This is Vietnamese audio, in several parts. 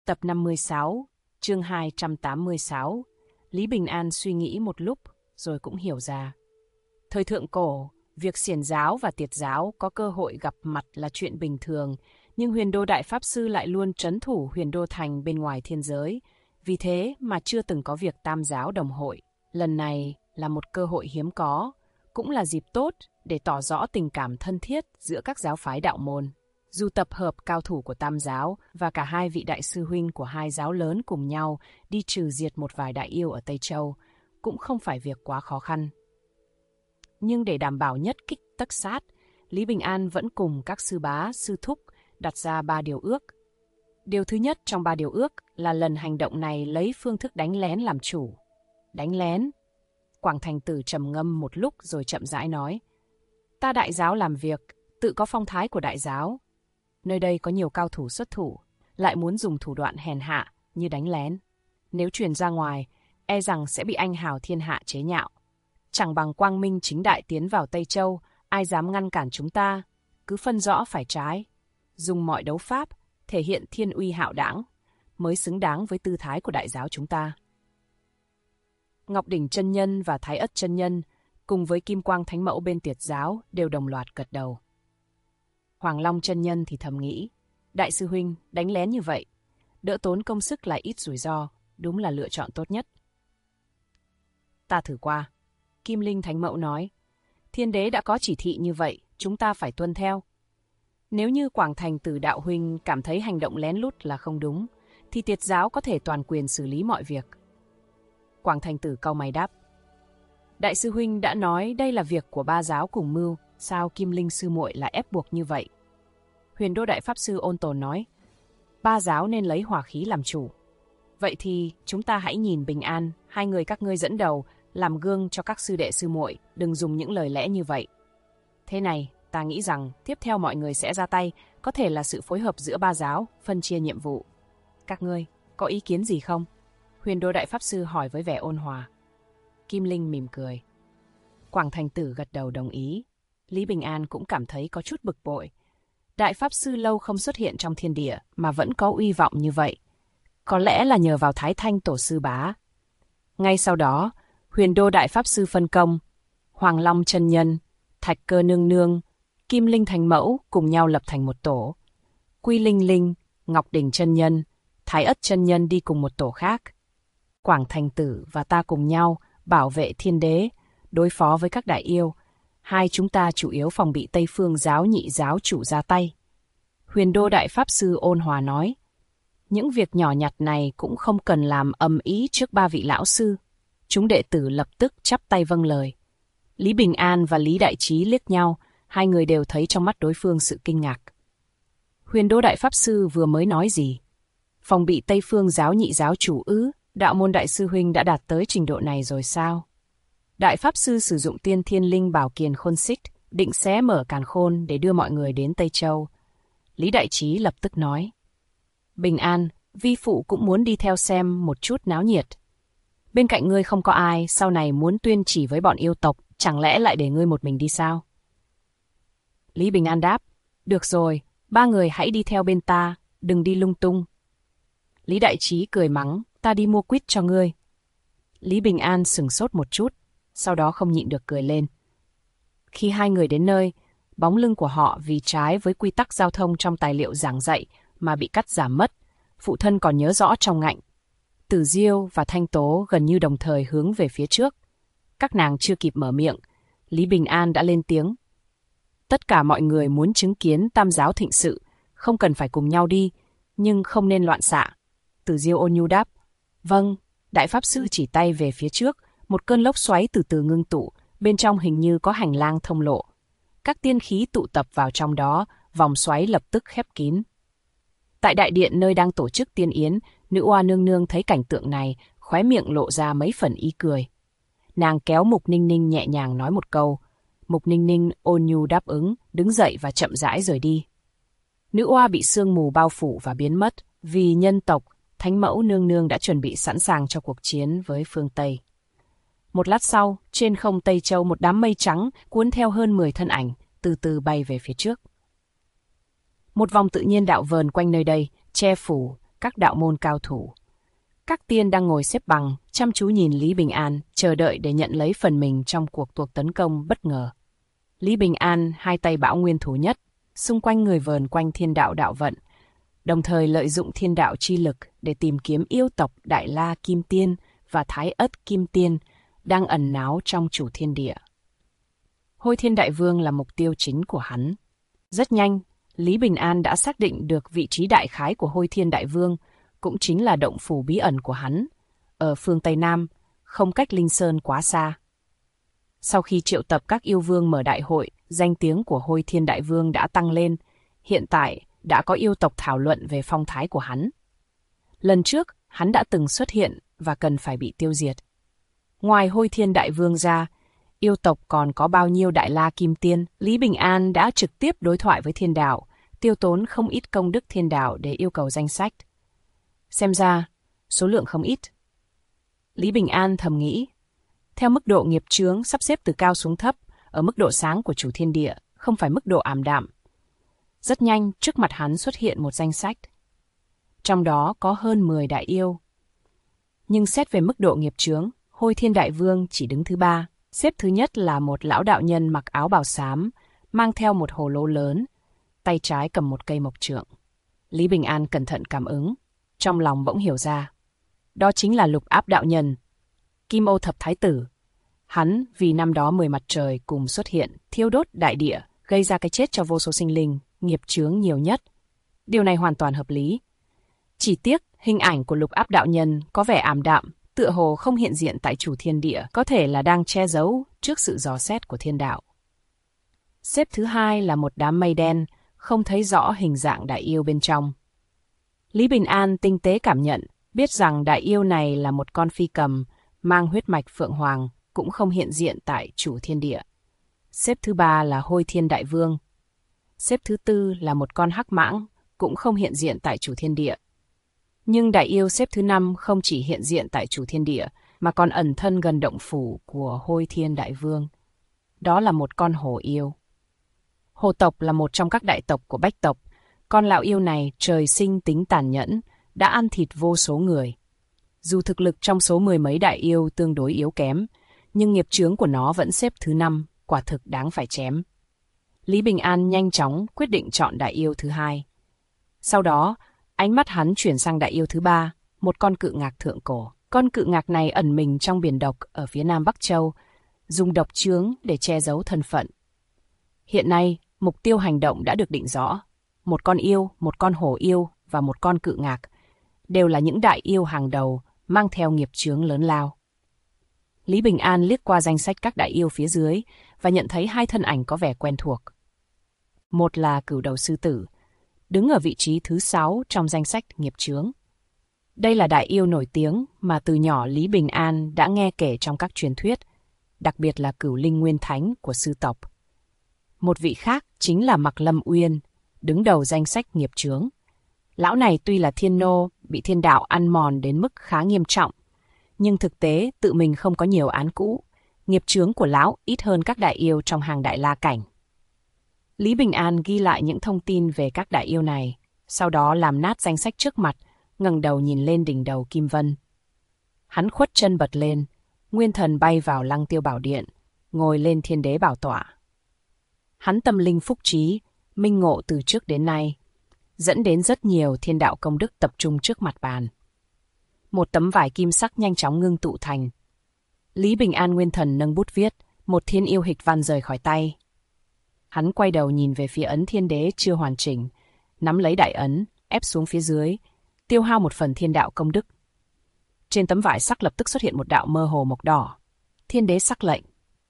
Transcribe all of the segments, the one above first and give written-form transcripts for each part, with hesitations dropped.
Tập 56, chương 286. Lý Bình An suy nghĩ một lúc, rồi cũng hiểu ra. Thời thượng cổ, việc xiển giáo và tiệt giáo có cơ hội gặp mặt là chuyện bình thường, nhưng Huyền Đô Đại Pháp Sư lại luôn trấn thủ Huyền Đô Thành bên ngoài thiên giới. Vì thế mà chưa từng có việc tam giáo đồng hội. Lần này là một cơ hội hiếm có, cũng là dịp tốt để tỏ rõ tình cảm thân thiết giữa các giáo phái đạo môn. Dù tập hợp cao thủ của tam giáo và cả hai vị đại sư huynh của hai giáo lớn cùng nhau đi trừ diệt một vài đại yêu ở Tây Châu, cũng không phải việc quá khó khăn. Nhưng để đảm bảo nhất kích tất sát, Lý Bình An vẫn cùng các sư bá, sư thúc đặt ra 3 điều ước. Điều thứ nhất trong 3 điều ước là lần hành động này lấy phương thức đánh lén làm chủ. Đánh lén? Quảng Thành Tử trầm ngâm một lúc rồi chậm rãi nói. Ta đại giáo làm việc, tự có phong thái của đại giáo. Nơi đây có nhiều cao thủ xuất thủ, lại muốn dùng thủ đoạn hèn hạ như đánh lén. Nếu truyền ra ngoài, e rằng sẽ bị anh hào thiên hạ chế nhạo. Chẳng bằng quang minh chính đại tiến vào Tây Châu, ai dám ngăn cản chúng ta, cứ phân rõ phải trái. Dùng mọi đấu pháp, thể hiện thiên uy hạo đãng, mới xứng đáng với tư thái của đại giáo chúng ta. Ngọc Đỉnh chân nhân và Thái Ất chân nhân, cùng với Kim Quang Thánh Mẫu bên tiệt giáo, đều đồng loạt gật đầu. Hoàng Long chân nhân thì thầm nghĩ, đại sư huynh đánh lén như vậy, đỡ tốn công sức lại ít rủi ro, đúng là lựa chọn tốt nhất. Ta thử qua. Kim Linh Thánh Mẫu nói, thiên đế đã có chỉ thị như vậy, chúng ta phải tuân theo. Nếu như Quảng Thành Tử đạo huynh cảm thấy hành động lén lút là không đúng, thì tiệt giáo có thể toàn quyền xử lý mọi việc. Quảng Thành Tử cau mày đáp, đại sư huynh đã nói đây là việc của ba giáo cùng mưu, sao Kim Linh sư muội lại ép buộc như vậy? Huyền Đô Đại Pháp Sư ôn tồn nói, ba giáo nên lấy hỏa khí làm chủ. Vậy thì chúng ta hãy nhìn Bình An, hai người các ngươi dẫn đầu, làm gương cho các sư đệ sư muội, đừng dùng những lời lẽ như vậy. Thế này, ta nghĩ rằng tiếp theo mọi người sẽ ra tay, có thể là sự phối hợp giữa ba giáo, phân chia nhiệm vụ. Các ngươi, có ý kiến gì không? Huyền Đô Đại Pháp Sư hỏi với vẻ ôn hòa. Kim Linh mỉm cười. Quảng Thành Tử gật đầu đồng ý. Lý Bình An cũng cảm thấy có chút bực bội. Đại Pháp Sư lâu không xuất hiện trong thiên địa mà vẫn có uy vọng như vậy. Có lẽ là nhờ vào Thái Thanh Tổ Sư Bá. Ngay sau đó, Huyền Đô Đại Pháp Sư phân công, Hoàng Long chân nhân, Thạch Cơ nương nương, Kim Linh Thánh Mẫu cùng nhau lập thành một tổ. Quy Linh Linh, Ngọc Đỉnh chân nhân, Thái Ất chân nhân đi cùng một tổ khác. Quảng Thành Tử và ta cùng nhau bảo vệ thiên đế, đối phó với các đại yêu. Hai chúng ta chủ yếu phòng bị Tây Phương giáo nhị giáo chủ ra tay. Huyền Đô Đại Pháp Sư ôn hòa nói, những việc nhỏ nhặt này cũng không cần làm ầm ĩ trước ba vị lão sư. Chúng đệ tử lập tức chắp tay vâng lời. Lý Bình An và Lý Đại Trí liếc nhau, hai người đều thấy trong mắt đối phương sự kinh ngạc. Huyền Đô Đại Pháp Sư vừa mới nói gì? Phòng bị Tây Phương giáo nhị giáo chủ ư? Đạo môn đại sư huynh đã đạt tới trình độ này rồi sao? Đại Pháp Sư sử dụng tiên thiên linh bảo kiền khôn xích, định xé mở càn khôn để đưa mọi người đến Tây Châu. Lý Đại Trí lập tức nói, Bình An, vi phụ cũng muốn đi theo xem một chút náo nhiệt. Bên cạnh ngươi không có ai, sau này muốn tuyên chỉ với bọn yêu tộc, chẳng lẽ lại để ngươi một mình đi sao? Lý Bình An đáp, được rồi, ba người hãy đi theo bên ta, đừng đi lung tung. Lý Đại Trí cười mắng, ta đi mua quýt cho ngươi. Lý Bình An sửng sốt một chút, sau đó không nhịn được cười lên. Khi hai người đến nơi, bóng lưng của họ vì trái với quy tắc giao thông trong tài liệu giảng dạy mà bị cắt giảm mất, phụ thân còn nhớ rõ trong ngạnh. Tử Diêu và Thanh Tố gần như đồng thời hướng về phía trước. Các nàng chưa kịp mở miệng, Lý Bình An đã lên tiếng. Tất cả mọi người muốn chứng kiến tam giáo thịnh sự, không cần phải cùng nhau đi, nhưng không nên loạn xạ. Tử Diêu ôn nhu đáp, vâng. Đại Pháp Sư chỉ tay về phía trước, một cơn lốc xoáy từ từ ngưng tụ, bên trong hình như có hành lang thông lộ. Các tiên khí tụ tập vào trong đó, vòng xoáy lập tức khép kín. Tại đại điện nơi đang tổ chức tiên yến, Nữ Oa nương nương thấy cảnh tượng này, khóe miệng lộ ra mấy phần ý cười. Nàng kéo Mục Ninh Ninh nhẹ nhàng nói một câu. Mục Ninh Ninh ôn nhu đáp ứng, đứng dậy và chậm rãi rời đi. Nữ Oa bị sương mù bao phủ và biến mất, vì nhân tộc, Thánh Mẫu nương nương đã chuẩn bị sẵn sàng cho cuộc chiến với phương Tây. Một lát sau, trên không Tây Châu một đám mây trắng cuốn theo hơn 10 thân ảnh, từ từ bay về phía trước. Một vòng tự nhiên đạo vờn quanh nơi đây, che phủ, các đạo môn cao thủ. Các tiên đang ngồi xếp bằng, chăm chú nhìn Lý Bình An, chờ đợi để nhận lấy phần mình trong cuộc tấn công bất ngờ. Lý Bình An hai tay bão nguyên thủ nhất, xung quanh người vờn quanh thiên đạo đạo vận, đồng thời lợi dụng thiên đạo chi lực để tìm kiếm yêu tộc Đại La Kim Tiên và Thái Ất Kim Tiên đang ẩn náu trong chủ thiên địa. Hôi Thiên Đại Vương là mục tiêu chính của hắn. Rất nhanh, Lý Bình An đã xác định được vị trí đại khái của Hôi Thiên Đại Vương, cũng chính là động phủ bí ẩn của hắn, ở phương Tây Nam, không cách Linh Sơn quá xa. Sau khi triệu tập các yêu vương mở đại hội, danh tiếng của Hôi Thiên Đại Vương đã tăng lên, hiện tại đã có yêu tộc thảo luận về phong thái của hắn. Lần trước, hắn đã từng xuất hiện và cần phải bị tiêu diệt. Ngoài Hôi Thiên Đại Vương ra, yêu tộc còn có bao nhiêu Đại La Kim Tiên, Lý Bình An đã trực tiếp đối thoại với thiên đạo, tiêu tốn không ít công đức thiên đạo để yêu cầu danh sách. Xem ra, số lượng không ít. Lý Bình An thầm nghĩ, theo mức độ nghiệp chướng sắp xếp từ cao xuống thấp, ở mức độ sáng của chủ thiên địa, không phải mức độ ảm đạm. Rất nhanh, trước mặt hắn xuất hiện một danh sách. Trong đó có hơn 10 đại yêu. Nhưng xét về mức độ nghiệp chướng, Hôi Thiên Đại Vương chỉ đứng thứ 3. Xếp thứ nhất là một lão đạo nhân mặc áo bào xám, mang theo một hồ lô lớn, tay trái cầm một cây mộc trượng. Lý Bình An cẩn thận cảm ứng, trong lòng bỗng hiểu ra. Đó chính là Lục Áp đạo nhân, Kim Ô Thập Thái Tử. Hắn vì năm đó 10 mặt trời cùng xuất hiện, thiêu đốt đại địa, gây ra cái chết cho vô số sinh linh, nghiệp chướng nhiều nhất. Điều này hoàn toàn hợp lý. Chỉ tiếc, hình ảnh của Lục Áp đạo nhân có vẻ ảm đạm, tựa hồ không hiện diện tại chủ thiên địa, có thể là đang che giấu trước sự dò xét của thiên đạo. Xếp thứ hai là một đám mây đen, không thấy rõ hình dạng đại yêu bên trong. Lý Bình An tinh tế cảm nhận, biết rằng đại yêu này là một con phi cầm, mang huyết mạch phượng hoàng, cũng không hiện diện tại chủ thiên địa. Xếp thứ ba là Hôi Thiên Đại Vương. Xếp thứ tư là một con hắc mãng, cũng không hiện diện tại chủ thiên địa. Nhưng đại yêu xếp thứ 5 không chỉ hiện diện tại chủ thiên địa, mà còn ẩn thân gần động phủ của Hôi Thiên Đại Vương. Đó là một con hổ yêu. Hổ tộc là một trong các đại tộc của Bách tộc. Con lão yêu này trời sinh tính tàn nhẫn, đã ăn thịt vô số người. Dù thực lực trong số 10 mấy đại yêu tương đối yếu kém, nhưng nghiệp chướng của nó vẫn xếp thứ 5, quả thực đáng phải chém. Lý Bình An nhanh chóng quyết định chọn đại yêu thứ 2. Sau đó, ánh mắt hắn chuyển sang đại yêu thứ 3, một con cự ngạc thượng cổ. Con cự ngạc này ẩn mình trong biển độc ở phía nam Bắc Châu, dùng độc chướng để che giấu thân phận. Hiện nay, mục tiêu hành động đã được định rõ. Một con yêu, một con hổ yêu và một con cự ngạc đều là những đại yêu hàng đầu mang theo nghiệp chướng lớn lao. Lý Bình An liếc qua danh sách các đại yêu phía dưới và nhận thấy 2 thân ảnh có vẻ quen thuộc. Một là Cửu Đầu Sư Tử, đứng ở vị trí thứ 6 trong danh sách nghiệp chướng. Đây là đại yêu nổi tiếng mà từ nhỏ Lý Bình An đã nghe kể trong các truyền thuyết, đặc biệt là Cửu Linh Nguyên Thánh của sư tộc. Một vị khác chính là Mạc Lâm Uyên, đứng đầu danh sách nghiệp chướng. Lão này tuy là thiên nô, bị thiên đạo ăn mòn đến mức khá nghiêm trọng, nhưng thực tế tự mình không có nhiều án cũ, nghiệp chướng của lão ít hơn các đại yêu trong hàng Đại La Cảnh. Lý Bình An ghi lại những thông tin về các đại yêu này, sau đó làm nát danh sách trước mặt, ngẩng đầu nhìn lên đỉnh đầu Kim Vân. Hắn khuất chân bật lên, nguyên thần bay vào Lăng Tiêu Bảo Điện, ngồi lên Thiên Đế bảo tọa. Hắn tâm linh phúc trí, minh ngộ từ trước đến nay, dẫn đến rất nhiều thiên đạo công đức tập trung trước mặt bàn. Một tấm vải kim sắc nhanh chóng ngưng tụ thành. Lý Bình An nguyên thần nâng bút viết, một thiên yêu hịch văn rời khỏi tay. Hắn quay đầu nhìn về phía ấn Thiên Đế chưa hoàn chỉnh, nắm lấy đại ấn, ép xuống phía dưới, tiêu hao một phần thiên đạo công đức. Trên tấm vải sắc lập tức xuất hiện một đạo mơ hồ mộc đỏ. Thiên Đế sắc lệnh.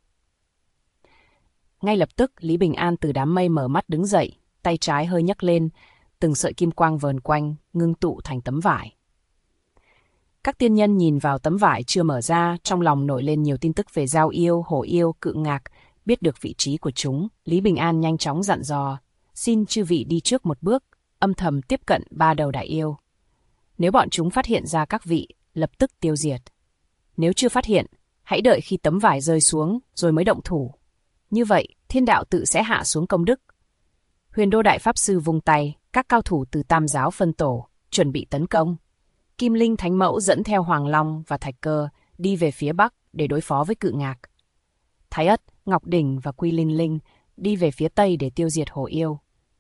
Ngay lập tức, Lý Bình An từ đám mây mở mắt đứng dậy, tay trái hơi nhấc lên, từng sợi kim quang vờn quanh, ngưng tụ thành tấm vải. Các tiên nhân nhìn vào tấm vải chưa mở ra, trong lòng nổi lên nhiều tin tức về Dao yêu, Hổ yêu, Cự ngạc, biết được vị trí của chúng. Lý Bình An nhanh chóng dặn dò, xin chư vị đi trước một bước, âm thầm tiếp cận 3 đầu đại yêu. Nếu bọn chúng phát hiện ra các vị, lập tức tiêu diệt. Nếu chưa phát hiện, hãy đợi khi tấm vải rơi xuống rồi mới động thủ. Như vậy, thiên đạo tự sẽ hạ xuống công đức. Huyền Đô Đại Pháp Sư vung tay, các cao thủ từ Tam giáo phân tổ, chuẩn bị tấn công. Kim Linh Thánh Mẫu dẫn theo Hoàng Long và Thạch Cơ đi về phía bắc để đối phó với Cự Ngạc. Thái Ất, Ngọc Đỉnh và Quy Linh Linh đi về phía tây để tiêu diệt Hồ Yêu.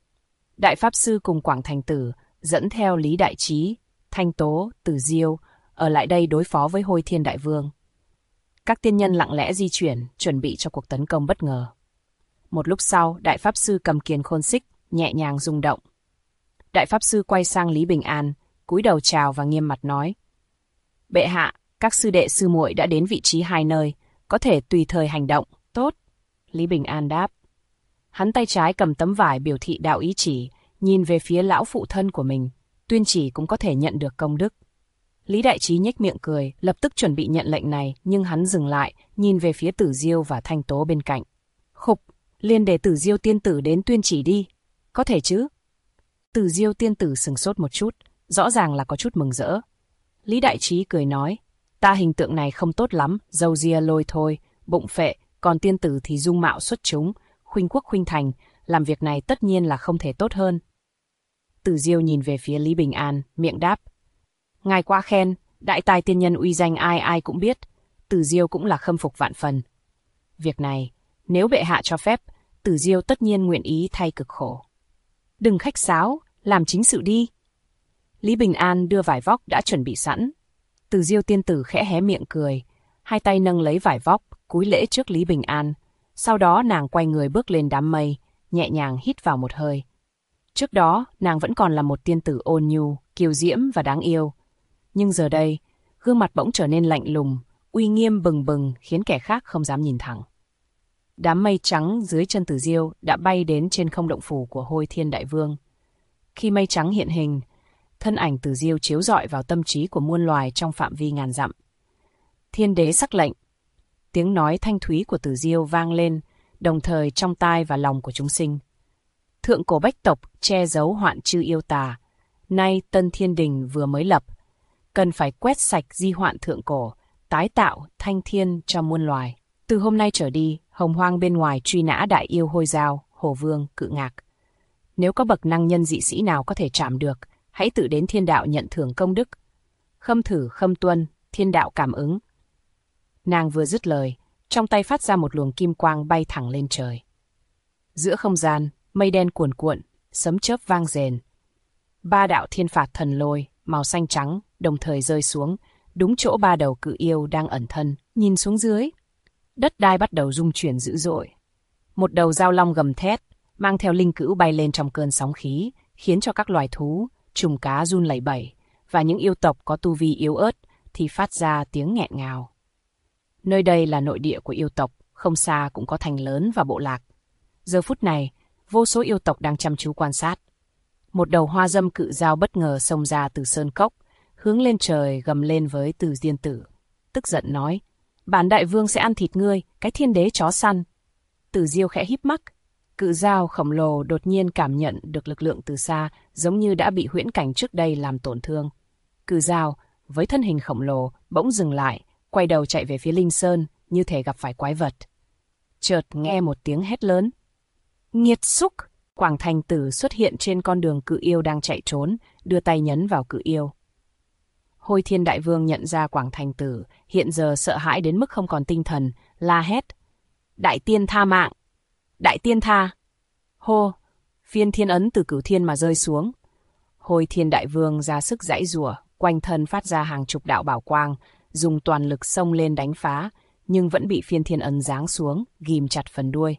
Đại Pháp Sư cùng Quảng Thành Tử dẫn theo Lý Đại Trí, Thanh Tố, Tử Diêu ở lại đây đối phó với Hôi Thiên Đại Vương. Các tiên nhân lặng lẽ di chuyển, chuẩn bị cho cuộc tấn công bất ngờ. Một lúc sau, Đại Pháp Sư cầm kiền khôn xích, nhẹ nhàng rung động. Đại Pháp Sư quay sang Lý Bình An, cúi đầu chào và nghiêm mặt nói: Bệ hạ, các sư đệ sư muội đã đến vị trí hai nơi, có thể tùy thời hành động. Tốt. Lý Bình An đáp. Hắn tay trái cầm tấm vải biểu thị đạo ý chỉ, nhìn về phía lão phụ thân của mình, tuyên chỉ cũng có thể nhận được công đức. Lý Đại Trí nhếch miệng cười, lập tức chuẩn bị nhận lệnh này, nhưng hắn dừng lại, nhìn về phía Tử Diêu và Thanh Tố bên cạnh. Khục, liền để Tử Diêu tiên tử đến tuyên chỉ đi. Có thể chứ? Tử Diêu tiên tử sừng sốt một chút, rõ ràng là có chút mừng rỡ. Lý Đại Trí cười nói, ta hình tượng này không tốt lắm, râu ria lôi thôi, bụng phệ, còn tiên tử thì dung mạo xuất chúng, khuynh quốc khuynh thành, làm việc này tất nhiên là không thể tốt hơn. Tử Diêu nhìn về phía Lý Bình An, miệng đáp. Ngài quá khen, đại tài tiên nhân uy danh ai ai cũng biết, Tử Diêu cũng là khâm phục vạn phần. Việc này, nếu bệ hạ cho phép, Tử Diêu tất nhiên nguyện ý thay cực khổ. Đừng khách sáo, làm chính sự đi. Lý Bình An đưa vải vóc đã chuẩn bị sẵn. Tử Diêu tiên tử khẽ hé miệng cười, hai tay nâng lấy vải vóc, cúi lễ trước Lý Bình An. Sau đó nàng quay người bước lên đám mây, nhẹ nhàng hít vào một hơi. Trước đó, nàng vẫn còn là một tiên tử ôn nhu, kiều diễm và đáng yêu. Nhưng giờ đây, gương mặt bỗng trở nên lạnh lùng, uy nghiêm bừng bừng khiến kẻ khác không dám nhìn thẳng. Đám mây trắng dưới chân Tử Diêu đã bay đến trên không động phủ của Hôi Thiên Đại Vương. Khi mây trắng hiện hình, thân ảnh Tử Diêu chiếu rọi vào tâm trí của muôn loài trong phạm vi ngàn dặm. Thiên đế sắc lệnh. Tiếng nói thanh thúy của Tử Diêu vang lên, đồng thời trong tai và lòng của chúng sinh. Thượng cổ bách tộc che giấu hoạn chư yêu tà, nay Tân Thiên Đình vừa mới lập, cần phải quét sạch di hoạn thượng cổ, tái tạo thanh thiên cho muôn loài. Từ hôm nay trở đi, hồng hoang bên ngoài truy nã đại yêu Hôi Dao, Hổ Vương, Cự Ngạc. Nếu có bậc năng nhân dị sĩ nào có thể chạm được, hãy tự đến thiên đạo nhận thưởng công đức. Khâm thử khâm tuân, thiên đạo cảm ứng. Nàng vừa dứt lời, trong tay phát ra một luồng kim quang bay thẳng lên trời. Giữa không gian, mây đen cuồn cuộn, sấm chớp vang rền. Ba đạo thiên phạt thần lôi, màu xanh trắng, đồng thời rơi xuống, đúng chỗ ba đầu cự yêu đang ẩn thân. Nhìn xuống dưới, đất đai bắt đầu rung chuyển dữ dội. Một đầu dao long gầm thét, mang theo linh cữu bay lên trong cơn sóng khí, khiến cho các loài thú, trùng cá run lẩy bẩy, và những yêu tộc có tu vi yếu ớt thì phát ra tiếng nghẹn ngào. Nơi đây là nội địa của yêu tộc, không xa cũng có thành lớn và bộ lạc. Giờ phút này, vô số yêu tộc đang chăm chú quan sát. Một đầu hoa dâm cự dao bất ngờ xông ra từ sơn cốc, hướng lên trời gầm lên với Từ Diên Tử. Tức giận nói, bản đại vương sẽ ăn thịt ngươi, cái thiên đế chó săn. Tử Diêu khẽ híp mắt. Cự dao khổng lồ đột nhiên cảm nhận được lực lượng từ xa, giống như đã bị huyễn cảnh trước đây làm tổn thương. Cự dao, với thân hình khổng lồ, bỗng dừng lại, quay đầu chạy về phía Linh Sơn, như thể gặp phải quái vật. Chợt nghe một tiếng hét lớn. Nghiệt xúc! Quảng Thành Tử xuất hiện trên con đường cự yêu đang chạy trốn, đưa tay nhấn vào cự yêu. Hôi Thiên Đại Vương nhận ra Quảng Thành Tử, hiện giờ sợ hãi đến mức không còn tinh thần, la hét. Đại tiên tha mạng! Đại tiên tha! Hô! Phiên thiên ấn từ cửu thiên mà rơi xuống. Hôi Thiên Đại Vương ra sức giãy giụa, quanh thân phát ra hàng chục đạo bảo quang, dùng toàn lực xông lên đánh phá, nhưng vẫn bị phiên thiên ấn giáng xuống, ghim chặt phần đuôi.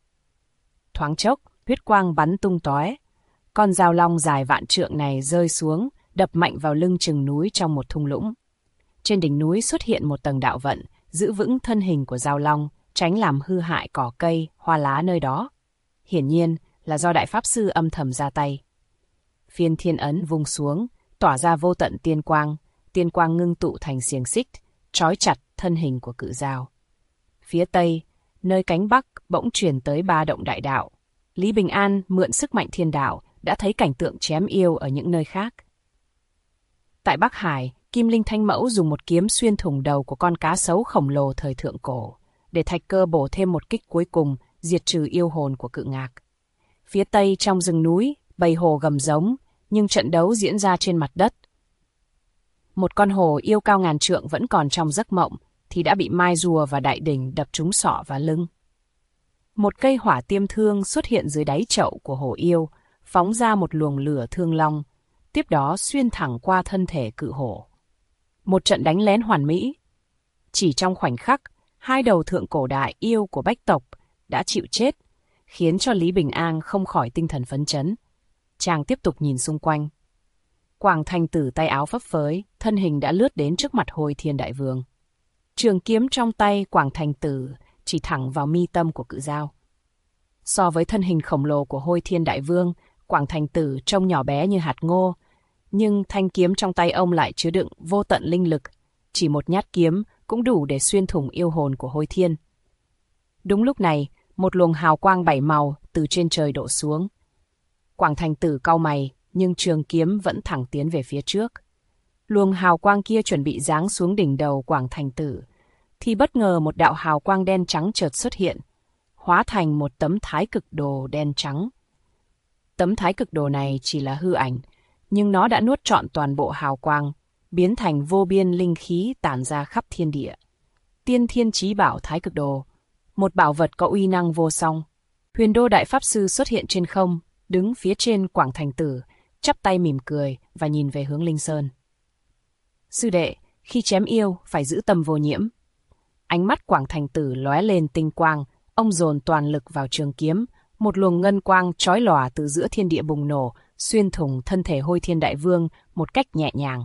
Thoáng chốc, huyết quang bắn tung tóe. Con dao long dài vạn trượng này rơi xuống, đập mạnh vào lưng chừng núi trong một thung lũng. Trên đỉnh núi xuất hiện một tầng đạo vận, giữ vững thân hình của dao long, tránh làm hư hại cỏ cây, hoa lá nơi đó. Hiển nhiên là do Đại Pháp Sư âm thầm ra tay. Phiên thiên ấn vung xuống, tỏa ra vô tận tiên quang ngưng tụ thành xiềng xích, trói chặt thân hình của cự dao. Phía tây, nơi cánh bắc bỗng truyền tới ba động đại đạo. Lý Bình An mượn sức mạnh thiên đạo đã thấy cảnh tượng chém yêu ở những nơi khác. Tại Bắc Hải, Kim Linh Thánh Mẫu dùng một kiếm xuyên thủng đầu của con cá sấu khổng lồ thời thượng cổ, để Thạch Cơ bổ thêm một kích cuối cùng, diệt trừ yêu hồn của Cự Ngạc. Phía tây trong rừng núi, bầy hổ gầm giống, nhưng trận đấu diễn ra trên mặt đất. Một con hổ yêu cao ngàn trượng vẫn còn trong giấc mộng, thì đã bị mai rùa và đại đỉnh đập trúng sọ và lưng. Một cây hỏa tiêm thương xuất hiện dưới đáy chậu của hổ yêu, phóng ra một luồng lửa thương long, tiếp đó xuyên thẳng qua thân thể cự hổ. Một trận đánh lén hoàn mỹ. Chỉ trong khoảnh khắc, hai đầu thượng cổ đại yêu của bách tộc đã chịu chết, khiến cho Lý Bình An không khỏi tinh thần phấn chấn. Chàng tiếp tục nhìn xung quanh. Quảng Thành Tử tay áo phấp phới, thân hình đã lướt đến trước mặt Hồi Thiên Đại Vương. Trường kiếm trong tay Quảng Thành Tử chỉ thẳng vào mi tâm của cự dao. So với thân hình khổng lồ của Hồi Thiên Đại Vương, Quảng Thành Tử trông nhỏ bé như hạt ngô, nhưng thanh kiếm trong tay ông lại chứa đựng vô tận linh lực. Chỉ một nhát kiếm cũng đủ để xuyên thủng yêu hồn của Hồi Thiên. Đúng lúc này, một luồng hào quang bảy màu từ trên trời đổ xuống. Quảng Thành Tử cau mày, nhưng trường kiếm vẫn thẳng tiến về phía trước. Luồng hào quang kia chuẩn bị giáng xuống đỉnh đầu Quảng Thành Tử, thì bất ngờ một đạo hào quang đen trắng chợt xuất hiện, hóa thành một tấm thái cực đồ đen trắng. Tấm thái cực đồ này chỉ là hư ảnh, nhưng nó đã nuốt trọn toàn bộ hào quang, biến thành vô biên linh khí tản ra khắp thiên địa. Tiên Thiên Chí Bảo Thái Cực Đồ, một bảo vật có uy năng vô song. Huyền Đô Đại Pháp Sư xuất hiện trên không, đứng phía trên Quảng Thành Tử, chắp tay mỉm cười và nhìn về hướng Linh Sơn. Sư đệ, khi chém yêu phải giữ tâm vô nhiễm. Ánh mắt Quảng Thành Tử lóe lên tinh quang, ông dồn toàn lực vào trường kiếm, một luồng ngân quang chói lòa từ giữa thiên địa bùng nổ, xuyên thủng thân thể Hôi Thiên Đại Vương một cách nhẹ nhàng.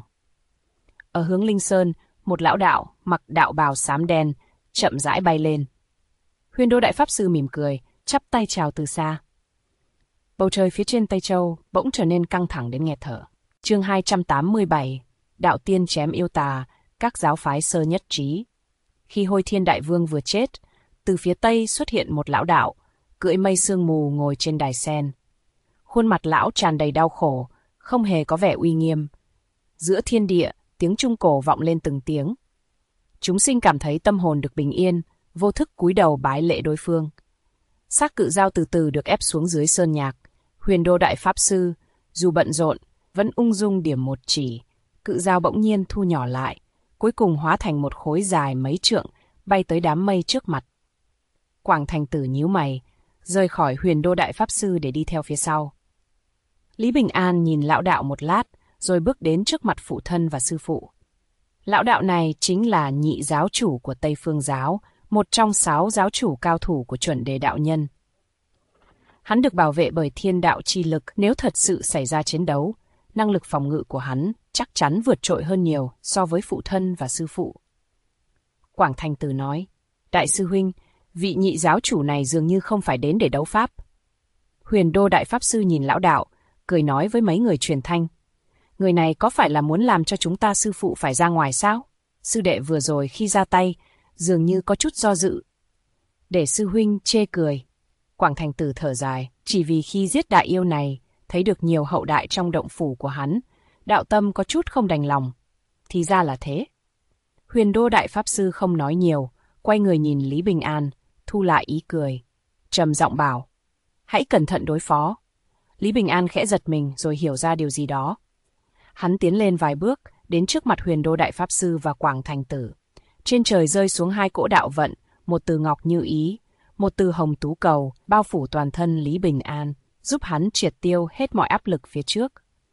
Ở hướng Linh Sơn, một lão đạo mặc đạo bào xám đen chậm rãi bay lên. Huyền Đô Đại Pháp Sư mỉm cười, chắp tay chào từ xa. Bầu trời phía trên Tây Châu bỗng trở nên căng thẳng đến nghẹt thở. Chương 287, Đạo Tiên chém yêu tà, các giáo phái sơ nhất trí. Khi Hôi Thiên Đại Vương vừa chết, từ phía Tây xuất hiện một lão đạo, cưỡi mây sương mù ngồi trên đài sen. Khuôn mặt lão tràn đầy đau khổ, không hề có vẻ uy nghiêm. Giữa thiên địa, tiếng trung cổ vọng lên từng tiếng. Chúng sinh cảm thấy tâm hồn được bình yên, vô thức cúi đầu bái lễ đối phương. Xác cự dao từ từ được ép xuống dưới sơn nhạc. Huyền Đô Đại Pháp Sư, dù bận rộn, vẫn ung dung điểm một chỉ. Cự dao bỗng nhiên thu nhỏ lại, cuối cùng hóa thành một khối dài mấy trượng, bay tới đám mây trước mặt. Quảng Thành Tử nhíu mày, rời khỏi Huyền Đô Đại Pháp Sư để đi theo phía sau. Lý Bình An nhìn lão đạo một lát, rồi bước đến trước mặt phụ thân và sư phụ. Lão đạo này chính là nhị giáo chủ của Tây Phương Giáo, một trong 6 giáo chủ cao thủ của chuẩn đề đạo nhân. Hắn được bảo vệ bởi thiên đạo chi lực, nếu thật sự xảy ra chiến đấu, năng lực phòng ngự của hắn chắc chắn vượt trội hơn nhiều so với phụ thân và sư phụ. Quảng Thành Tử nói, Đại sư huynh, vị nhị giáo chủ này dường như không phải đến để đấu pháp. Huyền Đô Đại Pháp Sư nhìn lão đạo, cười nói với mấy người truyền thanh. Người này có phải là muốn làm cho chúng ta sư phụ phải ra ngoài sao? Sư đệ vừa rồi khi ra tay, dường như có chút do dự. Để sư huynh chê cười. Quảng Thành Tử thở dài, chỉ vì khi giết đại yêu này, thấy được nhiều hậu đại trong động phủ của hắn, đạo tâm có chút không đành lòng. Thì ra là thế. Huyền Đô Đại Pháp Sư không nói nhiều, quay người nhìn Lý Bình An, thu lại ý cười. Trầm giọng bảo, hãy cẩn thận đối phó. Lý Bình An khẽ giật mình rồi hiểu ra điều gì đó. Hắn tiến lên vài bước, đến trước mặt Huyền Đô Đại Pháp Sư và Quảng Thành Tử. Trên trời rơi xuống 2 cỗ đạo vận, một từ ngọc như ý, một từ hồng tú cầu, bao phủ toàn thân Lý Bình An, giúp hắn triệt tiêu hết mọi áp lực phía trước.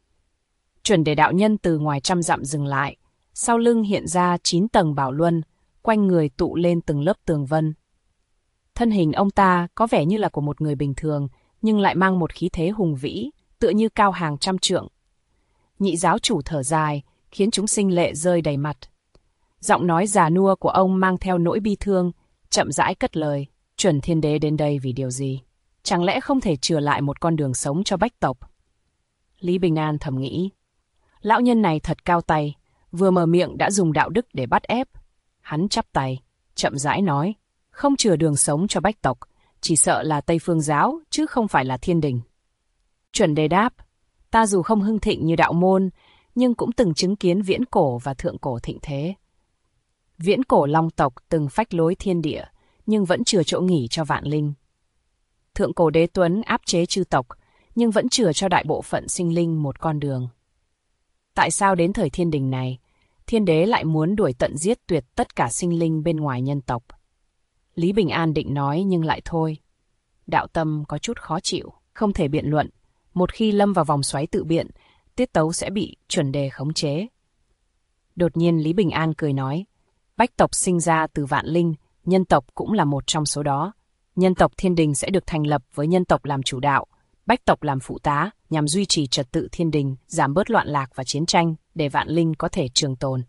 Chuẩn đề đạo nhân từ ngoài trăm dặm dừng lại, sau lưng hiện ra 9 tầng bảo luân, quanh người tụ lên từng lớp tường vân. Thân hình ông ta có vẻ như là của một người bình thường, nhưng lại mang một khí thế hùng vĩ, tựa như cao hàng trăm trượng. Nhị giáo chủ thở dài, khiến chúng sinh lệ rơi đầy mặt. Giọng nói già nua của ông mang theo nỗi bi thương, chậm rãi cất lời. Chuẩn thiên đế đến đây vì điều gì? Chẳng lẽ không thể chừa lại một con đường sống cho bách tộc? Lý Bình An thầm nghĩ. Lão nhân này thật cao tay, vừa mở miệng đã dùng đạo đức để bắt ép. Hắn chắp tay, chậm rãi nói. Không chừa đường sống cho bách tộc, chỉ sợ là Tây Phương Giáo, chứ không phải là thiên đình. Chuẩn đề đáp. Ta dù không hưng thịnh như đạo môn, nhưng cũng từng chứng kiến viễn cổ và thượng cổ thịnh thế. Viễn cổ long tộc từng phách lối thiên địa, nhưng vẫn chừa chỗ nghỉ cho vạn linh. Thượng cổ đế tuấn áp chế chư tộc, nhưng vẫn chừa cho đại bộ phận sinh linh một con đường. Tại sao đến thời thiên đình này, thiên đế lại muốn đuổi tận giết tuyệt tất cả sinh linh bên ngoài nhân tộc? Lý Bình An định nói nhưng lại thôi. Đạo tâm có chút khó chịu, không thể biện luận. Một khi lâm vào vòng xoáy tự biện, tiết tấu sẽ bị chuẩn đề khống chế. Đột nhiên Lý Bình An cười nói, bách tộc sinh ra từ vạn linh, nhân tộc cũng là một trong số đó. Nhân tộc thiên đình sẽ được thành lập với nhân tộc làm chủ đạo, bách tộc làm phụ tá, nhằm duy trì trật tự thiên đình, giảm bớt loạn lạc và chiến tranh, để vạn linh có thể trường tồn.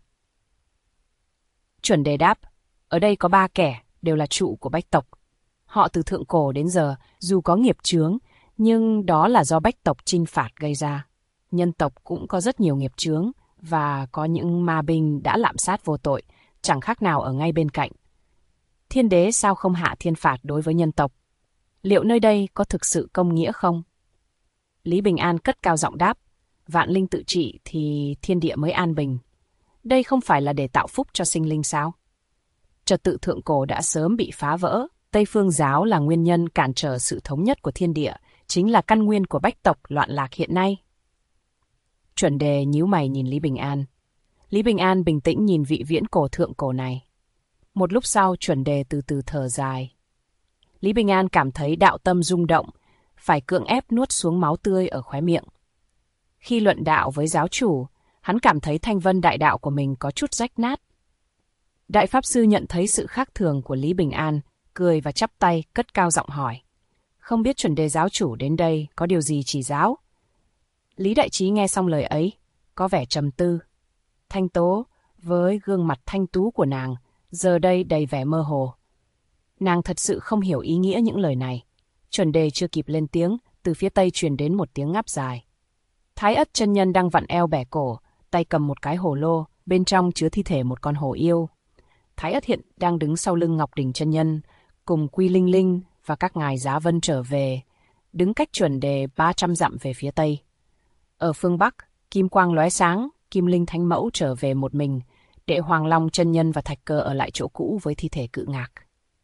Chuẩn đề đáp, ở đây có 3 kẻ, đều là trụ của bách tộc. Họ từ thượng cổ đến giờ, dù có nghiệp chướng, nhưng đó là do bách tộc chinh phạt gây ra. Nhân tộc cũng có rất nhiều nghiệp chướng, và có những ma binh đã lạm sát vô tội, chẳng khác nào ở ngay bên cạnh. Thiên đế sao không hạ thiên phạt đối với nhân tộc? Liệu nơi đây có thực sự công nghĩa không? Lý Bình An cất cao giọng đáp, vạn linh tự trị thì thiên địa mới an bình. Đây không phải là để tạo phúc cho sinh linh sao? Trật tự thượng cổ đã sớm bị phá vỡ, Tây Phương giáo là nguyên nhân cản trở sự thống nhất của thiên địa, chính là căn nguyên của bách tộc loạn lạc hiện nay. Chuẩn đề nhíu mày nhìn Lý Bình An. Lý Bình An bình tĩnh nhìn vị viễn cổ thượng cổ này. Một lúc sau chuẩn đề từ từ thở dài. Lý Bình An cảm thấy đạo tâm rung động, phải cưỡng ép nuốt xuống máu tươi ở khóe miệng. Khi luận đạo với giáo chủ, hắn cảm thấy thanh vân đại đạo của mình có chút rách nát. Đại Pháp Sư nhận thấy sự khác thường của Lý Bình An, cười và chắp tay cất cao giọng hỏi. Không biết chuẩn đề giáo chủ đến đây có điều gì chỉ giáo? Lý Đại Trí nghe xong lời ấy, có vẻ trầm tư. Thanh Tố, với gương mặt thanh tú của nàng, giờ đây đầy vẻ mơ hồ. Nàng thật sự không hiểu ý nghĩa những lời này. Chuẩn đề chưa kịp lên tiếng, từ phía tây truyền đến một tiếng ngáp dài. Thái Ất chân nhân đang vặn eo bẻ cổ, tay cầm một cái hồ lô, bên trong chứa thi thể một con hổ yêu. Thái Ất hiện đang đứng sau lưng Ngọc Đỉnh chân nhân, cùng Quy Linh Linh và các ngài Giá Vân trở về, đứng cách chuẩn đề 300 dặm về phía tây. Ở phương Bắc, kim quang lóe sáng, Kim Linh Thánh Mẫu trở về một mình, để Hoàng Long chân nhân và Thạch Cơ ở lại chỗ cũ với thi thể Cự Ngạc.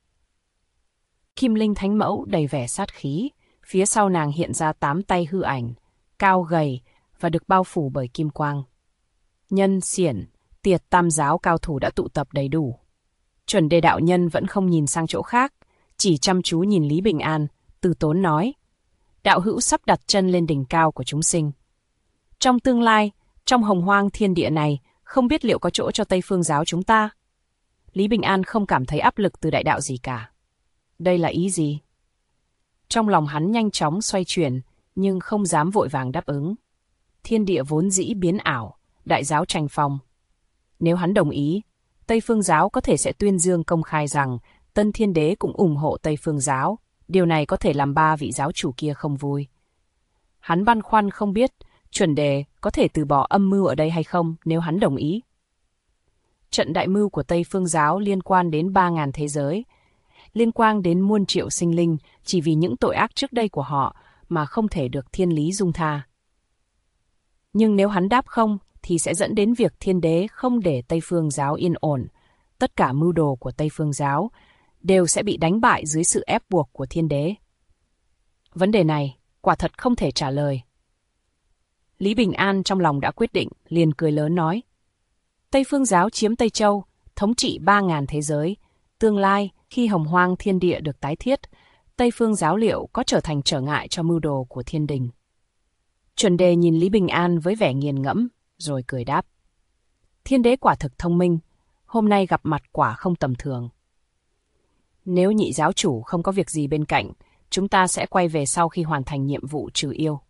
Kim Linh Thánh Mẫu đầy vẻ sát khí, phía sau nàng hiện ra 8 tay hư ảnh, cao gầy và được bao phủ bởi kim quang. Nhân, Xiển, Tiệt tam giáo cao thủ đã tụ tập đầy đủ. Chuẩn đề đạo nhân vẫn không nhìn sang chỗ khác, chỉ chăm chú nhìn Lý Bình An, từ tốn nói. Đạo hữu sắp đặt chân lên đỉnh cao của chúng sinh. Trong tương lai, trong hồng hoang thiên địa này, không biết liệu có chỗ cho Tây Phương giáo chúng ta? Lý Bình An không cảm thấy áp lực từ đại đạo gì cả. Đây là ý gì? Trong lòng hắn nhanh chóng xoay chuyển, nhưng không dám vội vàng đáp ứng. Thiên địa vốn dĩ biến ảo, đại giáo tranh phong. Nếu hắn đồng ý, Tây Phương giáo có thể sẽ tuyên dương công khai rằng Tân Thiên Đế cũng ủng hộ Tây Phương giáo. Điều này có thể làm 3 vị giáo chủ kia không vui. Hắn băn khoăn không biết chuẩn đề có thể từ bỏ âm mưu ở đây hay không nếu hắn đồng ý. Trận đại mưu của Tây Phương giáo liên quan đến 3.000 thế giới, liên quan đến muôn triệu sinh linh chỉ vì những tội ác trước đây của họ mà không thể được thiên lý dung tha. Nhưng nếu hắn đáp không, thì sẽ dẫn đến việc thiên đế không để Tây Phương giáo yên ổn. Tất cả mưu đồ của Tây Phương giáo đều sẽ bị đánh bại dưới sự ép buộc của thiên đế. Vấn đề này quả thật không thể trả lời. Lý Bình An trong lòng đã quyết định, liền cười lớn nói. Tây Phương giáo chiếm Tây Châu, thống trị 3.000 thế giới. Tương lai, khi hồng hoang thiên địa được tái thiết, Tây Phương giáo liệu có trở thành trở ngại cho mưu đồ của thiên đình? Chuẩn đề nhìn Lý Bình An với vẻ nghiền ngẫm, rồi cười đáp. Thiên đế quả thực thông minh, hôm nay gặp mặt quả không tầm thường. Nếu nhị giáo chủ không có việc gì bên cạnh, chúng ta sẽ quay về sau khi hoàn thành nhiệm vụ trừ yêu.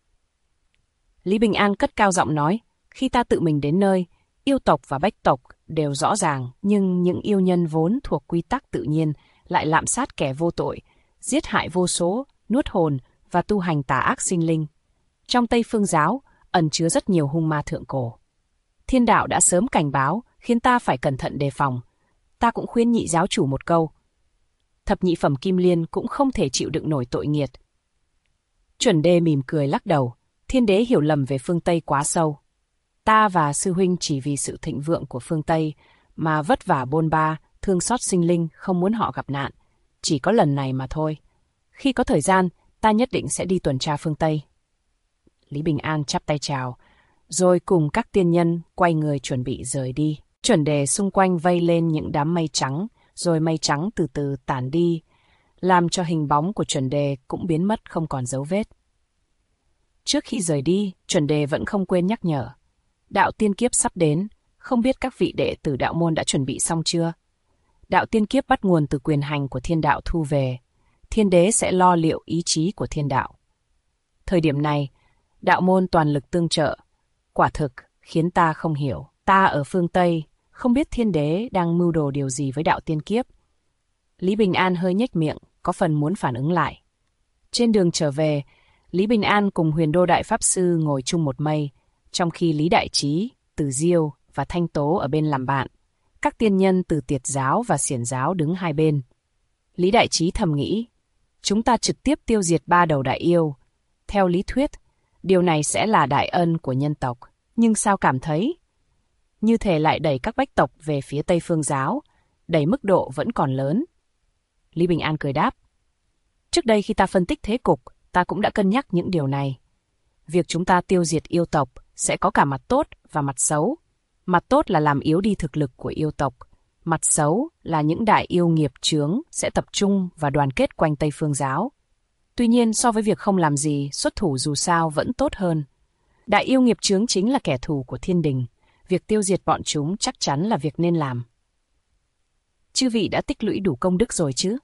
Lý Bình An cất cao giọng nói, khi ta tự mình đến nơi, yêu tộc và bách tộc đều rõ ràng, nhưng những yêu nhân vốn thuộc quy tắc tự nhiên lại lạm sát kẻ vô tội, giết hại vô số, nuốt hồn và tu hành tà ác sinh linh. Trong Tây Phương giáo, ẩn chứa rất nhiều hung ma thượng cổ. Thiên đạo đã sớm cảnh báo, khiến ta phải cẩn thận đề phòng. Ta cũng khuyên nhị giáo chủ một câu. Thập nhị phẩm kim liên cũng không thể chịu đựng nổi tội nghiệt. Chuẩn đề mỉm cười lắc đầu, thiên đế hiểu lầm về phương Tây quá sâu. Ta và sư huynh chỉ vì sự thịnh vượng của phương Tây mà vất vả bôn ba, thương xót sinh linh, không muốn họ gặp nạn. Chỉ có lần này mà thôi. Khi có thời gian, ta nhất định sẽ đi tuần tra phương Tây. Lý Bình An chắp tay chào, rồi cùng các tiên nhân quay người chuẩn bị rời đi. Chuẩn đề xung quanh vây lên những đám mây trắng, rồi mây trắng từ từ tản đi, làm cho hình bóng của chuẩn đề cũng biến mất không còn dấu vết. Trước khi rời đi, chuẩn đề vẫn không quên nhắc nhở. Đạo tiên kiếp sắp đến, không biết các vị đệ tử đạo môn đã chuẩn bị xong chưa? Đạo tiên kiếp bắt nguồn từ quyền hành của thiên đạo thu về. Thiên đế sẽ lo liệu ý chí của thiên đạo. Thời điểm này, đạo môn toàn lực tương trợ. Quả thực, khiến ta không hiểu. Ta ở phương Tây, không biết thiên đế đang mưu đồ điều gì với đạo tiên kiếp. Lý Bình An hơi nhếch miệng, có phần muốn phản ứng lại. Trên đường trở về, Lý Bình An cùng Huyền Đô Đại Pháp Sư ngồi chung một mây, trong khi Lý Đại Trí, Từ Diêu và Thanh Tố ở bên làm bạn. Các tiên nhân từ Tiệt giáo và Xiển giáo đứng hai bên. Lý Đại Trí thầm nghĩ, chúng ta trực tiếp tiêu diệt 3 đầu đại yêu. Theo lý thuyết, điều này sẽ là đại ân của nhân tộc. Nhưng sao cảm thấy? Như thể lại đẩy các bách tộc về phía Tây Phương giáo, đẩy mức độ vẫn còn lớn. Lý Bình An cười đáp. Trước đây khi ta phân tích thế cục, ta cũng đã cân nhắc những điều này. Việc chúng ta tiêu diệt yêu tộc sẽ có cả mặt tốt và mặt xấu. Mặt tốt là làm yếu đi thực lực của yêu tộc. Mặt xấu là những đại yêu nghiệp chướng sẽ tập trung và đoàn kết quanh Tây Phương giáo. Tuy nhiên, so với việc không làm gì, xuất thủ dù sao vẫn tốt hơn. Đại yêu nghiệp chướng chính là kẻ thù của thiên đình. Việc tiêu diệt bọn chúng chắc chắn là việc nên làm. Chư vị đã tích lũy đủ công đức rồi chứ?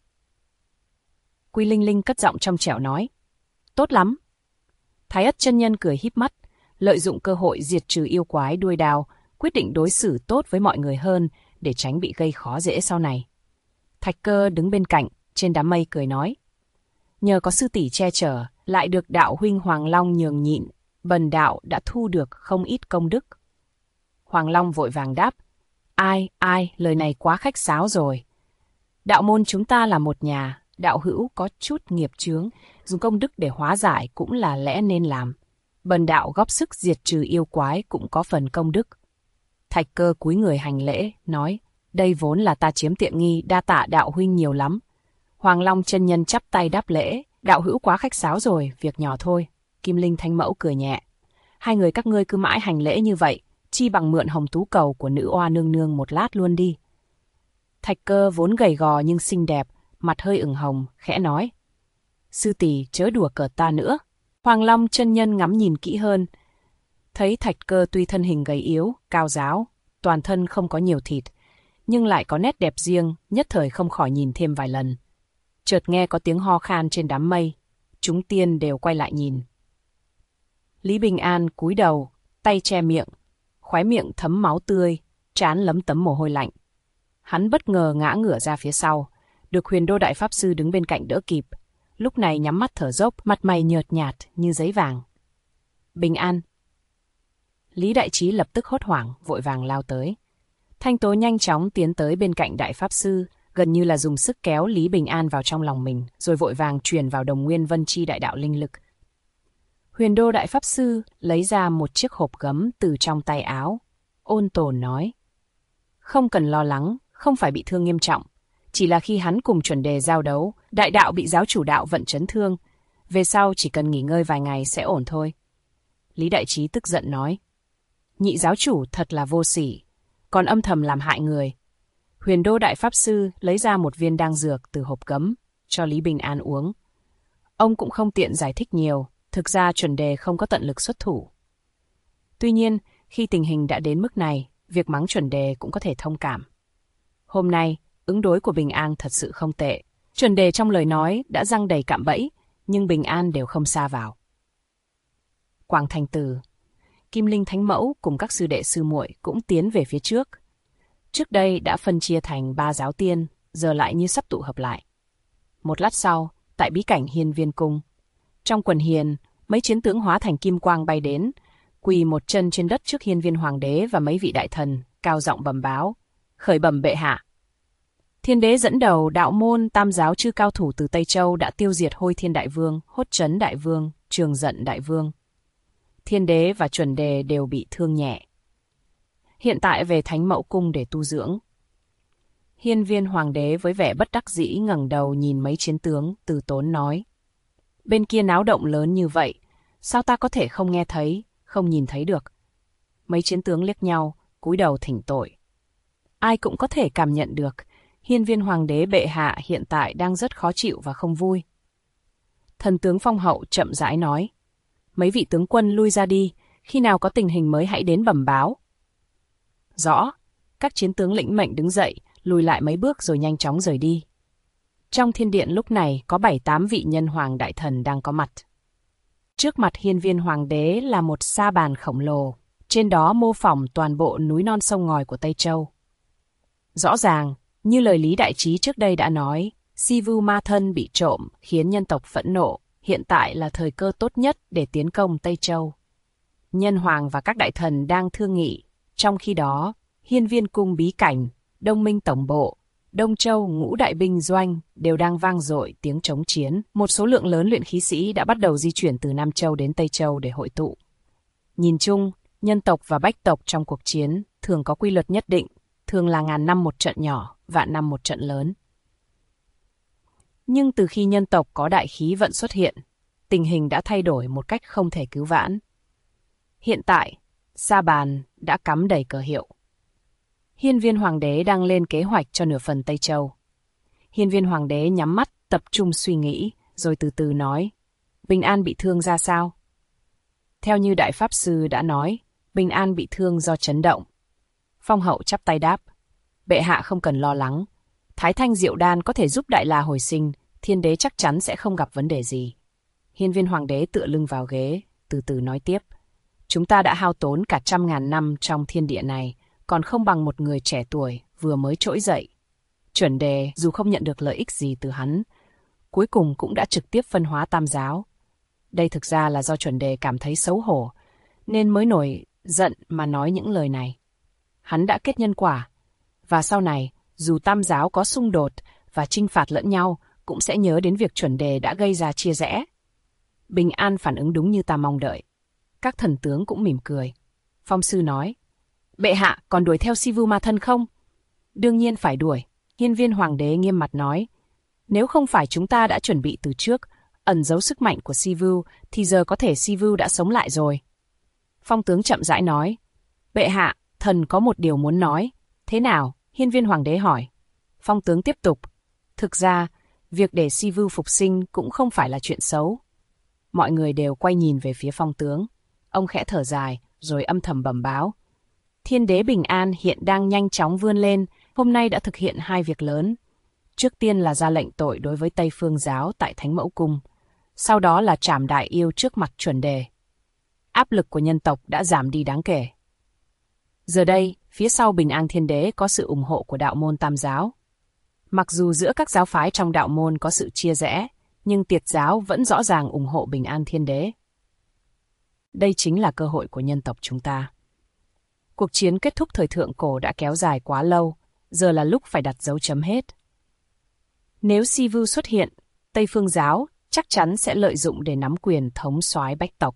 Quy Linh Linh cất giọng trong trẻo nói. Tốt lắm. Thái Ất chân nhân cười híp mắt, lợi dụng cơ hội diệt trừ yêu quái đuôi đao, quyết định đối xử tốt với mọi người hơn để tránh bị gây khó dễ sau này. Thạch Cơ đứng bên cạnh, trên đám mây cười nói. Nhờ có sư tỷ che chở, lại được đạo huynh Hoàng Long nhường nhịn, bần đạo đã thu được không ít công đức. Hoàng Long vội vàng đáp. Ai, lời này quá khách sáo rồi. Đạo môn chúng ta là một nhà, đạo hữu có chút nghiệp chướng, dùng công đức để hóa giải cũng là lẽ nên làm. Bần đạo góp sức diệt trừ yêu quái cũng có phần công đức. Thạch Cơ cúi người hành lễ, nói, đây vốn là ta chiếm tiện nghi, đa tạ đạo huynh nhiều lắm. Hoàng Long chân nhân chắp tay đáp lễ, đạo hữu quá khách sáo rồi, việc nhỏ thôi. Kim Linh Thánh Mẫu cười nhẹ. Hai người các ngươi cứ mãi hành lễ như vậy, chi bằng mượn hồng tú cầu của nữ oa nương nương một lát luôn đi. Thạch Cơ vốn gầy gò nhưng xinh đẹp, mặt hơi ửng hồng, khẽ nói. Sư tỷ chớ đùa cợt ta nữa. Hoàng Long chân nhân ngắm nhìn kỹ hơn. Thấy Thạch Cơ tuy thân hình gầy yếu, cao ráo, toàn thân không có nhiều thịt, nhưng lại có nét đẹp riêng, nhất thời không khỏi nhìn thêm vài lần. Chợt nghe có tiếng ho khan trên đám mây, chúng tiên đều quay lại nhìn. Lý Bình An cúi đầu, tay che miệng, khóe miệng thấm máu tươi, trán lấm tấm mồ hôi lạnh. Hắn bất ngờ ngã ngửa ra phía sau, được Huyền Đô Đại Pháp Sư đứng bên cạnh đỡ kịp. Lúc này nhắm mắt thở dốc, mặt mày nhợt nhạt như giấy vàng. Bình An. Lý Đại Trí lập tức hốt hoảng, vội vàng lao tới. Thanh Tố nhanh chóng tiến tới bên cạnh Đại Pháp Sư, gần như là dùng sức kéo Lý Bình An vào trong lòng mình, rồi vội vàng truyền vào Đồng Nguyên Vân Chi đại đạo linh lực. Huyền Đô Đại Pháp Sư lấy ra một chiếc hộp gấm từ trong tay áo, ôn tồn nói. Không cần lo lắng, không phải bị thương nghiêm trọng. Chỉ là khi hắn cùng chuẩn đề giao đấu, đại đạo bị giáo chủ đạo vận chấn thương. Về sau chỉ cần nghỉ ngơi vài ngày sẽ ổn thôi. Lý Đại Trí tức giận nói. Nhị giáo chủ thật là vô sỉ, còn âm thầm làm hại người. Huyền Đô Đại Pháp Sư lấy ra một viên đan dược từ hộp gấm, cho Lý Bình An uống. Ông cũng không tiện giải thích nhiều, thực ra chuẩn đề không có tận lực xuất thủ. Tuy nhiên, khi tình hình đã đến mức này, việc mắng chuẩn đề cũng có thể thông cảm. Hôm nay, ứng đối của Bình An thật sự không tệ. Chuẩn đề trong lời nói đã giăng đầy cạm bẫy, nhưng Bình An đều không sa vào. Quảng Thành Tử, Kim Linh Thánh Mẫu cùng các sư đệ sư muội cũng tiến về phía trước. Trước đây đã phân chia thành 3 giáo tiên, giờ lại như sắp tụ hợp lại. Một lát sau, tại bí cảnh Hiên Viên Cung, trong quần hiền, mấy chiến tướng hóa thành kim quang bay đến, quỳ một chân trên đất trước Hiên Viên Hoàng đế và mấy vị đại thần, cao giọng bẩm báo, khởi bẩm bệ hạ. Thiên đế dẫn đầu đạo môn tam giáo chư cao thủ từ Tây Châu đã tiêu diệt Hôi Thiên Đại Vương, Hốt Trấn Đại Vương, Trường Giận Đại Vương. Thiên đế và chuẩn đề đều bị thương nhẹ. Hiện tại về Thánh Mẫu Cung để tu dưỡng. Hiên Viên Hoàng đế với vẻ bất đắc dĩ ngẩng đầu nhìn mấy chiến tướng, từ tốn nói. Bên kia náo động lớn như vậy, sao ta có thể không nghe thấy, không nhìn thấy được? Mấy chiến tướng liếc nhau, cúi đầu thỉnh tội. Ai cũng có thể cảm nhận được, hiên viên hoàng đế bệ hạ hiện tại đang rất khó chịu và không vui. Thần tướng Phong Hậu chậm rãi nói, mấy vị tướng quân lui ra đi, khi nào có tình hình mới hãy đến bẩm báo. Rõ, các chiến tướng lĩnh mệnh đứng dậy, lùi lại mấy bước rồi nhanh chóng rời đi. Trong thiên điện lúc này có 7-8 vị nhân hoàng đại thần đang có mặt. Trước mặt hiên viên hoàng đế là một sa bàn khổng lồ, trên đó mô phỏng toàn bộ núi non sông ngòi của Tây Châu. Rõ ràng, như lời Lý Đại Trí trước đây đã nói, Sivu ma thân bị trộm khiến nhân tộc phẫn nộ, hiện tại là thời cơ tốt nhất để tiến công Tây Châu. Nhân hoàng và các đại thần đang thương nghị, trong khi đó, hiên viên cung bí cảnh, Đông Minh Tổng bộ, Đông Châu ngũ đại binh doanh đều đang vang dội tiếng chống chiến. Một số lượng lớn luyện khí sĩ đã bắt đầu di chuyển từ Nam Châu đến Tây Châu để hội tụ. Nhìn chung, nhân tộc và bách tộc trong cuộc chiến thường có quy luật nhất định, thường là ngàn năm một trận nhỏ, vạn năm một trận lớn. Nhưng từ khi nhân tộc có đại khí vận xuất hiện, tình hình đã thay đổi một cách không thể cứu vãn. Hiện tại, sa bàn đã cắm đầy cờ hiệu. Hiên viên hoàng đế đang lên kế hoạch cho nửa phần Tây Châu. Hiên viên hoàng đế nhắm mắt, tập trung suy nghĩ, rồi từ từ nói, Bình An bị thương ra sao? Theo như Đại Pháp Sư đã nói, Bình An bị thương do chấn động. Phong Hậu chắp tay đáp, bệ hạ không cần lo lắng. Thái Thanh Diệu Đan có thể giúp Đại La hồi sinh, thiên đế chắc chắn sẽ không gặp vấn đề gì. Hiên viên hoàng đế tựa lưng vào ghế, từ từ nói tiếp. Chúng ta đã hao tốn cả 100.000 năm trong thiên địa này, còn không bằng một người trẻ tuổi vừa mới trỗi dậy. Chuẩn đề dù không nhận được lợi ích gì từ hắn, cuối cùng cũng đã trực tiếp phân hóa tam giáo. Đây thực ra là do chuẩn đề cảm thấy xấu hổ, nên mới nổi giận mà nói những lời này. Hắn đã kết nhân quả, và sau này, dù tam giáo có xung đột và chinh phạt lẫn nhau, cũng sẽ nhớ đến việc chuẩn đề đã gây ra chia rẽ. Bình An phản ứng đúng như ta mong đợi. Các thần tướng cũng mỉm cười. Phong Sư nói, bệ hạ còn đuổi theo Sivu ma thân không? Đương nhiên phải đuổi. Hiên viên hoàng đế nghiêm mặt nói, nếu không phải chúng ta đã chuẩn bị từ trước, ẩn giấu sức mạnh của Sivu, thì giờ có thể Sivu đã sống lại rồi. Phong tướng chậm rãi nói, bệ hạ, thần có một điều muốn nói. Thế nào? Hiên viên hoàng đế hỏi. Phong tướng tiếp tục, thực ra, việc để Sivu phục sinh cũng không phải là chuyện xấu. Mọi người đều quay nhìn về phía phong tướng. Ông khẽ thở dài, rồi âm thầm bẩm báo. Thiên đế Bình An hiện đang nhanh chóng vươn lên, hôm nay đã thực hiện 2 việc lớn. Trước tiên là ra lệnh tội đối với Tây Phương giáo tại Thánh Mẫu Cung. Sau đó là trảm đại yêu trước mặt chuẩn đề. Áp lực của nhân tộc đã giảm đi đáng kể. Giờ đây, phía sau Bình An Thiên Đế có sự ủng hộ của đạo môn Tam giáo. Mặc dù giữa các giáo phái trong đạo môn có sự chia rẽ, nhưng Tiệt giáo vẫn rõ ràng ủng hộ Bình An Thiên Đế. Đây chính là cơ hội của nhân tộc chúng ta. Cuộc chiến kết thúc thời thượng cổ đã kéo dài quá lâu, giờ là lúc phải đặt dấu chấm hết. Nếu Sivu xuất hiện, Tây Phương giáo chắc chắn sẽ lợi dụng để nắm quyền thống soái bách tộc.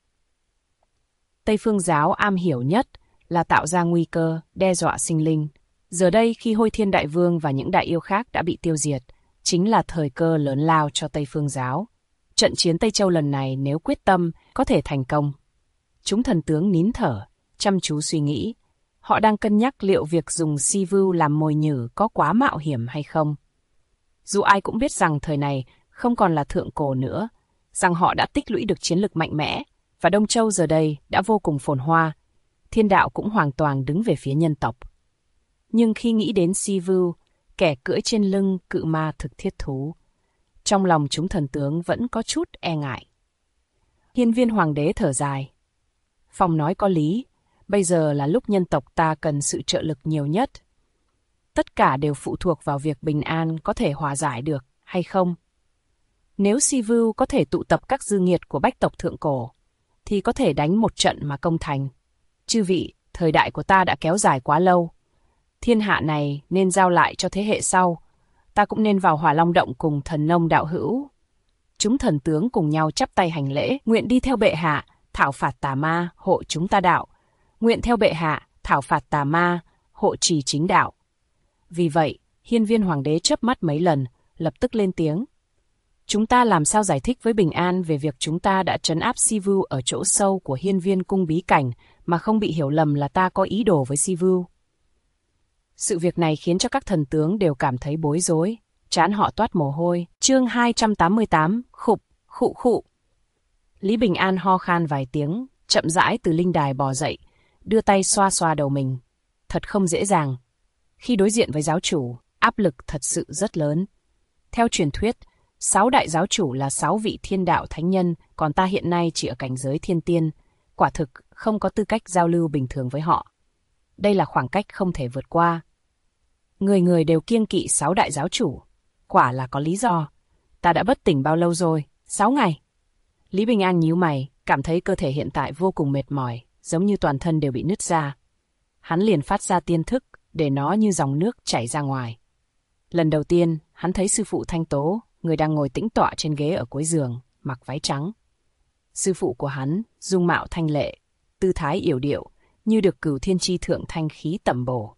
Tây Phương giáo am hiểu nhất là tạo ra nguy cơ, đe dọa sinh linh. Giờ đây khi Hôi Thiên Đại Vương và những đại yêu khác đã bị tiêu diệt, chính là thời cơ lớn lao cho Tây Phương giáo. Trận chiến Tây Châu lần này nếu quyết tâm, có thể thành công. Chúng thần tướng nín thở, chăm chú suy nghĩ. Họ đang cân nhắc liệu việc dùng Sivu làm mồi nhử có quá mạo hiểm hay không. Dù ai cũng biết rằng thời này không còn là thượng cổ nữa, rằng họ đã tích lũy được chiến lực mạnh mẽ, và Đông Châu giờ đây đã vô cùng phồn hoa, thiên đạo cũng hoàn toàn đứng về phía nhân tộc. Nhưng khi nghĩ đến Sivu, kẻ cưỡi trên lưng cự ma thực thiết thú, trong lòng chúng thần tướng vẫn có chút e ngại. Hiên viên hoàng đế thở dài. Phong nói có lý, bây giờ là lúc nhân tộc ta cần sự trợ lực nhiều nhất. Tất cả đều phụ thuộc vào việc Bình An có thể hòa giải được hay không. Nếu Sivu có thể tụ tập các dư nghiệt của bách tộc thượng cổ, thì có thể đánh một trận mà công thành. Chư vị, thời đại của ta đã kéo dài quá lâu. Thiên hạ này nên giao lại cho thế hệ sau. Ta cũng nên vào Hỏa Long Động cùng thần nông đạo hữu. Chúng thần tướng cùng nhau chắp tay hành lễ, nguyện đi theo bệ hạ, thảo phạt tà ma, hộ chúng ta đạo. Nguyện theo bệ hạ, thảo phạt tà ma, hộ trì chính đạo. Vì vậy, hiên viên hoàng đế chớp mắt mấy lần, lập tức lên tiếng. Chúng ta làm sao giải thích với Bình An về việc chúng ta đã trấn áp Sivu ở chỗ sâu của hiên viên cung bí cảnh mà không bị hiểu lầm là ta có ý đồ với Sivu? Sự việc này khiến cho các thần tướng đều cảm thấy bối rối, trán họ toát mồ hôi. Chương 288, khụ khụ. Lý Bình An ho khan vài tiếng, chậm rãi từ linh đài bò dậy, đưa tay xoa xoa đầu mình. Thật không dễ dàng. Khi đối diện với giáo chủ, áp lực thật sự rất lớn. Theo truyền thuyết, 6 đại giáo chủ là 6 vị thiên đạo thánh nhân, còn ta hiện nay chỉ ở cảnh giới thiên tiên, quả thực không có tư cách giao lưu bình thường với họ. Đây là khoảng cách không thể vượt qua. Người người đều kiêng kỵ 6 đại giáo chủ, quả là có lý do. Ta đã bất tỉnh bao lâu rồi? 6 ngày. Lý Bình An nhíu mày, cảm thấy cơ thể hiện tại vô cùng mệt mỏi, giống như toàn thân đều bị nứt ra. Hắn liền phát ra tiên thức, để nó như dòng nước chảy ra ngoài. Lần đầu tiên, hắn thấy sư phụ Thanh Tố, người đang ngồi tĩnh tọa trên ghế ở cuối giường, mặc váy trắng. Sư phụ của hắn, dung mạo thanh lệ, tư thái yểu điệu, như được Cửu Thiên Chi Thượng thanh khí tẩm bổ.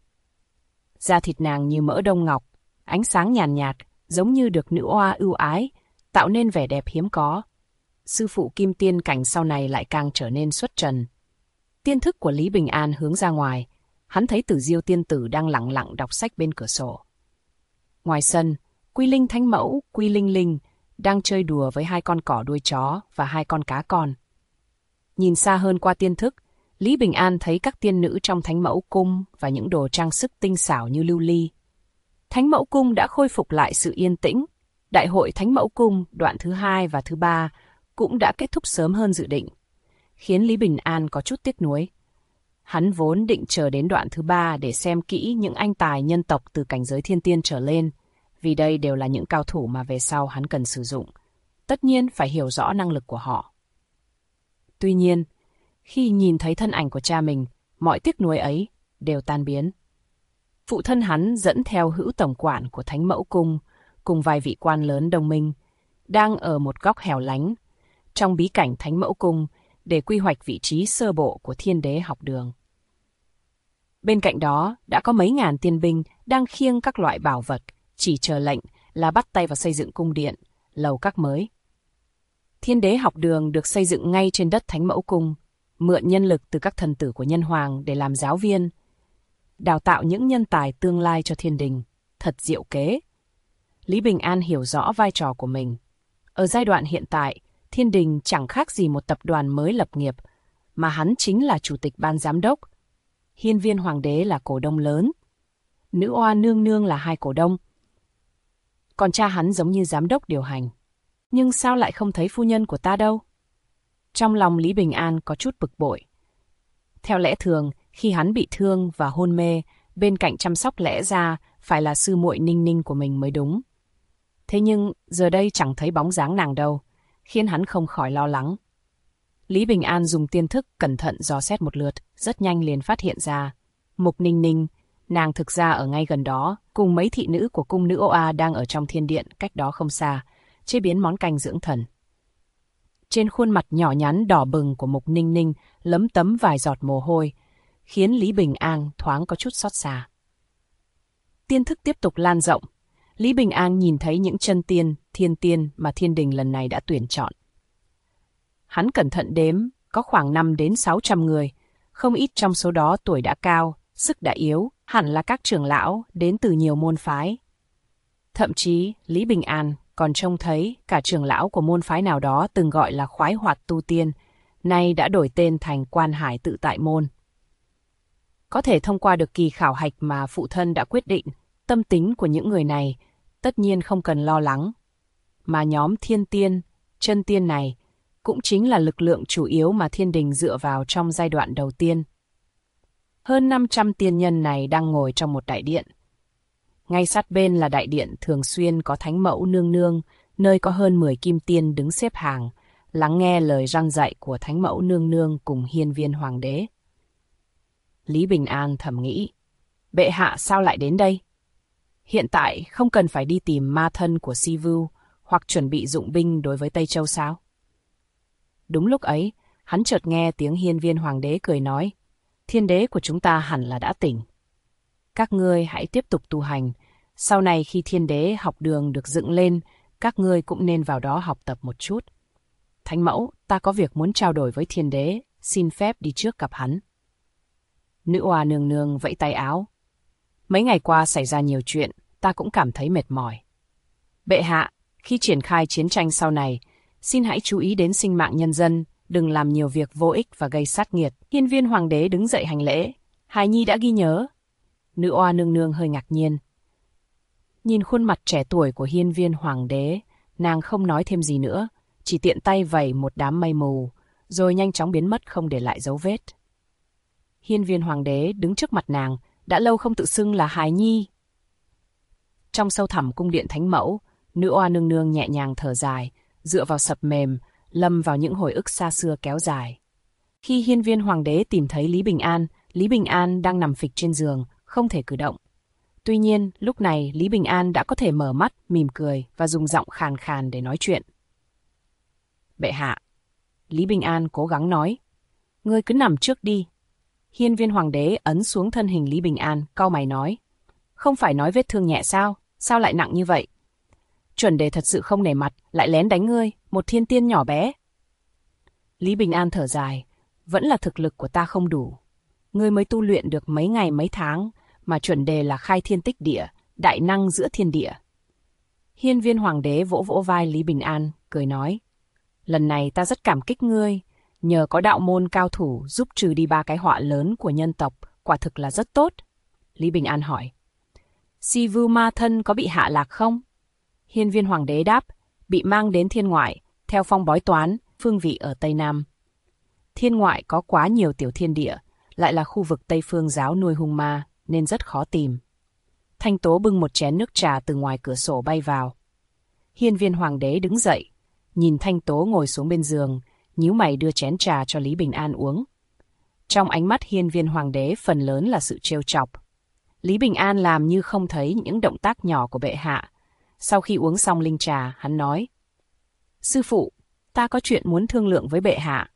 Da thịt nàng như mỡ đông ngọc, ánh sáng nhàn nhạt, giống như được nữ oa ưu ái, tạo nên vẻ đẹp hiếm có. Sư phụ Kim Tiên cảnh sau này lại càng trở nên xuất trần. Tiên thức của Lý Bình An hướng ra ngoài, hắn thấy Tử Diêu tiên tử đang lặng lặng đọc sách bên cửa sổ. Ngoài sân, Quy Linh Thánh Mẫu, Quy Linh Linh đang chơi đùa với 2 con cỏ đuôi chó và 2 con cá con. Nhìn xa hơn qua tiên thức, Lý Bình An thấy các tiên nữ trong Thánh Mẫu Cung và những đồ trang sức tinh xảo như lưu ly. Thánh Mẫu Cung đã khôi phục lại sự yên tĩnh. Đại hội Thánh Mẫu Cung đoạn thứ 2 và thứ 3 cũng đã kết thúc sớm hơn dự định, khiến Lý Bình An có chút tiếc nuối. Hắn vốn định chờ đến đoạn thứ 3 để xem kỹ những anh tài nhân tộc từ cảnh giới thiên tiên trở lên, vì đây đều là những cao thủ mà về sau hắn cần sử dụng. Tất nhiên phải hiểu rõ năng lực của họ. Tuy nhiên, khi nhìn thấy thân ảnh của cha mình, mọi tiếc nuối ấy đều tan biến. Phụ thân hắn dẫn theo hữu tổng quản của Thánh Mẫu Cung cùng vài vị quan lớn đồng minh, đang ở một góc hẻo lánh trong bí cảnh Thánh Mẫu Cung để quy hoạch vị trí sơ bộ của Thiên Đế học đường. Bên cạnh đó đã có mấy ngàn tiên binh đang khiêng các loại bảo vật, chỉ chờ lệnh là bắt tay vào xây dựng cung điện, lầu các mới. Thiên Đế học đường được xây dựng ngay trên đất Thánh Mẫu Cung, mượn nhân lực từ các thần tử của Nhân Hoàng để làm giáo viên, đào tạo những nhân tài tương lai cho thiên đình. Thật diệu kế. Lý Bình An hiểu rõ vai trò của mình. Ở giai đoạn hiện tại, thiên đình chẳng khác gì một tập đoàn mới lập nghiệp, mà hắn chính là chủ tịch ban giám đốc. Hiên viên hoàng đế là cổ đông lớn. Nữ oa nương nương là 2 cổ đông. Còn cha hắn giống như giám đốc điều hành. Nhưng sao lại không thấy phu nhân của ta đâu? Trong lòng Lý Bình An có chút bực bội. Theo lẽ thường, khi hắn bị thương và hôn mê, bên cạnh chăm sóc lẽ ra phải là sư muội Ninh Ninh của mình mới đúng. Thế nhưng giờ đây chẳng thấy bóng dáng nàng đâu, khiến hắn không khỏi lo lắng. Lý Bình An dùng tiên thức cẩn thận dò xét một lượt, rất nhanh liền phát hiện ra. Mục Ninh Ninh, nàng thực ra ở ngay gần đó, cùng mấy thị nữ của cung nữ Oa đang ở trong thiên điện cách đó không xa, chế biến món canh dưỡng thần. Trên khuôn mặt nhỏ nhắn đỏ bừng của Mục Ninh Ninh lấm tấm vài giọt mồ hôi, khiến Lý Bình An thoáng có chút xót xa. Tiên thức tiếp tục lan rộng. Lý Bình An nhìn thấy những chân tiên, thiên tiên mà thiên đình lần này đã tuyển chọn. Hắn cẩn thận đếm, có khoảng 5 đến 600 người, không ít trong số đó tuổi đã cao, sức đã yếu, hẳn là các trưởng lão đến từ nhiều môn phái. Thậm chí, Lý Bình An còn trông thấy cả trưởng lão của môn phái nào đó từng gọi là khoái hoạt tu tiên, nay đã đổi tên thành Quan Hải Tự Tại Môn. Có thể thông qua được kỳ khảo hạch mà phụ thân đã quyết định, tâm tính của những người này tất nhiên không cần lo lắng. Mà nhóm thiên tiên, chân tiên này cũng chính là lực lượng chủ yếu mà thiên đình dựa vào trong giai đoạn đầu tiên. Hơn 500 tiên nhân này đang ngồi trong một đại điện. Ngay sát bên là đại điện thường xuyên có Thánh Mẫu Nương Nương, nơi có hơn 10 kim tiên đứng xếp hàng, lắng nghe lời răn dạy của Thánh Mẫu Nương Nương cùng hiên viên hoàng đế. Lý Bình An thầm nghĩ, bệ hạ sao lại đến đây? Hiện tại không cần phải đi tìm ma thân của Sivu hoặc chuẩn bị dụng binh đối với Tây Châu sao? Đúng lúc ấy, hắn chợt nghe tiếng hiên viên hoàng đế cười nói, thiên đế của chúng ta hẳn là đã tỉnh. Các ngươi hãy tiếp tục tu hành, sau này khi thiên đế học đường được dựng lên các ngươi cũng nên vào đó học tập một chút. Thánh mẫu, ta có việc muốn trao đổi với thiên đế, xin phép đi trước gặp hắn. Nữ oa nương nương vẫy tay áo. Mấy ngày qua xảy ra nhiều chuyện, ta cũng cảm thấy mệt mỏi. Bệ hạ, khi triển khai chiến tranh sau này, xin hãy chú ý đến sinh mạng nhân dân, đừng làm nhiều việc vô ích và gây sát nghiệt. Hiên viên hoàng đế đứng dậy hành lễ. Hài nhi đã ghi nhớ. Nữ oa nương nương hơi ngạc nhiên. Nhìn khuôn mặt trẻ tuổi của hiên viên hoàng đế, nàng không nói thêm gì nữa, chỉ tiện tay vẩy một đám mây mù, rồi nhanh chóng biến mất không để lại dấu vết. Hiên viên hoàng đế đứng trước mặt nàng, đã lâu không tự xưng là hài nhi. Trong sâu thẳm cung điện thánh mẫu, nữ oa nương nương nhẹ nhàng thở dài, dựa vào sập mềm, lâm vào những hồi ức xa xưa kéo dài. Khi hiên viên hoàng đế tìm thấy Lý Bình An đang nằm phịch trên giường, không thể cử động. Tuy nhiên, lúc này Lý Bình An đã có thể mở mắt, mỉm cười và dùng giọng khàn khàn để nói chuyện. Bệ hạ, Lý Bình An cố gắng nói. Ngươi cứ nằm trước đi. Hiên viên hoàng đế ấn xuống thân hình Lý Bình An, cau mày nói. Không phải nói vết thương nhẹ sao? Sao lại nặng như vậy? Chuẩn đề thật sự không nể mặt, lại lén đánh ngươi, một thiên tiên nhỏ bé. Lý Bình An thở dài. Vẫn là thực lực của ta không đủ. Ngươi mới tu luyện được mấy ngày mấy tháng, mà chuẩn đề là khai thiên tích địa, đại năng giữa thiên địa. Hiên viên hoàng đế vỗ vỗ vai Lý Bình An, cười nói. Lần này ta rất cảm kích ngươi, nhờ có đạo môn cao thủ giúp trừ đi 3 cái họa lớn của nhân tộc, quả thực là rất tốt. Lý Bình An hỏi. Si Vu Ma Thân có bị hạ lạc không? Hiên viên hoàng đế đáp, bị mang đến thiên ngoại, theo phong bói toán, phương vị ở Tây Nam. Thiên ngoại có quá nhiều tiểu thiên địa, lại là khu vực Tây Phương giáo nuôi hung ma, nên rất khó tìm. Thanh Tố bưng một chén nước trà từ ngoài cửa sổ bay vào. Hiên viên hoàng đế đứng dậy, nhìn Thanh Tố ngồi xuống bên giường, nhíu mày đưa chén trà cho Lý Bình An uống. Trong ánh mắt hiên viên hoàng đế phần lớn là sự trêu chọc. Lý Bình An làm như không thấy những động tác nhỏ của bệ hạ. Sau khi uống xong linh trà, hắn nói. Sư phụ, ta có chuyện muốn thương lượng với bệ hạ.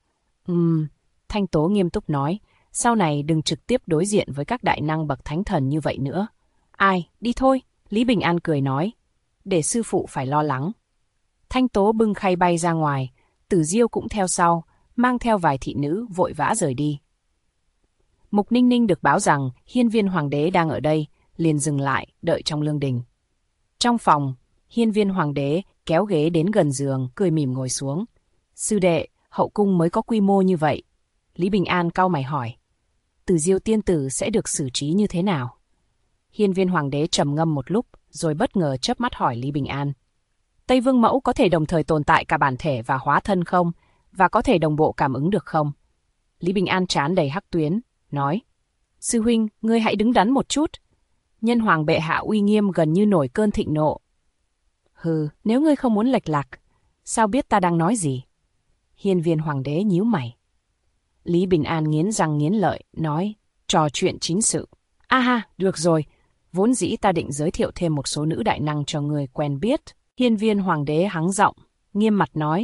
Thanh Tố nghiêm túc nói. Sau này đừng trực tiếp đối diện với các đại năng bậc thánh thần như vậy nữa. Ai, đi thôi, Lý Bình An cười nói. Để sư phụ phải lo lắng. Thanh Tố bưng khay bay ra ngoài, Tử Diêu cũng theo sau, mang theo vài thị nữ vội vã rời đi. Mục Ninh Ninh được báo rằng hiên viên hoàng đế đang ở đây, liền dừng lại, đợi trong lương đình. Trong phòng, hiên viên hoàng đế kéo ghế đến gần giường, cười mỉm ngồi xuống. Sư đệ, hậu cung mới có quy mô như vậy. Lý Bình An cau mày hỏi. Tử Diêu tiên tử sẽ được xử trí như thế nào? Hiên viên hoàng đế trầm ngâm một lúc, rồi bất ngờ chớp mắt hỏi Lý Bình An. Tây Vương Mẫu có thể đồng thời tồn tại cả bản thể và hóa thân không? Và có thể đồng bộ cảm ứng được không? Lý Bình An trán đầy hắc tuyến, nói. Sư huynh, ngươi hãy đứng đắn một chút. Nhân hoàng bệ hạ uy nghiêm gần như nổi cơn thịnh nộ. Hừ, nếu ngươi không muốn lệch lạc, sao biết ta đang nói gì? Hiên viên hoàng đế nhíu mày. Lý Bình An nghiến răng nghiến lợi, nói. Trò chuyện chính sự. Được rồi. Vốn dĩ ta định giới thiệu thêm một số nữ đại năng cho ngươi quen biết. Hiên viên hoàng đế hắng giọng, nghiêm mặt nói.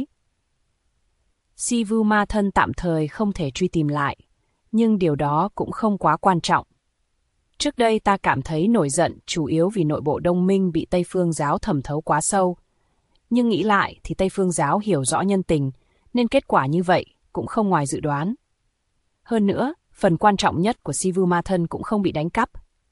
Si Vu Ma Thân tạm thời không thể truy tìm lại, nhưng điều đó cũng không quá quan trọng. Trước đây ta cảm thấy nổi giận chủ yếu vì nội bộ Đông Minh bị Tây Phương giáo thẩm thấu quá sâu. Nhưng nghĩ lại thì Tây Phương giáo hiểu rõ nhân tình, nên kết quả như vậy cũng không ngoài dự đoán. Hơn nữa, phần quan trọng nhất của Si Vu Ma Thân cũng không bị đánh cắp.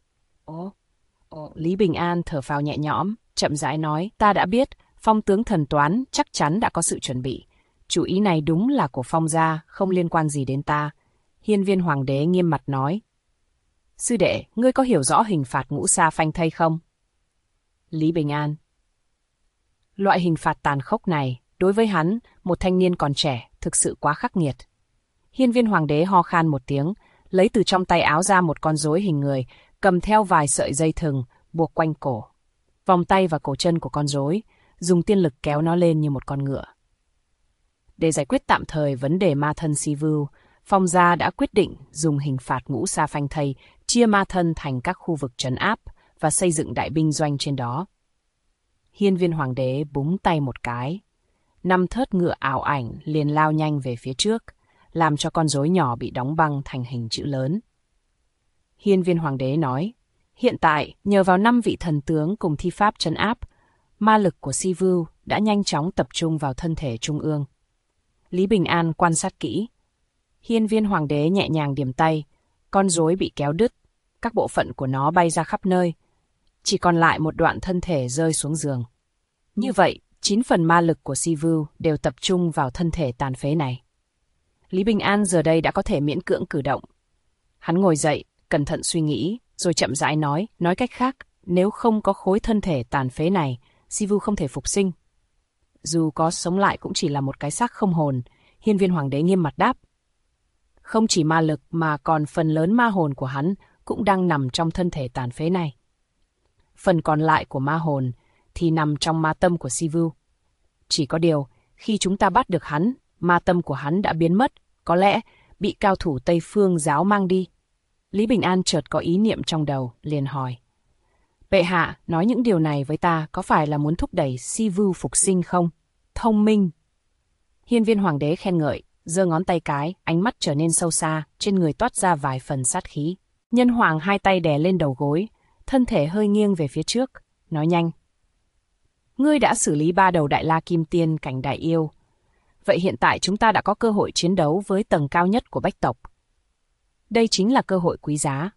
Lý Bình An thở phào nhẹ nhõm, chậm rãi nói, ta đã biết, Phong tướng thần toán chắc chắn đã có sự chuẩn bị. Chủ ý này đúng là của Phong gia, không liên quan gì đến ta. Hiên viên hoàng đế nghiêm mặt nói. Sư đệ, ngươi có hiểu rõ hình phạt ngũ sa phanh thây không? Lý Bình An. Loại hình phạt tàn khốc này, đối với hắn, một thanh niên còn trẻ, thực sự quá khắc nghiệt. Hiên viên hoàng đế ho khan một tiếng, lấy từ trong tay áo ra một con rối hình người, cầm theo vài sợi dây thừng, buộc quanh cổ. Vòng tay và cổ chân của con rối, dùng tiên lực kéo nó lên như một con ngựa. Để giải quyết tạm thời vấn đề ma thân Si Vu, Phong gia đã quyết định dùng hình phạt ngũ sa phanh thây, chia ma thân thành các khu vực trấn áp và xây dựng đại binh doanh trên đó. Hiên viên hoàng đế búng tay một cái. 5 thớt ngựa ảo ảnh liền lao nhanh về phía trước, làm cho con rối nhỏ bị đóng băng thành hình chữ lớn. Hiên viên hoàng đế nói, hiện tại, nhờ vào 5 vị thần tướng cùng thi pháp trấn áp, Ma lực của Si Vu đã nhanh chóng tập trung vào thân thể trung ương. Lý Bình An quan sát kỹ. Hiên Viên Hoàng đế nhẹ nhàng điểm tay, con rối bị kéo đứt, các bộ phận của nó bay ra khắp nơi. Chỉ còn lại một đoạn thân thể rơi xuống giường. Như vậy, 9 phần ma lực của Si Vu đều tập trung vào thân thể tàn phế này. Lý Bình An giờ đây đã có thể miễn cưỡng cử động. Hắn ngồi dậy, cẩn thận suy nghĩ, rồi chậm rãi nói cách khác, nếu không có khối thân thể tàn phế này, Si Vu không thể phục sinh. Dù có sống lại cũng chỉ là một cái xác không hồn, Hiên Viên Hoàng đế nghiêm mặt đáp. Không chỉ ma lực mà còn phần lớn ma hồn của hắn cũng đang nằm trong thân thể tàn phế này. Phần còn lại của ma hồn thì nằm trong ma tâm của Si Vu. Chỉ có điều, khi chúng ta bắt được hắn, ma tâm của hắn đã biến mất, có lẽ bị cao thủ Tây Phương giáo mang đi. Lý Bình An chợt có ý niệm trong đầu, liền hỏi. Bệ hạ, nói những điều này với ta có phải là muốn thúc đẩy Si Vu phục sinh không? Thông minh. Hiên Viên Hoàng đế khen ngợi, giơ ngón tay cái, ánh mắt trở nên sâu xa, trên người toát ra vài phần sát khí. Nhân Hoàng hai tay đè lên đầu gối, thân thể hơi nghiêng về phía trước, nói nhanh. Ngươi đã xử lý 3 đầu Đại La Kim Tiên cảnh đại yêu. Vậy hiện tại chúng ta đã có cơ hội chiến đấu với tầng cao nhất của Bách tộc. Đây chính là cơ hội quý giá.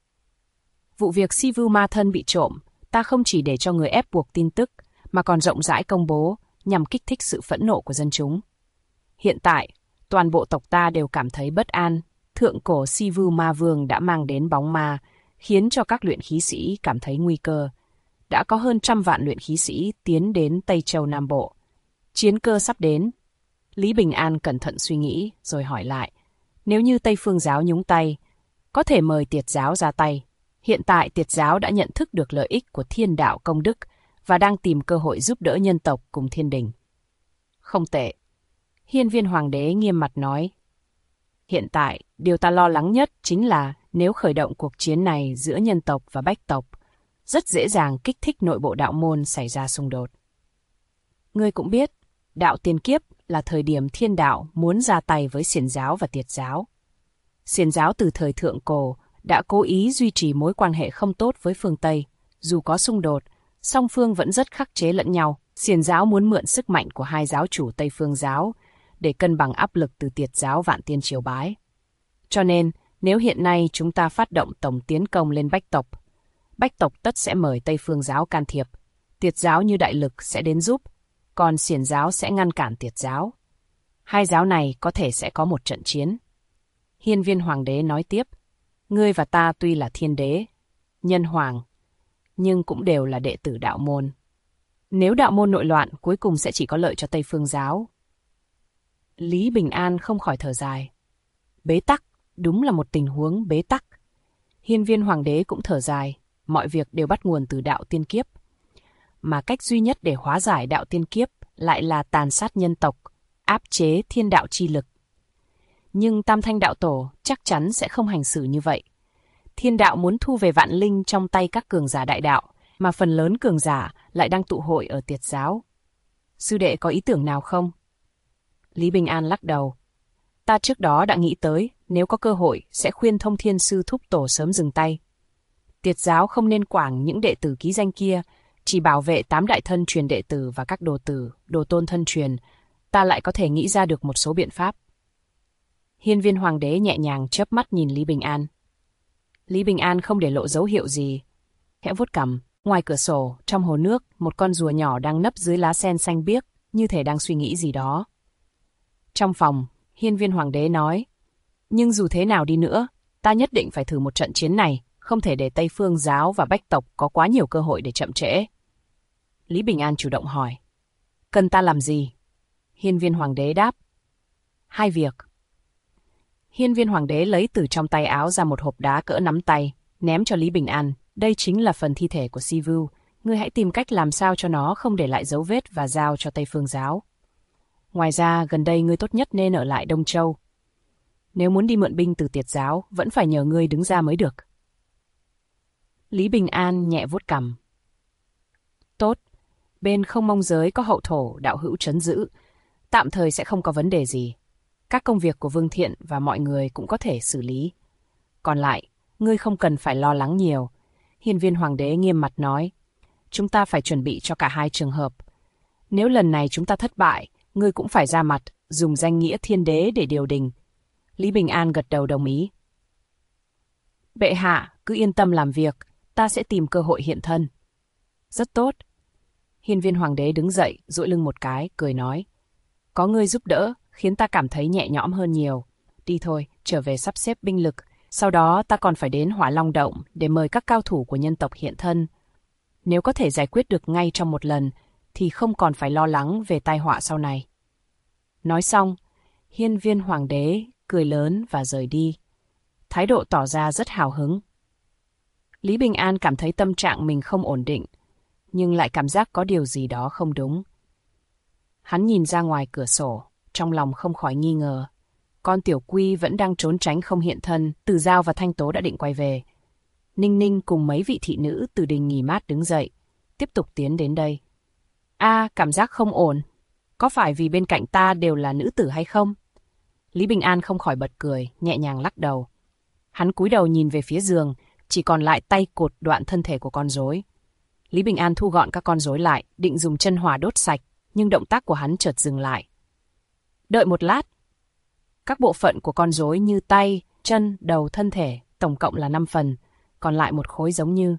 Vụ việc Si Vu ma thân bị trộm, ta không chỉ để cho người ép buộc tin tức, mà còn rộng rãi công bố, nhằm kích thích sự phẫn nộ của dân chúng. Hiện tại, toàn bộ tộc ta đều cảm thấy bất an. Thượng cổ Si Vu ma vương đã mang đến bóng ma, khiến cho các luyện khí sĩ cảm thấy nguy cơ. Đã có hơn 100 vạn luyện khí sĩ tiến đến Tây Châu Nam Bộ. Chiến cơ sắp đến. Lý Bình An cẩn thận suy nghĩ, rồi hỏi lại. Nếu như Tây Phương giáo nhúng tay, có thể mời Tiệt giáo ra tay. Hiện tại Tiệt giáo đã nhận thức được lợi ích của thiên đạo công đức và đang tìm cơ hội giúp đỡ nhân tộc cùng thiên đình. Không tệ. Hiên Viên Hoàng đế nghiêm mặt nói. Hiện tại, điều ta lo lắng nhất chính là nếu khởi động cuộc chiến này giữa nhân tộc và Bách tộc, rất dễ dàng kích thích nội bộ đạo môn xảy ra xung đột. Ngươi cũng biết, đạo tiên kiếp là thời điểm thiên đạo muốn ra tay với Xiển giáo và Tiệt giáo. Xiển giáo từ thời thượng cổ đã cố ý duy trì mối quan hệ không tốt với phương Tây. Dù có xung đột, song phương vẫn rất khắc chế lẫn nhau. Xiển giáo muốn mượn sức mạnh của hai giáo chủ Tây Phương giáo để cân bằng áp lực từ Tiệt giáo Vạn Tiên triều bái. Cho nên, nếu hiện nay chúng ta phát động tổng tiến công lên Bách tộc tất sẽ mời Tây Phương giáo can thiệp. Tiệt giáo như đại lực sẽ đến giúp, còn Xiển giáo sẽ ngăn cản Tiệt giáo. Hai giáo này có thể sẽ có một trận chiến. Hiên Viên Hoàng đế nói tiếp, ngươi và ta tuy là thiên đế, nhân hoàng, nhưng cũng đều là đệ tử đạo môn. Nếu đạo môn nội loạn, cuối cùng sẽ chỉ có lợi cho Tây Phương giáo. Lý Bình An không khỏi thở dài. Bế tắc, đúng là một tình huống bế tắc. Hiên Viên Hoàng đế cũng thở dài, mọi việc đều bắt nguồn từ đạo tiên kiếp. Mà cách duy nhất để hóa giải đạo tiên kiếp lại là tàn sát nhân tộc, áp chế thiên đạo chi lực. Nhưng Tam Thanh đạo tổ chắc chắn sẽ không hành xử như vậy. Thiên đạo muốn thu về vạn linh trong tay các cường giả đại đạo, mà phần lớn cường giả lại đang tụ hội ở Tiệt giáo. Sư đệ có ý tưởng nào không? Lý Bình An lắc đầu. Ta trước đó đã nghĩ tới, nếu có cơ hội sẽ khuyên Thông Thiên sư thúc tổ sớm dừng tay. Tiệt giáo không nên quản những đệ tử ký danh kia, chỉ bảo vệ 8 đại thân truyền đệ tử và các đồ tử, đồ tôn thân truyền. Ta lại có thể nghĩ ra được một số biện pháp. Hiên Viên Hoàng đế nhẹ nhàng chớp mắt nhìn Lý Bình An. Lý Bình An không để lộ dấu hiệu gì, khẽ vuốt cằm. Ngoài cửa sổ, trong hồ nước, một con rùa nhỏ đang nấp dưới lá sen xanh biếc, như thể đang suy nghĩ gì đó. Trong phòng, Hiên Viên Hoàng đế nói, nhưng dù thế nào đi nữa, ta nhất định phải thử một trận chiến này, không thể để Tây Phương giáo và Bách tộc có quá nhiều cơ hội để chậm trễ. Lý Bình An chủ động hỏi, cần ta làm gì? Hiên Viên Hoàng đế đáp, 2 việc. Hiên Viên Hoàng đế lấy từ trong tay áo ra một hộp đá cỡ nắm tay, ném cho Lý Bình An. Đây chính là phần thi thể của Si Vu. Ngươi hãy tìm cách làm sao cho nó không để lại dấu vết và giao cho Tây Phương giáo. Ngoài ra, gần đây ngươi tốt nhất nên ở lại Đông Châu. Nếu muốn đi mượn binh từ Tiệt giáo, vẫn phải nhờ ngươi đứng ra mới được. Lý Bình An nhẹ vuốt cằm. Tốt, bên Không Mông giới có hậu thổ đạo hữu trấn giữ, tạm thời sẽ không có vấn đề gì. Các công việc của Vương Thiện và mọi người cũng có thể xử lý. Còn lại, ngươi không cần phải lo lắng nhiều. Hiên Viên Hoàng đế nghiêm mặt nói. chúng ta phải chuẩn bị cho cả hai trường hợp. Nếu lần này chúng ta thất bại, ngươi cũng phải ra mặt, dùng danh nghĩa thiên đế để điều đình. Lý Bình An gật đầu đồng ý. Bệ hạ, cứ yên tâm làm việc, ta sẽ tìm cơ hội hiện thân. Rất tốt. Hiên Viên Hoàng đế đứng dậy, duỗi lưng một cái, cười nói. Có ngươi giúp đỡ, khiến ta cảm thấy nhẹ nhõm hơn nhiều. Đi thôi, trở về sắp xếp binh lực. Sau đó ta còn phải đến Hỏa Long Động để mời các cao thủ của nhân tộc hiện thân. Nếu có thể giải quyết được ngay trong một lần, thì không còn phải lo lắng về tai họa sau này. Nói xong, Hiên Viên Hoàng đế cười lớn và rời đi. Thái độ tỏ ra rất hào hứng. Lý Bình An cảm thấy tâm trạng mình không ổn định, nhưng lại cảm giác có điều gì đó không đúng. Hắn nhìn ra ngoài cửa sổ, trong lòng không khỏi nghi ngờ. Con Tiểu Quy vẫn đang trốn tránh không hiện thân, Từ Giao và Thanh Tố đã định quay về. Ninh Ninh cùng mấy vị thị nữ từ đình nghỉ mát đứng dậy, tiếp tục tiến đến đây. Cảm giác không ổn. Có phải vì bên cạnh ta đều là nữ tử hay không? Lý Bình An không khỏi bật cười, nhẹ nhàng lắc đầu. Hắn cúi đầu nhìn về phía giường, chỉ còn lại tay cột đoạn thân thể của con rối. Lý Bình An thu gọn các con rối lại, định dùng chân hỏa đốt sạch, nhưng động tác của hắn chợt dừng lại. Đợi một lát. Các bộ phận của con rối như tay, chân, đầu, thân thể, tổng cộng là 5 phần, còn lại một khối giống như.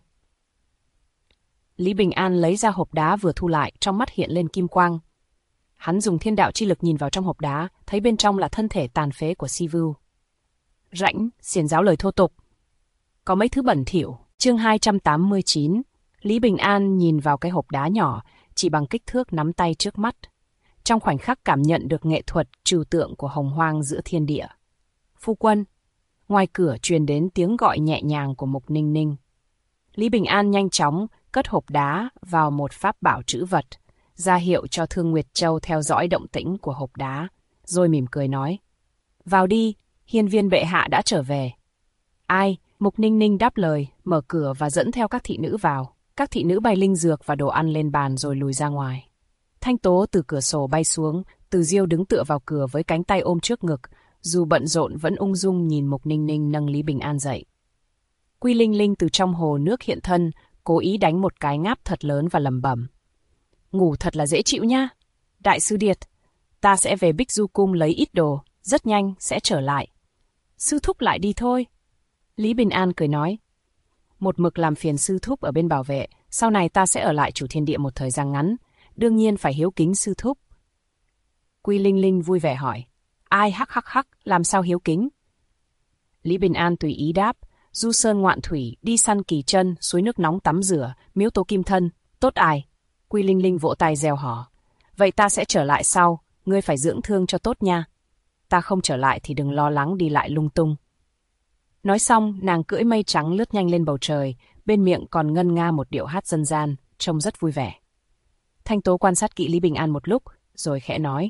Lý Bình An lấy ra hộp đá vừa thu lại, trong mắt hiện lên kim quang. Hắn dùng thiên đạo chi lực nhìn vào trong hộp đá, thấy bên trong là thân thể tàn phế của Si Vưu. Rãnh, xiển giáo lời thô tục. Có mấy thứ bẩn thỉu. Chương 289. Lý Bình An nhìn vào cái hộp đá nhỏ, chỉ bằng kích thước nắm tay trước mắt. Trong khoảnh khắc cảm nhận được nghệ thuật trừu tượng của hồng hoang giữa thiên địa. Phu quân. Ngoài cửa truyền đến tiếng gọi nhẹ nhàng của Mục Ninh Ninh. Lý Bình An nhanh chóng cất hộp đá vào một pháp bảo trữ vật, ra hiệu cho Thương Nguyệt Châu theo dõi động tĩnh của hộp đá, rồi mỉm cười nói. Vào đi, Hiên Viên bệ hạ đã trở về. Ai? Mục Ninh Ninh đáp lời, mở cửa và dẫn theo các thị nữ vào. Các thị nữ bày linh dược và đồ ăn lên bàn rồi lùi ra ngoài. Thanh Tố từ cửa sổ bay xuống, Từ Diêu đứng tựa vào cửa với cánh tay ôm trước ngực, dù bận rộn vẫn ung dung nhìn Mục Ninh Ninh nâng Lý Bình An dậy. Quy Linh Linh từ trong hồ nước hiện thân, cố ý đánh một cái ngáp thật lớn và lẩm bẩm. Ngủ thật là dễ chịu nha. Đại sư Điệt, ta sẽ về Bích Du Cung lấy ít đồ, rất nhanh sẽ trở lại. Sư thúc lại đi thôi. Lý Bình An cười nói. Một mực làm phiền sư thúc ở bên bảo vệ, sau này ta sẽ ở lại Chủ Thiên Địa một thời gian ngắn, đương nhiên phải hiếu kính sư thúc. Quy Linh Linh vui vẻ hỏi. Ai hắc, làm sao hiếu kính? Lý Bình An tùy ý đáp. Du sơn ngoạn thủy, đi săn kỳ chân, suối nước nóng tắm rửa, miếu tố kim thân, tốt ai? Quy Linh Linh vỗ tay reo hò. Vậy ta sẽ trở lại sau, ngươi phải dưỡng thương cho tốt nha. Ta không trở lại thì đừng lo lắng đi lại lung tung. Nói xong, nàng cưỡi mây trắng lướt nhanh lên bầu trời, bên miệng còn ngân nga một điệu hát dân gian, trông rất vui vẻ. Thanh Tố quan sát kỹ Lý Bình An một lúc, rồi khẽ nói.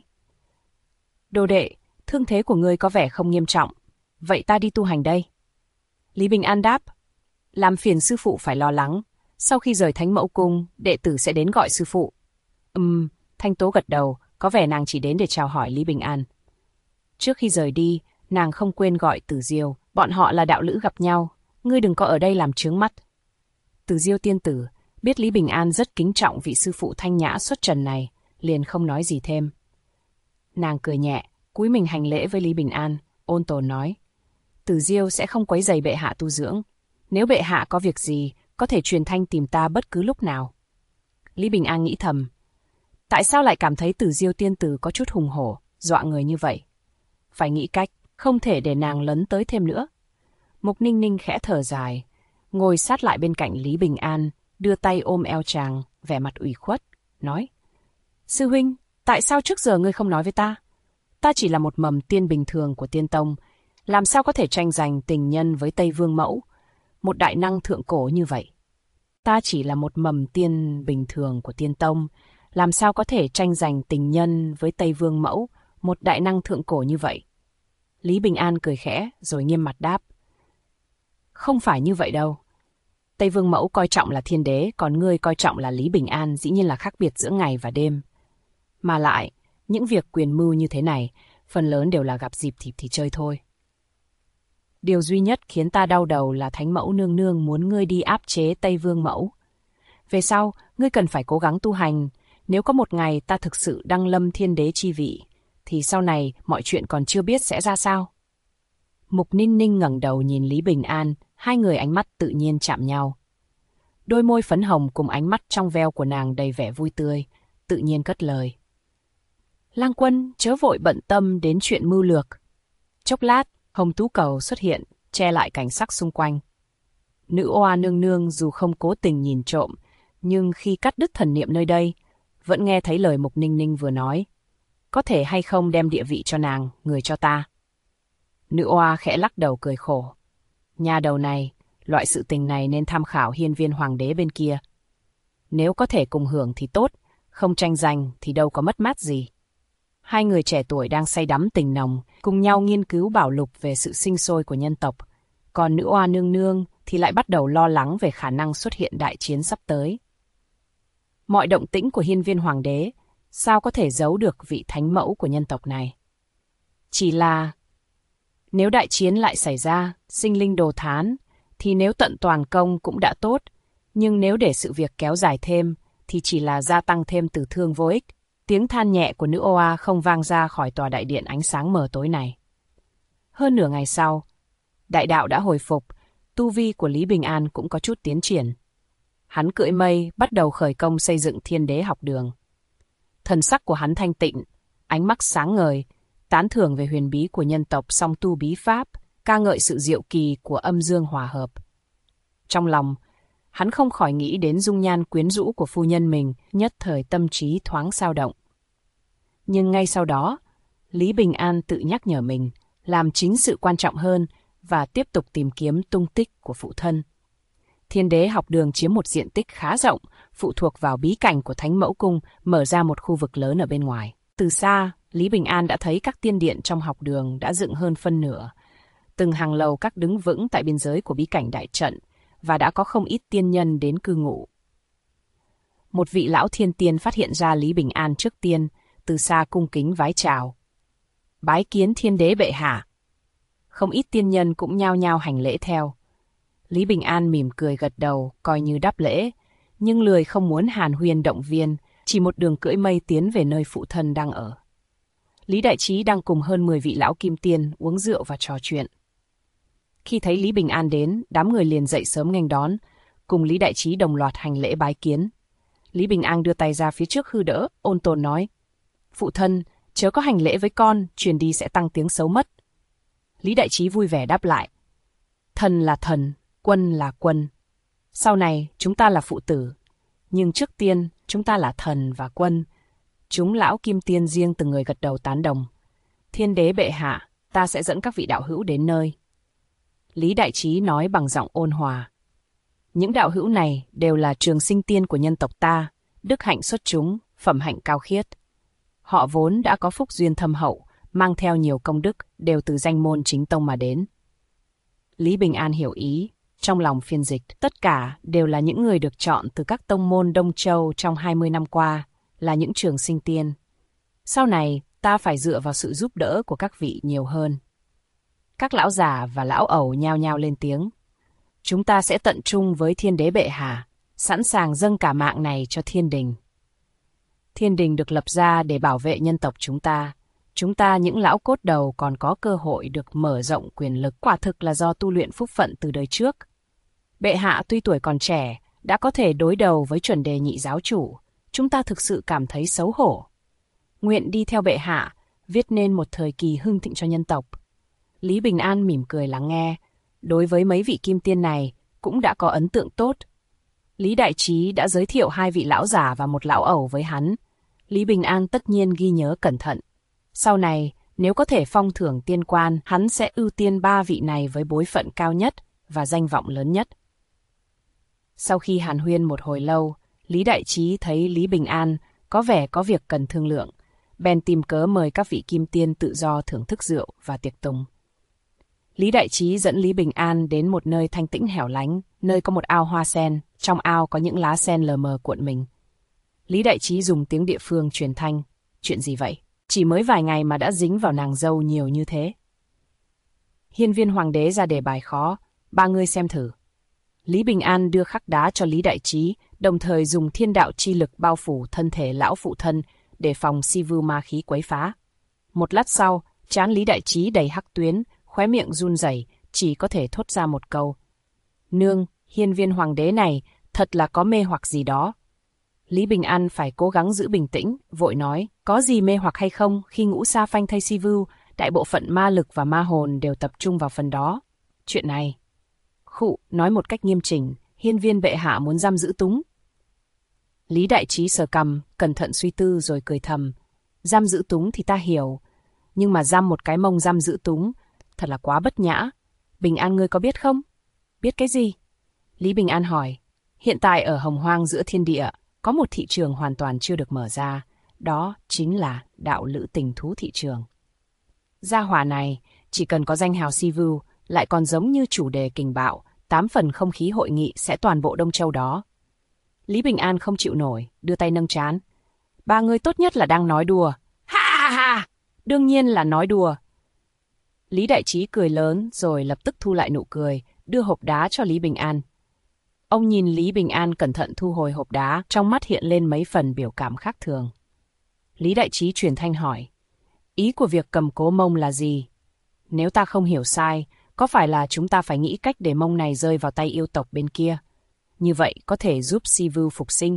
Đồ đệ, thương thế của ngươi có vẻ không nghiêm trọng, vậy ta đi tu hành đây. Lý Bình An đáp. Làm phiền sư phụ phải lo lắng, sau khi rời Thánh Mẫu Cung, đệ tử sẽ đến gọi sư phụ. Thanh Tố gật đầu, có vẻ nàng chỉ đến để chào hỏi Lý Bình An. Trước khi rời đi, nàng không quên gọi Tử Diêu, bọn họ là đạo lữ gặp nhau, ngươi đừng có ở đây làm chướng mắt. Tử Diêu tiên tử, biết Lý Bình An rất kính trọng vị sư phụ thanh nhã xuất trần này, liền không nói gì thêm. Nàng cười nhẹ, cúi mình hành lễ với Lý Bình An, ôn tồn nói. Tử Diêu sẽ không quấy rầy bệ hạ tu dưỡng. Nếu bệ hạ có việc gì, có thể truyền thanh tìm ta bất cứ lúc nào. Lý Bình An nghĩ thầm. Tại sao lại cảm thấy Tử Diêu tiên tử có chút hùng hổ, dọa người như vậy? Phải nghĩ cách, không thể để nàng lấn tới thêm nữa. Mục Ninh Ninh khẽ thở dài, ngồi sát lại bên cạnh Lý Bình An, đưa tay ôm eo chàng, vẻ mặt ủy khuất, nói. Sư huynh, tại sao trước giờ ngươi không nói với ta? Ta chỉ là một mầm tiên bình thường của tiên tông, làm sao có thể tranh giành tình nhân với Tây Vương Mẫu, một đại năng thượng cổ như vậy? Ta chỉ là một mầm tiên bình thường của tiên tông, làm sao có thể tranh giành tình nhân với Tây Vương Mẫu, một đại năng thượng cổ như vậy? Lý Bình An cười khẽ, rồi nghiêm mặt đáp. Không phải như vậy đâu. Tây Vương Mẫu coi trọng là thiên đế, còn ngươi coi trọng là Lý Bình An, dĩ nhiên là khác biệt giữa ngày và đêm. Mà lại, những việc quyền mưu như thế này, phần lớn đều là gặp dịp thì chơi thôi. Điều duy nhất khiến ta đau đầu là Thánh Mẫu nương nương muốn ngươi đi áp chế Tây Vương Mẫu. Về sau, ngươi Ngươi cần phải cố gắng tu hành, nếu có một ngày ta thực sự đăng lâm thiên đế chi vị, thì sau này mọi chuyện còn chưa biết sẽ ra sao. Mục Ninh Ninh ngẩng đầu nhìn Lý Bình An, hai người ánh mắt tự nhiên chạm nhau. Đôi môi phấn hồng cùng ánh mắt trong veo của nàng đầy vẻ vui tươi, tự nhiên cất lời. Lang quân chớ vội bận tâm đến chuyện mưu lược. Chốc lát, hồng tú cầu xuất hiện, che lại cảnh sắc xung quanh. Nữ oa nương nương dù không cố tình nhìn trộm, nhưng khi cắt đứt thần niệm nơi đây, vẫn nghe thấy lời Mục Ninh Ninh vừa nói. Có thể hay không đem địa vị cho nàng, người cho ta. Nữ oa khẽ lắc đầu cười khổ. Nhà đầu này, loại sự tình này nên tham khảo hiên viên hoàng đế bên kia. Nếu có thể cùng hưởng thì tốt, không tranh giành thì đâu có mất mát gì. Hai người trẻ tuổi đang say đắm tình nồng, cùng nhau nghiên cứu bảo lục về sự sinh sôi của nhân tộc. Còn nữ oa nương nương thì lại bắt đầu lo lắng về khả năng xuất hiện đại chiến sắp tới. Mọi động tĩnh của hiên viên hoàng đế, sao có thể giấu được vị thánh mẫu của nhân tộc này? Chỉ là, nếu đại chiến lại xảy ra, sinh linh đồ thán, thì nếu tận toàn công cũng đã tốt, nhưng nếu để sự việc kéo dài thêm, thì chỉ là gia tăng thêm tử thương vô ích. Tiếng than nhẹ của nữ oa không vang ra khỏi tòa đại điện ánh sáng mờ tối này. Hơn nửa ngày sau, đại đạo đã hồi phục, tu vi của Lý Bình An cũng có chút tiến triển. Hắn cưỡi mây bắt đầu khởi công xây dựng thiên đế học đường. Thần sắc của hắn thanh tịnh, ánh mắt sáng ngời, tán thưởng về huyền bí của nhân tộc song tu bí pháp, ca ngợi sự diệu kỳ của âm dương hòa hợp. Trong lòng, hắn không khỏi nghĩ đến dung nhan quyến rũ của phu nhân mình, nhất thời tâm trí thoáng xao động. Nhưng ngay sau đó, Lý Bình An tự nhắc nhở mình, làm chính sự quan trọng hơn và tiếp tục tìm kiếm tung tích của phụ thân. Thiên đế học đường chiếm một diện tích khá rộng, phụ thuộc vào bí cảnh của Thánh Mẫu Cung, mở ra một khu vực lớn ở bên ngoài. Từ xa, Lý Bình An đã thấy các tiên điện trong học đường đã dựng hơn phân nửa. Từng hàng lầu các đứng vững tại biên giới của bí cảnh đại trận, và đã có không ít tiên nhân đến cư ngụ. Một vị lão thiên tiên phát hiện ra Lý Bình An trước tiên, từ xa cung kính vái chào. Bái kiến thiên đế bệ hạ. Không ít tiên nhân cũng nhao nhao hành lễ theo. Lý Bình An mỉm cười gật đầu, coi như đáp lễ, nhưng lười không muốn hàn huyên động viên, chỉ một đường cưỡi mây tiến về nơi phụ thân đang ở. Lý Đại Trí đang cùng hơn 10 vị lão kim tiên uống rượu và trò chuyện. Khi thấy Lý Bình An đến, đám người liền dậy sớm nghênh đón, cùng Lý Đại Trí đồng loạt hành lễ bái kiến. Lý Bình An đưa tay ra phía trước hư đỡ, ôn tồn nói: Phụ thân, chớ có hành lễ với con, truyền đi sẽ tăng tiếng xấu mất. Lý Đại Trí vui vẻ đáp lại: Thần là thần, quân là quân. Sau này chúng ta là phụ tử, nhưng trước tiên chúng ta là thần và quân. Chúng lão kim tiên riêng từng người gật đầu tán đồng. Thiên đế bệ hạ, ta sẽ dẫn các vị đạo hữu đến nơi. Lý Đại Trí nói bằng giọng ôn hòa. Những đạo hữu này đều là trường sinh tiên của nhân tộc ta, đức hạnh xuất chúng, phẩm hạnh cao khiết. Họ vốn đã có phúc duyên thâm hậu, mang theo nhiều công đức, đều từ danh môn chính tông mà đến. Lý Bình An hiểu ý, trong lòng phiên dịch, tất cả đều là những người được chọn từ các tông môn Đông Châu trong 20 năm qua, là những trường sinh tiên. Sau này, ta phải dựa vào sự giúp đỡ của các vị nhiều hơn. Các lão già và lão ẩu nhao nhao lên tiếng. Chúng ta sẽ tận trung với thiên đế bệ hạ, sẵn sàng dâng cả mạng này cho thiên đình. Thiên đình được lập ra để bảo vệ nhân tộc chúng ta. Chúng ta những lão cốt đầu còn có cơ hội được mở rộng quyền lực, quả thực là do tu luyện phúc phận từ đời trước. Bệ hạ tuy tuổi còn trẻ, đã có thể đối đầu với chuẩn đề nhị giáo chủ. Chúng ta thực sự cảm thấy xấu hổ. Nguyện đi theo bệ hạ, viết nên một thời kỳ hưng thịnh cho nhân tộc. Lý Bình An mỉm cười lắng nghe. Đối với mấy vị kim tiên này, cũng đã có ấn tượng tốt. Lý Đại Trí đã giới thiệu 2 vị lão già và một lão ẩu với hắn. Lý Bình An tất nhiên ghi nhớ cẩn thận. Sau này, nếu có thể phong thưởng tiên quan, hắn sẽ ưu tiên 3 vị này với bối phận cao nhất và danh vọng lớn nhất. Sau khi hàn huyên một hồi lâu, Lý Đại Trí thấy Lý Bình An có vẻ có việc cần thương lượng, bèn tìm cớ mời các vị kim tiên tự do thưởng thức rượu và tiệc tùng. Lý Đại Trí dẫn Lý Bình An đến một nơi thanh tĩnh hẻo lánh, nơi có một ao hoa sen, trong ao có những lá sen lờ mờ cuộn mình. Lý Đại Trí dùng tiếng địa phương truyền thanh. Chuyện gì vậy? Chỉ mới vài ngày mà đã dính vào nàng dâu nhiều như thế. Hiên viên hoàng đế ra đề bài khó, 3 ngươi xem thử. Lý Bình An đưa khắc đá cho Lý Đại Trí, đồng thời dùng thiên đạo chi lực bao phủ thân thể lão phụ thân để phòng si vưu ma khí quấy phá. Một lát sau, trán Lý Đại Trí đầy hắc tuyến, khóe miệng run rẩy, chỉ có thể thốt ra một câu. Nương, hiên viên hoàng đế này thật là có mê hoặc gì đó. Lý Bình An phải cố gắng giữ bình tĩnh, vội nói, có gì mê hoặc hay không, khi ngũ sa phanh thay si vưu, đại bộ phận ma lực và ma hồn đều tập trung vào phần đó. Chuyện này, nói một cách nghiêm chỉnh, hiên viên bệ hạ muốn giam giữ Túng. Lý Đại Trí sờ cằm, cẩn thận suy tư rồi cười thầm. Giam giữ Túng thì ta hiểu, nhưng mà giam một cái mông giam giữ Túng, thật là quá bất nhã. Bình An ngươi có biết không? Biết cái gì? Lý Bình An hỏi. Hiện tại ở Hồng Hoang giữa thiên địa, có một thị trường hoàn toàn chưa được mở ra, đó chính là đạo lữ tình thú thị trường. Gia hỏa này, chỉ cần có danh hào si vưu, lại còn giống như chủ đề kình bạo, 8 phần không khí hội nghị sẽ toàn bộ Đông Châu đó. Lý Bình An không chịu nổi, đưa tay nâng trán. Ba người tốt nhất là đang nói đùa. Ha ha ha, đương nhiên là nói đùa. Lý Đại Trí cười lớn rồi lập tức thu lại nụ cười, đưa hộp đá cho Lý Bình An. Ông nhìn Lý Bình An cẩn thận thu hồi hộp đá, trong mắt hiện lên mấy phần biểu cảm khác thường. Lý Đại Trí truyền thanh hỏi, ý của việc cầm cố mông là gì? Nếu ta không hiểu sai, có phải là chúng ta phải nghĩ cách để mông này rơi vào tay yêu tộc bên kia? Như vậy có thể giúp si vưu phục sinh.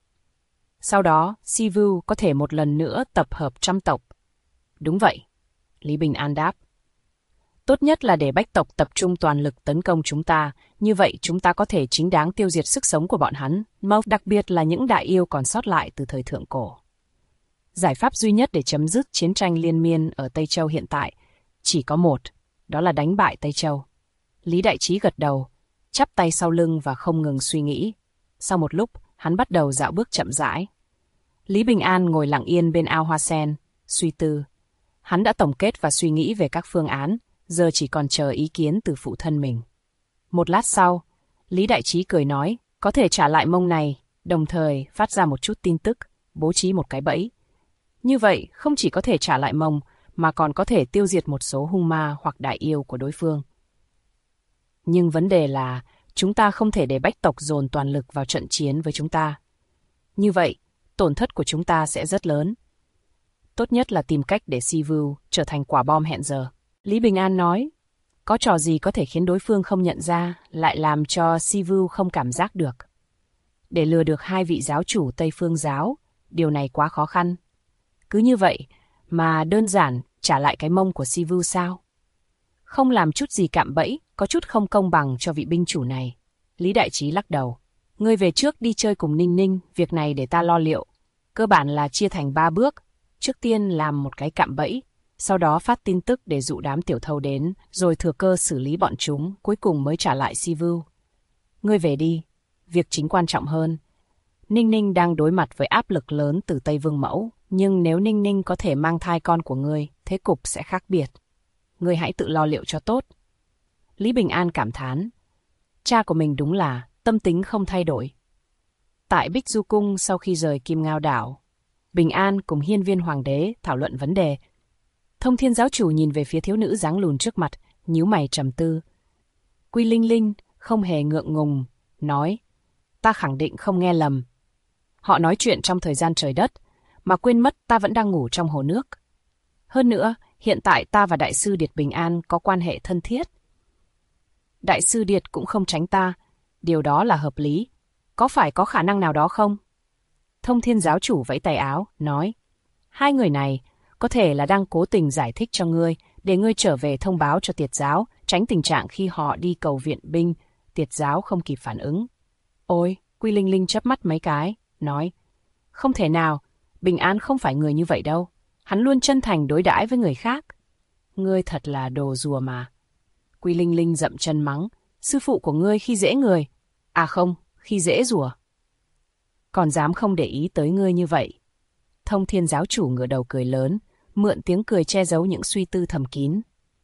Sau đó, si vưu có thể một lần nữa tập hợp trăm tộc. Đúng vậy, Lý Bình An đáp. Tốt nhất là để bách tộc tập trung toàn lực tấn công chúng ta, như vậy chúng ta có thể chính đáng tiêu diệt sức sống của bọn hắn, đặc biệt là những đại yêu còn sót lại từ thời thượng cổ. Giải pháp duy nhất để chấm dứt chiến tranh liên miên ở Tây Châu hiện tại chỉ có một, đó là đánh bại Tây Châu. Lý Đại Trí gật đầu, chắp tay sau lưng và không ngừng suy nghĩ. Sau một lúc, hắn bắt đầu dạo bước chậm rãi. Lý Bình An ngồi lặng yên bên ao hoa sen, suy tư. Hắn đã tổng kết và suy nghĩ về các phương án, giờ chỉ còn chờ ý kiến từ phụ thân mình. Một lát sau, Lý Đại Trí cười nói, có thể trả lại mông này, đồng thời phát ra một chút tin tức, bố trí một cái bẫy. Như vậy, không chỉ có thể trả lại mông, mà còn có thể tiêu diệt một số hung ma hoặc đại yêu của đối phương. Nhưng vấn đề là, chúng ta không thể để bách tộc dồn toàn lực vào trận chiến với chúng ta. Như vậy, tổn thất của chúng ta sẽ rất lớn. Tốt nhất là tìm cách để si vưu trở thành quả bom hẹn giờ. Lý Bình An nói, có trò gì có thể khiến đối phương không nhận ra, lại làm cho si vưu không cảm giác được. Để lừa được hai vị giáo chủ Tây Phương giáo, điều này quá khó khăn. Cứ như vậy mà đơn giản trả lại cái mông của si vưu sao? Không làm chút gì cạm bẫy, có chút không công bằng cho vị binh chủ này. Lý Đại Trí lắc đầu. Ngươi về trước đi chơi cùng Ninh Ninh, việc này để ta lo liệu. Cơ bản là chia thành 3 bước. Trước tiên làm một cái cạm bẫy, sau đó phát tin tức để dụ đám tiểu thâu đến, rồi thừa cơ xử lý bọn chúng, cuối cùng mới trả lại si vưu. Ngươi về đi, việc chính quan trọng hơn. Ninh Ninh đang đối mặt với áp lực lớn từ Tây Vương Mẫu, nhưng nếu Ninh Ninh có thể mang thai con của ngươi, thế cục sẽ khác biệt. Ngươi hãy tự lo liệu cho tốt. Lý Bình An cảm thán. Cha của mình đúng là tâm tính không thay đổi. Tại Bích Du Cung sau khi rời Kim Ngao Đảo, Bình An cùng hiên viên hoàng đế thảo luận vấn đề. Thông Thiên giáo chủ nhìn về phía thiếu nữ dáng lùn trước mặt, nhíu mày trầm tư. Quy Linh Linh không hề ngượng ngùng, nói, ta khẳng định không nghe lầm. Họ nói chuyện trong thời gian trời đất, mà quên mất ta vẫn đang ngủ trong hồ nước. Hơn nữa, hiện tại ta và Đại sư Điệt Bình An có quan hệ thân thiết. Đại sư Điệt cũng không tránh ta, điều đó là hợp lý. Có phải có khả năng nào đó không? Thông Thiên giáo chủ vẫy tay áo, nói, hai người này có thể là đang cố tình giải thích cho ngươi, để ngươi trở về thông báo cho Tiệt giáo, tránh tình trạng khi họ đi cầu viện binh, Tiệt giáo không kịp phản ứng. Ôi, Quy Linh Linh chớp mắt mấy cái, nói, không thể nào, Bình An không phải người như vậy đâu. Hắn luôn chân thành đối đãi với người khác. Ngươi thật là đồ rùa mà. Quy Linh Linh dậm chân mắng, sư phụ của ngươi khi dễ người. À không, khi dễ rùa. Còn dám không để ý tới ngươi như vậy. Thông Thiên giáo chủ ngửa đầu cười lớn, mượn tiếng cười che giấu những suy tư thầm kín.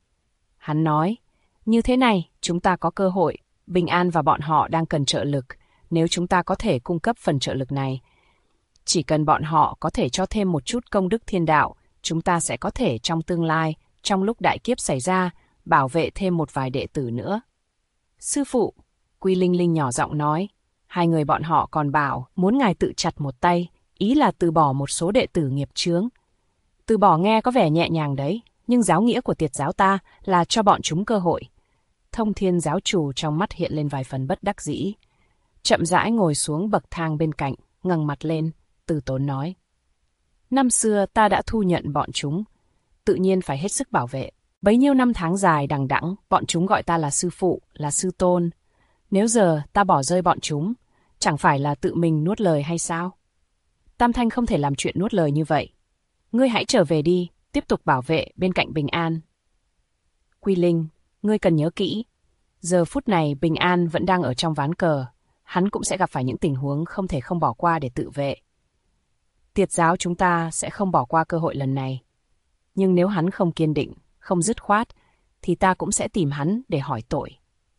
Hắn nói, như thế này, chúng ta có cơ hội. Bình An và bọn họ đang cần trợ lực. Nếu chúng ta có thể cung cấp phần trợ lực này, chỉ cần bọn họ có thể cho thêm một chút công đức thiên đạo, chúng ta sẽ có thể trong tương lai, trong lúc đại kiếp xảy ra, bảo vệ thêm một vài đệ tử nữa. Sư phụ, Quy Linh Linh nhỏ giọng nói, hai người bọn họ còn bảo muốn ngài tự chặt một tay, ý là từ bỏ một số đệ tử nghiệp chướng. Từ bỏ nghe có vẻ nhẹ nhàng đấy, nhưng giáo nghĩa của Tiệt giáo ta là cho bọn chúng cơ hội. Thông Thiên giáo chủ trong mắt hiện lên vài phần bất đắc dĩ. Chậm rãi ngồi xuống bậc thang bên cạnh, ngẩng mặt lên, từ tốn nói. Năm xưa ta đã thu nhận bọn chúng, tự nhiên phải hết sức bảo vệ. Bấy nhiêu năm tháng dài đằng đẵng, bọn chúng gọi ta là sư phụ, là sư tôn. Nếu giờ ta bỏ rơi bọn chúng, chẳng phải là tự mình nuốt lời hay sao? Tam Thanh không thể làm chuyện nuốt lời như vậy. Ngươi hãy trở về đi, tiếp tục bảo vệ bên cạnh Bình An. Quy Linh, ngươi cần nhớ kỹ. Giờ phút này Bình An vẫn đang ở trong ván cờ. Hắn cũng sẽ gặp phải những tình huống không thể không bỏ qua để tự vệ. Tiệt giáo chúng ta sẽ không bỏ qua cơ hội lần này. Nhưng nếu hắn không kiên định, không dứt khoát, thì ta cũng sẽ tìm hắn để hỏi tội.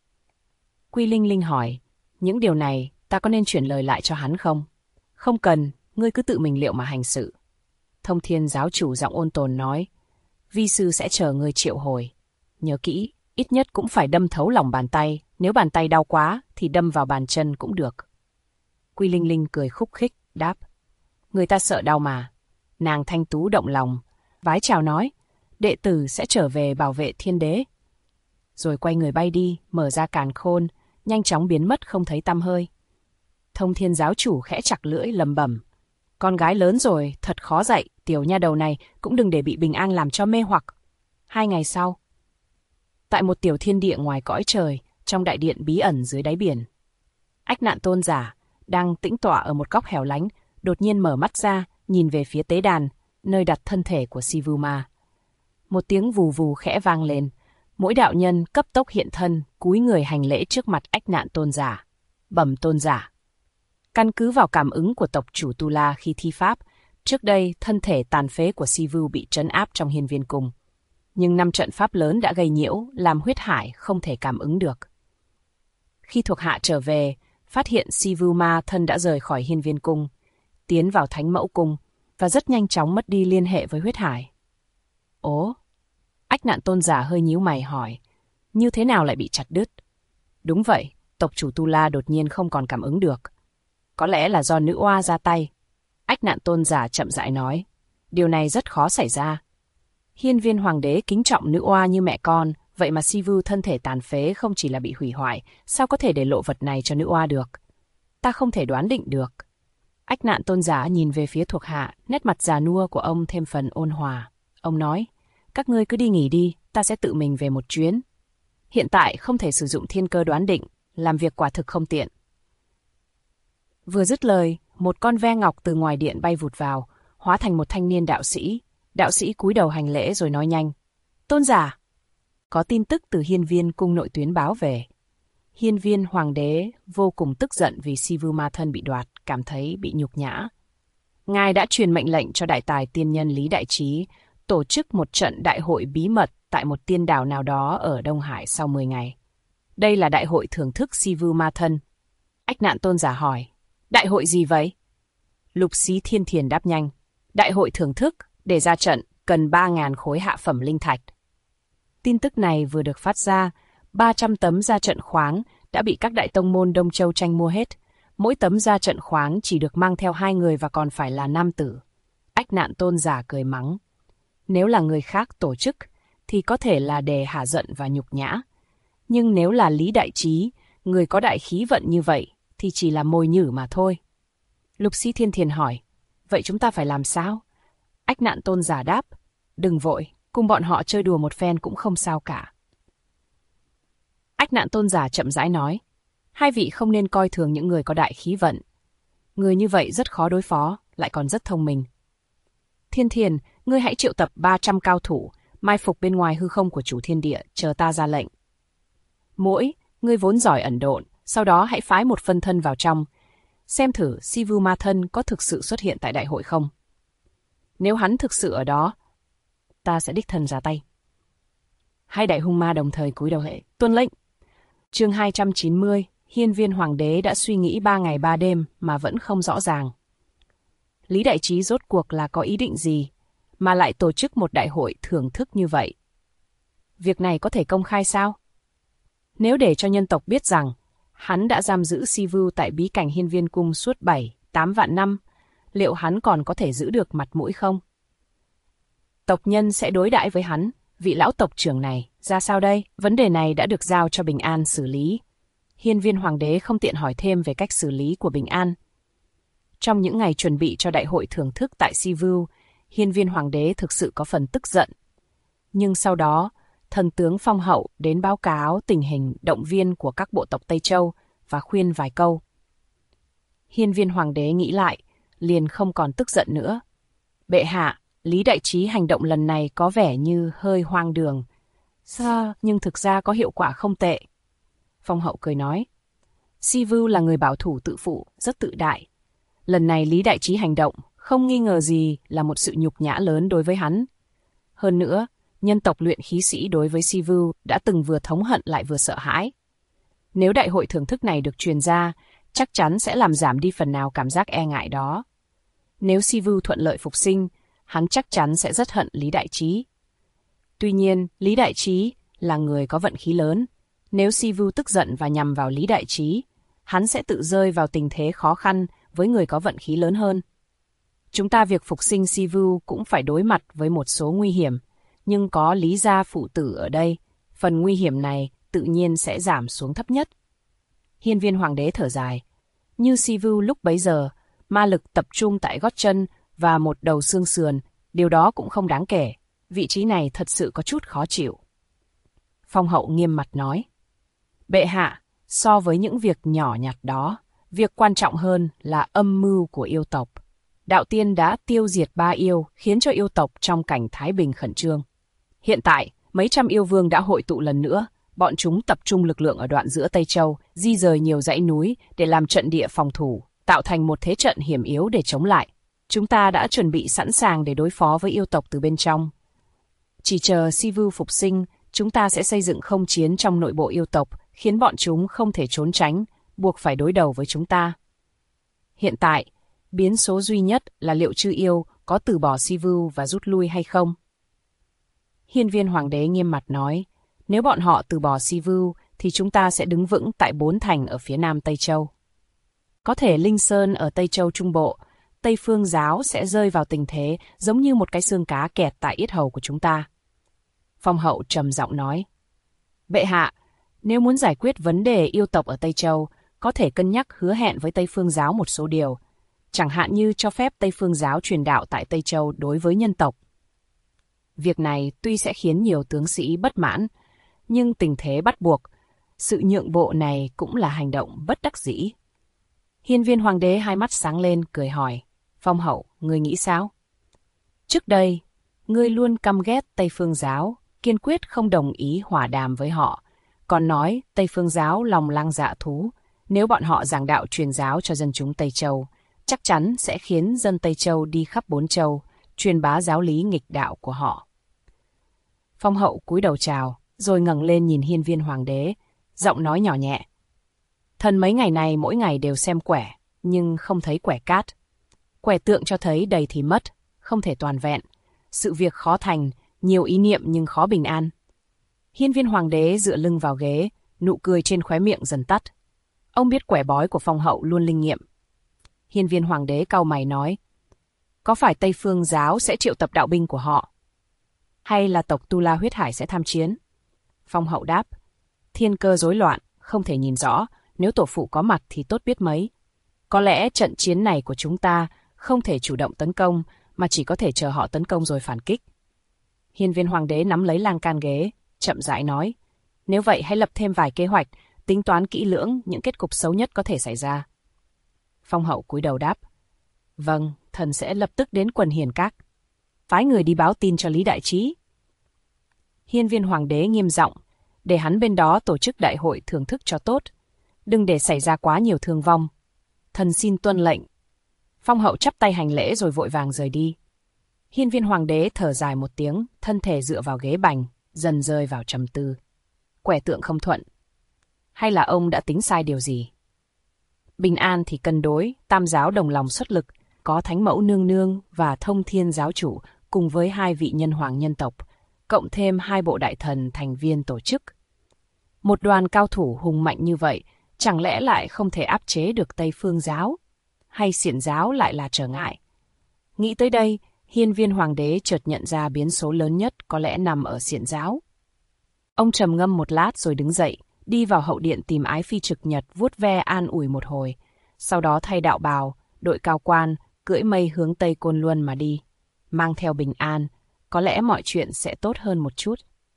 Quy Linh Linh hỏi, những điều này ta có nên chuyển lời lại cho hắn không? Không cần, ngươi cứ tự mình liệu mà hành sự. Thông Thiên giáo chủ giọng ôn tồn nói, vi sư sẽ chờ ngươi triệu hồi. Nhớ kỹ, ít nhất cũng phải đâm thấu lòng bàn tay, nếu bàn tay đau quá thì đâm vào bàn chân cũng được. Quy Linh Linh cười khúc khích, đáp, người ta sợ đau mà. Nàng thanh tú động lòng, vái chào nói, đệ tử sẽ trở về bảo vệ thiên đế. Rồi quay người bay đi, mở ra càn khôn, nhanh chóng biến mất không thấy tăm hơi. Thông Thiên giáo chủ khẽ chặt lưỡi lầm bẩm, con gái lớn rồi, thật khó dạy, tiểu nha đầu này cũng đừng để bị Bình An làm cho mê hoặc. 2 ngày sau, tại một tiểu thiên địa ngoài cõi trời, trong đại điện bí ẩn dưới đáy biển, Ách Nạn tôn giả đang tĩnh tọa ở một góc hẻo lánh, đột nhiên mở mắt ra, nhìn về phía tế đàn, nơi đặt thân thể của Sivuma. Một tiếng vù vù khẽ vang lên, mỗi đạo nhân cấp tốc hiện thân, cúi người hành lễ trước mặt Ách Nạn tôn giả. Bẩm tôn giả, căn cứ vào cảm ứng của tộc chủ Tu La khi thi pháp, trước đây thân thể tàn phế của Sivu bị trấn áp trong hiên viên cung. Nhưng 5 trận pháp lớn đã gây nhiễu, làm huyết hải không thể cảm ứng được. Khi thuộc hạ trở về, phát hiện Sivu ma thân đã rời khỏi hiên viên cung, tiến vào Thánh Mẫu cung và rất nhanh chóng mất đi liên hệ với huyết hải. Ố? Ách Nạn tôn giả hơi nhíu mày hỏi, như thế nào lại bị chặt đứt? Đúng vậy, tộc chủ Tu La đột nhiên không còn cảm ứng được. Có lẽ là do nữ oa ra tay. Ách Nạn tôn giả chậm rãi nói, điều này rất khó xảy ra. Hiên viên hoàng đế kính trọng nữ oa như mẹ con, vậy mà Sivu thân thể tàn phế không chỉ là bị hủy hoại, sao có thể để lộ vật này cho nữ oa được? Ta không thể đoán định được. Ách Nạn tôn giả nhìn về phía thuộc hạ, nét mặt già nua của ông thêm phần ôn hòa. Ông nói, các ngươi cứ đi nghỉ đi, ta sẽ tự mình về một chuyến. Hiện tại không thể sử dụng thiên cơ đoán định, làm việc quả thực không tiện. Vừa dứt lời, một con ve ngọc từ ngoài điện bay vụt vào, hóa thành một thanh niên đạo sĩ. Đạo sĩ cúi đầu hành lễ rồi nói nhanh, tôn giả, có tin tức từ hiên viên cung nội tuyến báo về. Hiên viên hoàng đế vô cùng tức giận vì Sivu ma thân bị đoạt, cảm thấy bị nhục nhã. Ngài đã truyền mệnh lệnh cho đại tài tiên nhân Lý Đại Trí tổ chức một trận đại hội bí mật tại một tiên đảo nào đó ở Đông Hải sau 10 ngày. Đây là đại hội thưởng thức Sivu ma thân. Ách Nạn tôn giả hỏi, đại hội gì vậy? Lục Xí Thiên Thiền đáp nhanh, đại hội thưởng thức, để ra trận cần 3.000 khối hạ phẩm linh thạch. Tin tức này vừa được phát ra, 300 tấm ra trận khoáng đã bị các đại tông môn Đông Châu tranh mua hết. Mỗi tấm ra trận khoáng chỉ được mang theo 2 người và còn phải là nam tử. Ách Nạn tôn giả cười mắng. Nếu là người khác tổ chức, thì có thể là để hả giận và nhục nhã. Nhưng nếu là Lý Đại Trí, người có đại khí vận như vậy, thì chỉ là mồi nhử mà thôi. Lục Sĩ Thiên Thiền hỏi, vậy chúng ta phải làm sao? Ách Nạn tôn giả đáp, đừng vội, cùng bọn họ chơi đùa một phen cũng không sao cả. Ách Nạn tôn giả chậm rãi nói, hai vị không nên coi thường những người có đại khí vận. Người như vậy rất khó đối phó, lại còn rất thông minh. Thiên Thiền, ngươi hãy triệu tập 300 cao thủ, mai phục bên ngoài hư không của chủ thiên địa, chờ ta ra lệnh. Mỗi, ngươi vốn giỏi ẩn độn, sau đó hãy phái một phân thân vào trong, xem thử Sivu ma thân có thực sự xuất hiện tại đại hội không. Nếu hắn thực sự ở đó, ta sẽ đích thân ra tay. Hai đại hung ma đồng thời cúi đầu lễ, tuân lệnh. Chương 290, hiên viên hoàng đế đã suy nghĩ 3 ngày 3 đêm mà vẫn không rõ ràng. Lý Đại Trí rốt cuộc là có ý định gì, mà lại tổ chức một đại hội thưởng thức như vậy? Việc này có thể công khai sao? Nếu để cho nhân tộc biết rằng Hắn đã giam giữ Sivu tại bí cảnh Hiên Viên Cung suốt 7-8 vạn năm. Liệu hắn còn có thể giữ được mặt mũi không? Tộc nhân sẽ đối đãi với hắn, vị lão tộc trưởng này, ra sao đây? Vấn đề này đã được giao cho Bình An xử lý. Hiên Viên Hoàng đế không tiện hỏi thêm về cách xử lý của Bình An. Trong những ngày chuẩn bị cho đại hội thưởng thức tại Sivu, Hiên Viên Hoàng đế thực sự có phần tức giận. Nhưng sau đó, thần tướng Phong Hậu đến báo cáo tình hình động viên của các bộ tộc Tây Châu và khuyên vài câu. Hiên Viên Hoàng đế nghĩ lại, liền không còn tức giận nữa. Bệ hạ, Lý Đại Trí hành động lần này có vẻ như hơi hoang đường. Sao, nhưng thực ra có hiệu quả không tệ. Phong Hậu cười nói. Sivu là người bảo thủ tự phụ, rất tự đại. Lần này Lý Đại Trí hành động, không nghi ngờ gì là một sự nhục nhã lớn đối với hắn. Hơn nữa, nhân tộc luyện khí sĩ đối với Sivu đã từng vừa thống hận lại vừa sợ hãi. Nếu đại hội thưởng thức này được truyền ra, chắc chắn sẽ làm giảm đi phần nào cảm giác e ngại đó. Nếu Sivu thuận lợi phục sinh, hắn chắc chắn sẽ rất hận Lý Đại Trí. Tuy nhiên, Lý Đại Trí là người có vận khí lớn. Nếu Sivu tức giận và nhằm vào Lý Đại Trí, hắn sẽ tự rơi vào tình thế khó khăn với người có vận khí lớn hơn. Chúng ta việc phục sinh Sivu cũng phải đối mặt với một số nguy hiểm, nhưng có Lý gia phụ tử ở đây, phần nguy hiểm này tự nhiên sẽ giảm xuống thấp nhất. Hiên Viên Hoàng đế thở dài. Như Sivu lúc bấy giờ, ma lực tập trung tại gót chân và một đầu xương sườn, điều đó cũng không đáng kể. Vị trí này thật sự có chút khó chịu. Phong Hậu nghiêm mặt nói. Bệ hạ, so với những việc nhỏ nhặt đó, việc quan trọng hơn là âm mưu của yêu tộc. Đạo Tiên đã tiêu diệt 3 yêu, khiến cho yêu tộc trong cảnh thái bình khẩn trương. Hiện tại, mấy trăm yêu vương đã hội tụ lần nữa. Bọn chúng tập trung lực lượng ở đoạn giữa Tây Châu, di rời nhiều dãy núi để làm trận địa phòng thủ, tạo thành một thế trận hiểm yếu để chống lại. Chúng ta đã chuẩn bị sẵn sàng để đối phó với yêu tộc từ bên trong. Chỉ chờ Sivu phục sinh, chúng ta sẽ xây dựng không chiến trong nội bộ yêu tộc, khiến bọn chúng không thể trốn tránh, buộc phải đối đầu với chúng ta. Hiện tại, biến số duy nhất là liệu chư yêu có từ bỏ Sivu và rút lui hay không. Hiên Viên Hoàng đế nghiêm mặt nói, nếu bọn họ từ bỏ Sivu thì chúng ta sẽ đứng vững tại 4 thành ở phía nam Tây Châu. Có thể Linh Sơn ở Tây Châu Trung Bộ, Tây Phương Giáo sẽ rơi vào tình thế giống như một cái xương cá kẹt tại yết hầu của chúng ta. Phong Hậu trầm giọng nói, bệ hạ, nếu muốn giải quyết vấn đề yêu tộc ở Tây Châu, có thể cân nhắc hứa hẹn với Tây Phương Giáo một số điều, chẳng hạn như cho phép Tây Phương Giáo truyền đạo tại Tây Châu đối với nhân tộc. Việc này tuy sẽ khiến nhiều tướng sĩ bất mãn, nhưng tình thế bắt buộc, sự nhượng bộ này cũng là hành động bất đắc dĩ. Hiên Viên Hoàng đế hai mắt sáng lên, cười hỏi, Phong Hậu, ngươi nghĩ sao? Trước đây, ngươi luôn căm ghét Tây Phương Giáo, kiên quyết không đồng ý hòa đàm với họ, còn nói Tây Phương Giáo lòng lang dạ thú, nếu bọn họ giảng đạo truyền giáo cho dân chúng Tây Châu, chắc chắn sẽ khiến dân Tây Châu đi khắp 4 châu, truyền bá giáo lý nghịch đạo của họ. Phong Hậu cúi đầu chào, rồi ngẩng lên nhìn Hiên Viên Hoàng đế, giọng nói nhỏ nhẹ. Thần mấy ngày này mỗi ngày đều xem quẻ, nhưng không thấy quẻ cát. Quẻ tượng cho thấy đầy thì mất, không thể toàn vẹn. Sự việc khó thành, nhiều ý niệm nhưng khó bình an. Hiên Viên Hoàng đế dựa lưng vào ghế, nụ cười trên khóe miệng dần tắt. Ông biết quẻ bói của Phong Hậu luôn linh nghiệm. Hiên Viên Hoàng đế cau mày nói, có phải Tây Phương Giáo sẽ triệu tập đạo binh của họ? Hay là tộc Tu La Huyết Hải sẽ tham chiến? Phong Hậu đáp, thiên cơ rối loạn, không thể nhìn rõ, nếu tổ phụ có mặt thì tốt biết mấy. Có lẽ trận chiến này của chúng ta không thể chủ động tấn công, mà chỉ có thể chờ họ tấn công rồi phản kích. Hiên Viên Hoàng đế nắm lấy lan can ghế, chậm rãi nói, nếu vậy hãy lập thêm vài kế hoạch, tính toán kỹ lưỡng những kết cục xấu nhất có thể xảy ra. Phong Hậu cúi đầu đáp, vâng, thần sẽ lập tức đến Quần Hiền Các, phái người đi báo tin cho Lý Đại Trí. Hiên Viên Hoàng đế nghiêm giọng, để hắn bên đó tổ chức đại hội thưởng thức cho tốt, đừng để xảy ra quá nhiều thương vong. Thần xin tuân lệnh. Phong Hậu chắp tay hành lễ rồi vội vàng rời đi. Hiên Viên Hoàng đế thở dài một tiếng, thân thể dựa vào ghế bành, dần rơi vào trầm tư. Quẻ tượng không thuận. Hay là ông đã tính sai điều gì? Bình An thì cân đối, Tam giáo đồng lòng xuất lực, có Thánh Mẫu Nương Nương và Thông Thiên giáo chủ cùng với 2 vị nhân hoàng nhân tộc, cộng thêm 2 bộ đại thần thành viên tổ chức. Một đoàn cao thủ hùng mạnh như vậy, Chẳng lẽ lại không thể áp chế được Tây Phương giáo? Hay Xiển giáo lại là trở ngại? Nghĩ tới đây, Hiên Viên Hoàng đế chợt nhận ra biến số lớn nhất có lẽ nằm ở Xiển giáo. Ông trầm ngâm một lát rồi đứng dậy, đi vào hậu điện tìm Ái Phi Trực Nhật vuốt ve an ủi một hồi. Sau đó thay đạo bào, đội cao quan, cưỡi mây hướng Tây Côn Luân mà đi. Mang theo bình an, có lẽ mọi chuyện sẽ tốt hơn một chút.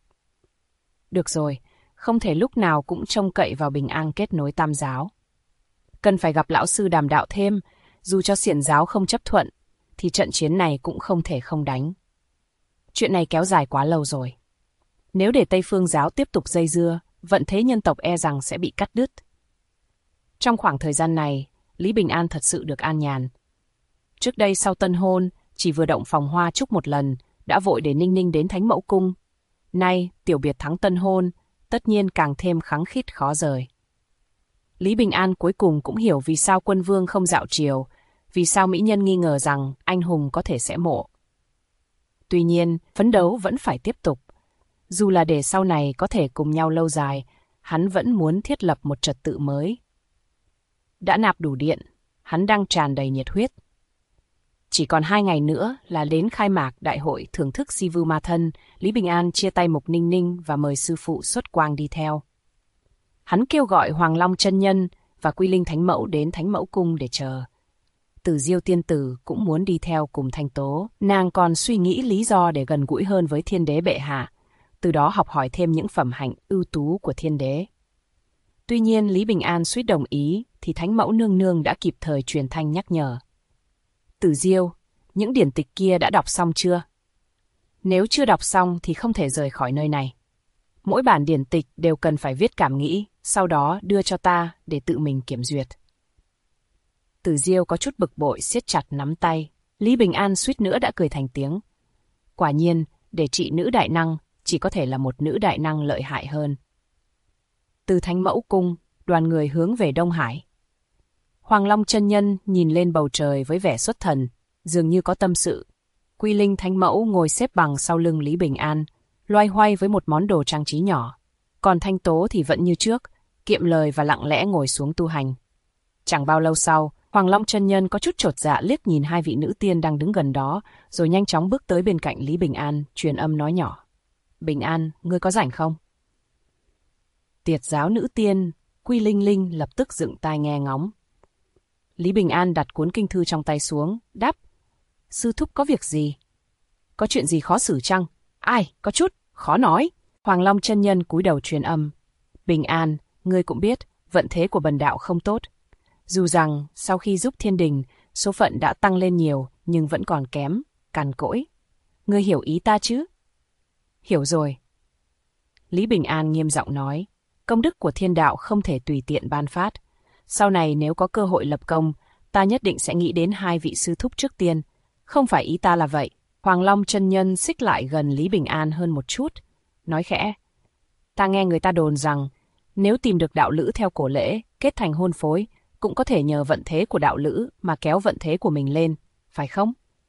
Được rồi, không thể lúc nào cũng trông cậy vào bình an kết nối tam giáo. Cần phải gặp lão sư đàm đạo thêm, dù cho Xiển giáo không chấp thuận, thì trận chiến này cũng không thể không đánh. Chuyện này kéo dài quá lâu rồi. Nếu để Tây Phương giáo tiếp tục dây dưa, vận thế nhân tộc e rằng sẽ bị cắt đứt. Trong khoảng thời gian này, Lý Bình An thật sự được an nhàn. Trước đây sau tân hôn, chỉ vừa động phòng hoa chúc một lần, đã vội để Ninh Ninh đến Thánh Mẫu Cung. Nay, tiểu biệt thắng tân hôn, tất nhiên càng thêm khắng khít khó rời. Lý Bình An cuối cùng cũng hiểu vì sao quân vương không dạo triều, vì sao mỹ nhân nghi ngờ rằng anh hùng có thể sẽ mộ. Tuy nhiên, phấn đấu vẫn phải tiếp tục. Dù là để sau này có thể cùng nhau lâu dài, hắn vẫn muốn thiết lập một trật tự mới. Đã nạp đủ điện, hắn đang tràn đầy nhiệt huyết. Chỉ còn 2 ngày nữa là đến khai mạc đại hội thưởng thức Si Vưu Ma Thân, Lý Bình An chia tay Mục Ninh Ninh và mời sư phụ Xuất Quang đi theo. Hắn kêu gọi Hoàng Long chân nhân và Quy Linh Thánh Mẫu đến Thánh Mẫu Cung để chờ. Tử Diêu tiên tử cũng muốn đi theo cùng Thanh Tố, nàng còn suy nghĩ lý do để gần gũi hơn với Thiên Đế bệ hạ, từ đó học hỏi thêm những phẩm hạnh ưu tú của Thiên Đế. Tuy nhiên Lý Bình An suýt đồng ý thì Thánh Mẫu nương nương đã kịp thời truyền thanh nhắc nhở. Tử Diêu, những điển tịch kia đã đọc xong chưa? Nếu chưa đọc xong thì không thể rời khỏi nơi này. Mỗi bản điển tịch đều cần phải viết cảm nghĩ, sau đó đưa cho ta để tự mình kiểm duyệt. Tử Diêu có chút bực bội siết chặt nắm tay. Lý Bình An suýt nữa đã cười thành tiếng. Quả nhiên, để trị nữ đại năng, chỉ có thể là một nữ đại năng lợi hại hơn. Từ Thánh Mẫu Cung, đoàn người hướng về Đông Hải. Hoàng Long chân nhân nhìn lên bầu trời với vẻ xuất thần, dường như có tâm sự. Quy Linh Thánh Mẫu ngồi xếp bằng sau lưng Lý Bình An, loay hoay với một món đồ trang trí nhỏ. Còn Thanh Tố thì vẫn như trước, kiệm lời và lặng lẽ ngồi xuống tu hành. Chẳng bao lâu sau, Hoàng Long chân nhân có chút chột dạ liếc nhìn 2 vị nữ tiên đang đứng gần đó, rồi nhanh chóng bước tới bên cạnh Lý Bình An, truyền âm nói nhỏ. Bình An, ngươi có rảnh không? Tiệt giáo nữ tiên, Quy Linh Linh lập tức dựng tai nghe ngóng. Lý Bình An đặt cuốn kinh thư trong tay xuống, đáp. Sư thúc có việc gì? Có chuyện gì khó xử chăng? Ai, có chút, khó nói. Hoàng Long chân nhân cúi đầu truyền âm. Bình An, ngươi cũng biết, vận thế của bần đạo không tốt. Dù rằng, sau khi giúp thiên đình, số phận đã tăng lên nhiều, nhưng vẫn còn kém, cằn cỗi. Ngươi hiểu ý ta chứ? Hiểu rồi. Lý Bình An nghiêm giọng nói, công đức của thiên đạo không thể tùy tiện ban phát. Sau này nếu có cơ hội lập công, ta nhất định sẽ nghĩ đến 2 vị sư thúc trước tiên. Không phải ý ta là vậy. Hoàng Long chân nhân xích lại gần Lý Bình An hơn một chút, nói khẽ. Ta nghe người ta đồn rằng, nếu tìm được đạo lữ theo cổ lễ, kết thành hôn phối, cũng có thể nhờ vận thế của đạo lữ mà kéo vận thế của mình lên, phải không?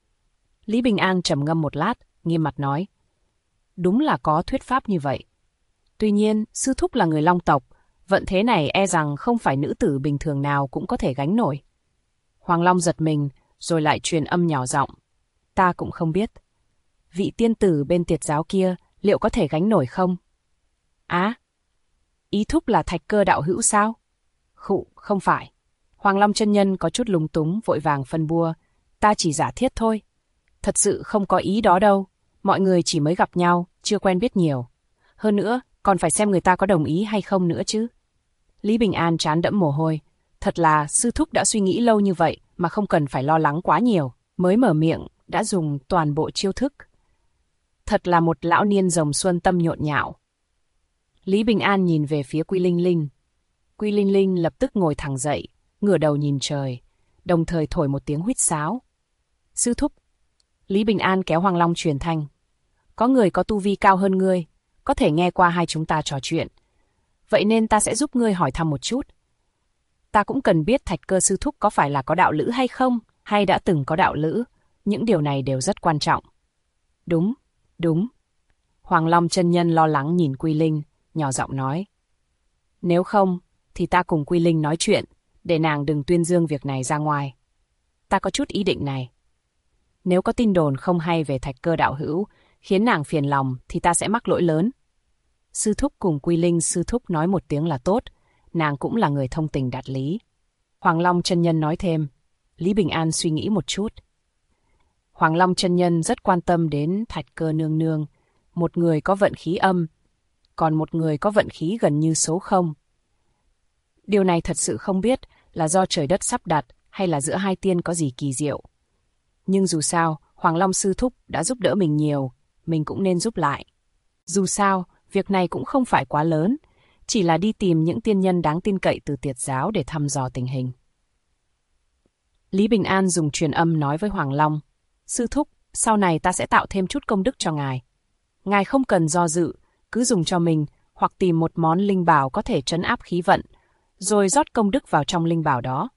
Lý Bình An trầm ngâm một lát, nghiêm mặt nói. Đúng là có thuyết pháp như vậy. Tuy nhiên, sư thúc là người Long tộc, vận thế này e rằng không phải nữ tử bình thường nào cũng có thể gánh nổi. Hoàng Long giật mình, rồi lại truyền âm nhỏ giọng. Ta cũng không biết. Vị tiên tử bên tiệt giáo kia liệu có thể gánh nổi không? Á, ý thúc là Thạch Cơ đạo hữu sao? Khụ, không phải. Hoàng Long chân nhân có chút lúng túng vội vàng phân bua. Ta chỉ giả thiết thôi. Thật sự không có ý đó đâu. Mọi người chỉ mới gặp nhau, chưa quen biết nhiều. Hơn nữa, còn phải xem người ta có đồng ý hay không nữa chứ. Lý Bình An trán đẫm mồ hôi. Thật là sư thúc đã suy nghĩ lâu như vậy mà không cần phải lo lắng quá nhiều. Mới mở miệng, đã dùng toàn bộ chiêu thức. Thật là một lão niên rồng xuân tâm nhộn nhạo. Lý Bình An nhìn về phía Quy Linh Linh. Quy Linh Linh lập tức ngồi thẳng dậy, ngửa đầu nhìn trời, đồng thời thổi một tiếng huýt sáo. Sư thúc. Lý Bình An kéo Hoàng Long truyền thanh. Có người có tu vi cao hơn ngươi, có thể nghe qua hai chúng ta trò chuyện. Vậy nên ta sẽ giúp ngươi hỏi thăm một chút. Ta cũng cần biết Thạch Cơ sư thúc có phải là có đạo lữ hay không, hay đã từng có đạo lữ. Những điều này đều rất quan trọng. Đúng, đúng. Hoàng Long chân nhân lo lắng nhìn Quy Linh, nhỏ giọng nói. Nếu không, thì ta cùng Quy Linh nói chuyện, để nàng đừng tuyên dương việc này ra ngoài. Ta có chút ý định này. Nếu có tin đồn không hay về Thạch Cơ đạo hữu, khiến nàng phiền lòng thì ta sẽ mắc lỗi lớn. Sư thúc cùng Quy Linh sư thúc nói một tiếng là tốt, nàng cũng là người thông tình đạt lý. Hoàng Long chân nhân nói thêm. Lý Bình An suy nghĩ một chút. Hoàng Long chân nhân rất quan tâm đến Thạch Cơ nương nương, một người có vận khí âm, còn một người có vận khí gần như số 0. Điều này thật sự không biết là do trời đất sắp đặt hay là giữa hai tiên có gì kỳ diệu. Nhưng dù sao, Hoàng Long sư thúc đã giúp đỡ mình nhiều, mình cũng nên giúp lại. Dù sao, việc này cũng không phải quá lớn, chỉ là đi tìm những tiên nhân đáng tin cậy từ Tiệt giáo để thăm dò tình hình. Lý Bình An dùng truyền âm nói với Hoàng Long. Sư thúc, sau này ta sẽ tạo thêm chút công đức cho ngài. Ngài không cần do dự, cứ dùng cho mình, hoặc tìm một món linh bảo có thể trấn áp khí vận, rồi rót công đức vào trong linh bảo đó.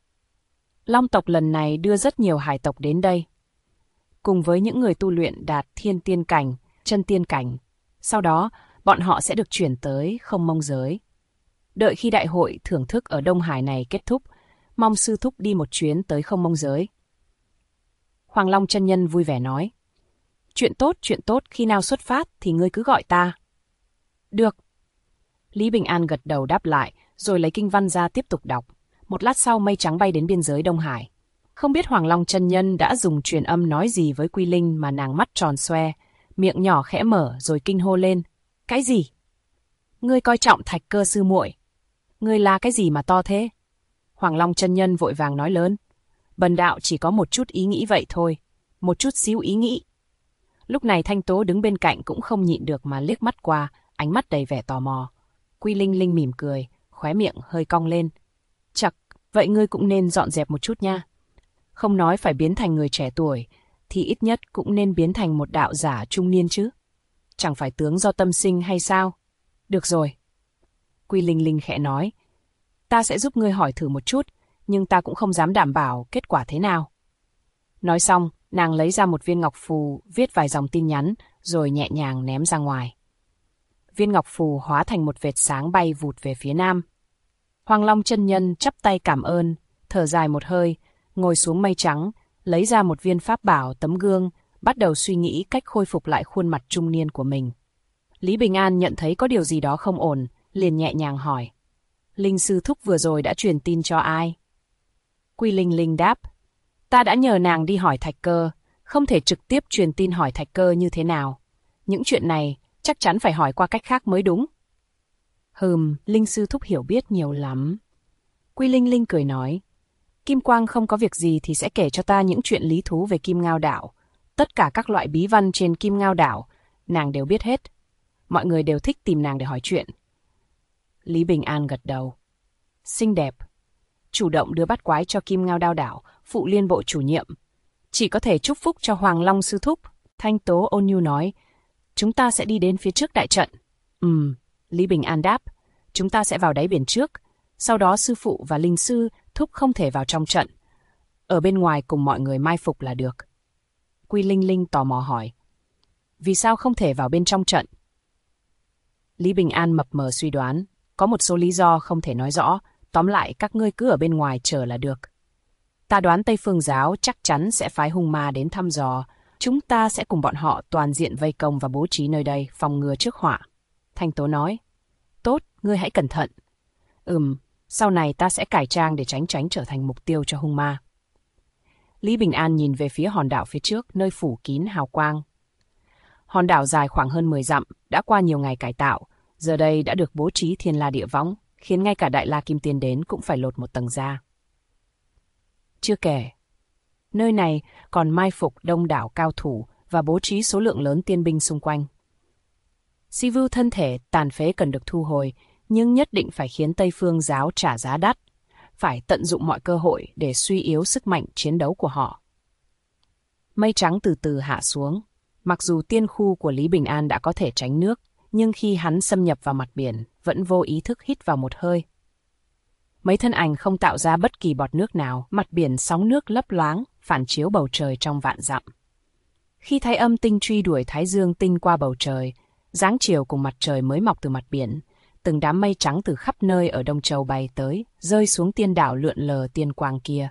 Long tộc lần này đưa rất nhiều hải tộc đến đây, cùng với những người tu luyện đạt thiên tiên cảnh, chân tiên cảnh. Sau đó, bọn họ sẽ được chuyển tới Không Mông giới. Đợi khi đại hội thưởng thức ở Đông Hải này kết thúc, mong sư thúc đi một chuyến tới Không Mông giới. Hoàng Long chân nhân vui vẻ nói. Chuyện tốt, khi nào xuất phát thì ngươi cứ gọi ta. Được. Lý Bình An gật đầu đáp lại, rồi lấy kinh văn ra tiếp tục đọc. Một lát sau mây trắng bay đến biên giới Đông Hải. Không biết Hoàng Long chân nhân đã dùng truyền âm nói gì với Quy Linh mà nàng mắt tròn xoe, miệng nhỏ khẽ mở rồi kinh hô lên. Cái gì? Ngươi coi trọng Thạch Cơ sư muội? Ngươi là cái gì mà to thế? Hoàng Long chân nhân vội vàng nói lớn. Bần đạo chỉ có một chút ý nghĩ vậy thôi, một chút xíu ý nghĩ. Lúc này Thanh Tố đứng bên cạnh cũng không nhịn được mà liếc mắt qua, ánh mắt đầy vẻ tò mò. Quy Linh Linh mỉm cười, khóe miệng hơi cong lên. Chậc, vậy ngươi cũng nên dọn dẹp một chút nha. Không nói phải biến thành người trẻ tuổi, thì ít nhất cũng nên biến thành một đạo giả trung niên chứ. Chẳng phải tướng do tâm sinh hay sao? Được rồi. Quy Linh Linh khẽ nói. Ta sẽ giúp ngươi hỏi thử một chút, nhưng ta cũng không dám đảm bảo kết quả thế nào. Nói xong, nàng lấy ra một viên ngọc phù, viết vài dòng tin nhắn, rồi nhẹ nhàng ném ra ngoài. Viên ngọc phù hóa thành một vệt sáng bay vụt về phía nam. Hoàng Long chân nhân chắp tay cảm ơn, thở dài một hơi, ngồi xuống mây trắng, lấy ra một viên pháp bảo tấm gương, bắt đầu suy nghĩ cách khôi phục lại khuôn mặt trung niên của mình. Lý Bình An nhận thấy có điều gì đó không ổn, liền nhẹ nhàng hỏi. Linh sư thúc vừa rồi đã truyền tin cho ai? Quy Linh Linh đáp. Ta đã nhờ nàng đi hỏi Thạch Cơ, không thể trực tiếp truyền tin hỏi Thạch Cơ như thế nào. Những chuyện này chắc chắn phải hỏi qua cách khác mới đúng. Linh sư thúc hiểu biết nhiều lắm. Quy Linh Linh cười nói. Kim Quang không có việc gì thì sẽ kể cho ta những chuyện lý thú về Kim Ngao đảo. Tất cả các loại bí văn trên Kim Ngao đảo, nàng đều biết hết. Mọi người đều thích tìm nàng để hỏi chuyện. Lý Bình An gật đầu. Xinh đẹp. Chủ động đưa bát quái cho Kim Ngao Đao đảo, phụ liên bộ chủ nhiệm. Chỉ có thể chúc phúc cho Hoàng Long sư thúc. Thanh Tố ôn nhu nói. Chúng ta sẽ đi đến phía trước đại trận. Lý Bình An đáp. Chúng ta sẽ vào đáy biển trước. Sau đó sư phụ và linh sư thúc không thể vào trong trận. Ở bên ngoài cùng mọi người mai phục là được. Quy Linh Linh tò mò hỏi. Vì sao không thể vào bên trong trận? Lý Bình An mập mờ suy đoán. Có một số lý do không thể nói rõ. Tóm lại các ngươi cứ ở bên ngoài chờ là được. Ta đoán Tây Phương giáo chắc chắn sẽ phái hung ma đến thăm dò. Chúng ta sẽ cùng bọn họ toàn diện vây công và bố trí nơi đây phòng ngừa trước họa. Thanh Tố nói. Tốt, ngươi hãy cẩn thận. Sau này ta sẽ cải trang để tránh trở thành mục tiêu cho hung ma. Lý Bình An nhìn về phía hòn đảo phía trước, nơi phủ kín hào quang. Hòn đảo dài khoảng hơn 10 dặm, đã qua nhiều ngày cải tạo, giờ đây đã được bố trí thiên la địa võng, khiến ngay cả Đại La Kim Tiên đến cũng phải lột một tầng da. Chưa kể, nơi này còn mai phục đông đảo cao thủ và bố trí số lượng lớn tiên binh xung quanh. Sivu thân thể tàn phế cần được thu hồi, nhưng nhất định phải khiến Tây Phương giáo trả giá đắt, phải tận dụng mọi cơ hội để suy yếu sức mạnh chiến đấu của họ. Mây trắng từ từ hạ xuống. Mặc dù tiên khu của Lý Bình An đã có thể tránh nước, nhưng khi hắn xâm nhập vào mặt biển, vẫn vô ý thức hít vào một hơi. Mấy thân ảnh không tạo ra bất kỳ bọt nước nào, mặt biển sóng nước lấp loáng, phản chiếu bầu trời trong vạn dặm. Khi Thái Âm tinh truy đuổi Thái Dương tinh qua bầu trời, dáng chiều cùng mặt trời mới mọc từ mặt biển, từng đám mây trắng từ khắp nơi ở Đông Châu bay tới, rơi xuống tiên đảo lượn lờ tiên quang kia.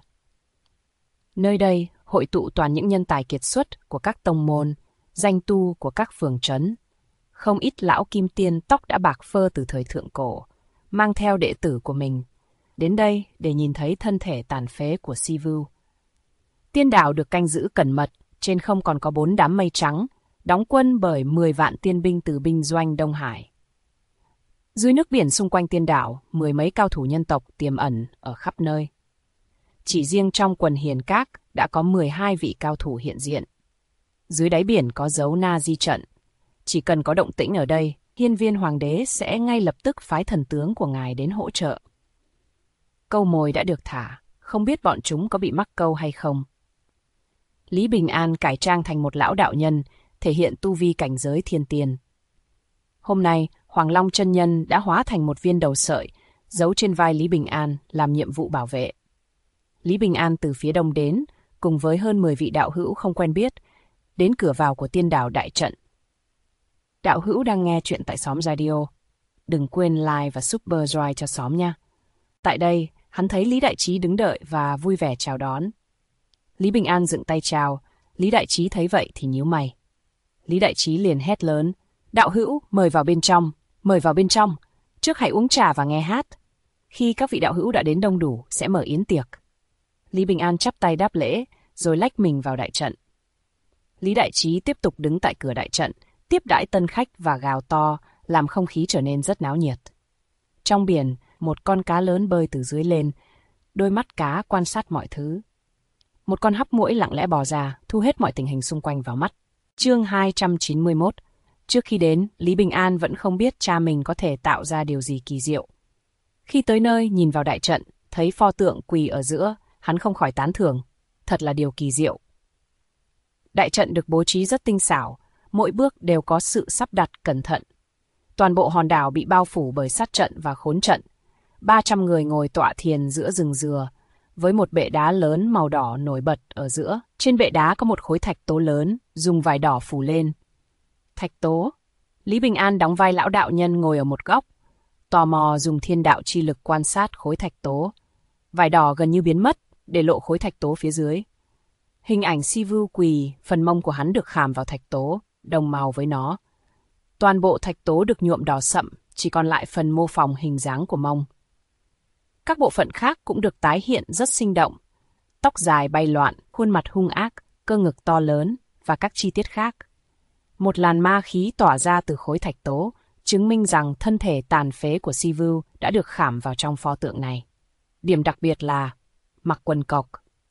Nơi đây hội tụ toàn những nhân tài kiệt xuất của các tông môn, danh tu của các phường trấn. Không ít lão kim tiên tóc đã bạc phơ từ thời thượng cổ, mang theo đệ tử của mình, đến đây để nhìn thấy thân thể tàn phế của Sivu. Tiên đảo được canh giữ cẩn mật, trên không còn có 4 đám mây trắng, đóng quân bởi 10 vạn tiên binh từ binh doanh Đông Hải. Dưới nước biển xung quanh tiên đảo, 10 mấy cao thủ nhân tộc tiềm ẩn ở khắp nơi. Chỉ riêng trong quần hiền các đã có 12 vị cao thủ hiện diện. Dưới đáy biển có dấu Na Di trận. Chỉ cần có động tĩnh ở đây, hiên viên hoàng đế sẽ ngay lập tức phái thần tướng của ngài đến hỗ trợ. Câu mồi đã được thả, không biết bọn chúng có bị mắc câu hay không. Lý Bình An cải trang thành một lão đạo nhân, thể hiện tu vi cảnh giới thiên tiên. Hôm nay, Hoàng Long chân nhân đã hóa thành một viên đầu sợi, giấu trên vai Lý Bình An làm nhiệm vụ bảo vệ. Lý Bình An từ phía đông đến, cùng với hơn 10 vị đạo hữu không quen biết, đến cửa vào của tiên đảo đại trận. Đạo hữu đang nghe chuyện tại xóm Radio. Đừng quên like và subscribe cho xóm nha. Tại đây, hắn thấy Lý Đại Trí đứng đợi và vui vẻ chào đón. Lý Bình An dựng tay chào, Lý Đại Trí thấy vậy thì nhíu mày. Lý Đại Trí liền hét lớn, đạo hữu, mời vào bên trong, mời vào bên trong, trước hãy uống trà và nghe hát. Khi các vị đạo hữu đã đến đông đủ, sẽ mở yến tiệc. Lý Bình An chắp tay đáp lễ, rồi lách mình vào đại trận. Lý Đại Trí tiếp tục đứng tại cửa đại trận, tiếp đãi tân khách và gào to, làm không khí trở nên rất náo nhiệt. Trong biển, một con cá lớn bơi từ dưới lên, đôi mắt cá quan sát mọi thứ. Một con hắc muỗi lặng lẽ bò ra, thu hết mọi tình hình xung quanh vào mắt. Chương 291. Trước khi đến, Lý Bình An vẫn không biết cha mình có thể tạo ra điều gì kỳ diệu. Khi tới nơi, nhìn vào đại trận, thấy pho tượng quỳ ở giữa, hắn không khỏi tán thưởng. Thật là điều kỳ diệu. Đại trận được bố trí rất tinh xảo, mỗi bước đều có sự sắp đặt cẩn thận. Toàn bộ hòn đảo bị bao phủ bởi sát trận và khốn trận. 300 người ngồi tọa thiền giữa rừng dừa, với một bệ đá lớn màu đỏ nổi bật ở giữa. Trên bệ đá có một khối thạch tố lớn, dùng vải đỏ phủ lên. Thạch tố. Lý Bình An đóng vai lão đạo nhân ngồi ở một góc, tò mò dùng thiên đạo chi lực quan sát khối thạch tố. Vải đỏ gần như biến mất, để lộ khối thạch tố phía dưới. Hình ảnh Sivu quỳ, phần mông của hắn được khảm vào thạch tố, đồng màu với nó. Toàn bộ thạch tố được nhuộm đỏ sậm, chỉ còn lại phần mô phỏng hình dáng của mông. Các bộ phận khác cũng được tái hiện rất sinh động. Tóc dài bay loạn, khuôn mặt hung ác, cơ ngực to lớn và các chi tiết khác. Một làn ma khí tỏa ra từ khối thạch tố, chứng minh rằng thân thể tàn phế của Sivu đã được khảm vào trong pho tượng này. Điểm đặc biệt là mặc quần cộc.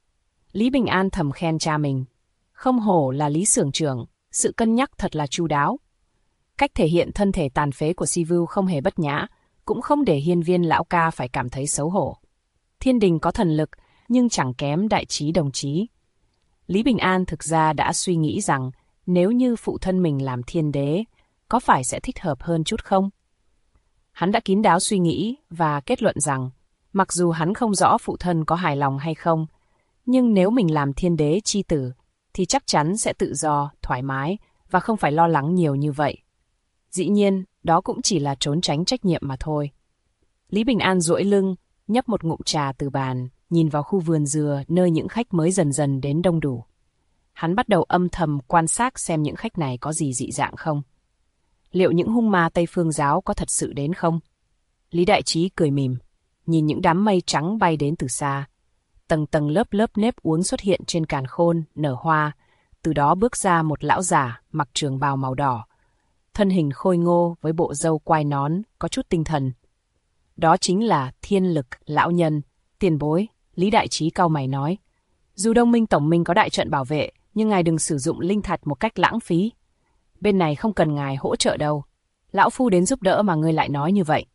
Lý Bình An thầm khen cha mình. Không hổ là Lý xưởng trưởng, sự cân nhắc thật là chu đáo. Cách thể hiện thân thể tàn phế của Sivu không hề bất nhã, cũng không để hiên viên lão ca phải cảm thấy xấu hổ. Thiên đình có thần lực, nhưng chẳng kém Đại Trí đồng chí. Lý Bình An thực ra đã suy nghĩ rằng nếu như phụ thân mình làm thiên đế, có phải sẽ thích hợp hơn chút không? Hắn đã kín đáo suy nghĩ và kết luận rằng, mặc dù hắn không rõ phụ thân có hài lòng hay không, nhưng nếu mình làm thiên đế chi tử, thì chắc chắn sẽ tự do, thoải mái và không phải lo lắng nhiều như vậy. Dĩ nhiên, đó cũng chỉ là trốn tránh trách nhiệm mà thôi. Lý Bình An duỗi lưng, nhấp một ngụm trà từ bàn, nhìn vào khu vườn dừa nơi những khách mới dần dần đến đông đủ. Hắn bắt đầu âm thầm quan sát xem những khách này có gì dị dạng không. Liệu những hung ma Tây Phương giáo có thật sự đến không? Lý Đại Trí cười mỉm, nhìn những đám mây trắng bay đến từ xa. Tầng tầng lớp lớp nếp uốn xuất hiện trên càn khôn, nở hoa. Từ đó bước ra một lão già mặc trường bào màu đỏ. Thân hình khôi ngô với bộ râu quai nón, có chút tinh thần. Đó chính là Thiên Lực lão nhân. Tiền bối, Lý Đại Trí cau mày nói. Dù Đông Minh Tổng Minh có đại trận bảo vệ, nhưng ngài đừng sử dụng linh thạch một cách lãng phí. Bên này không cần ngài hỗ trợ đâu. Lão phu đến giúp đỡ mà ngươi lại nói như vậy.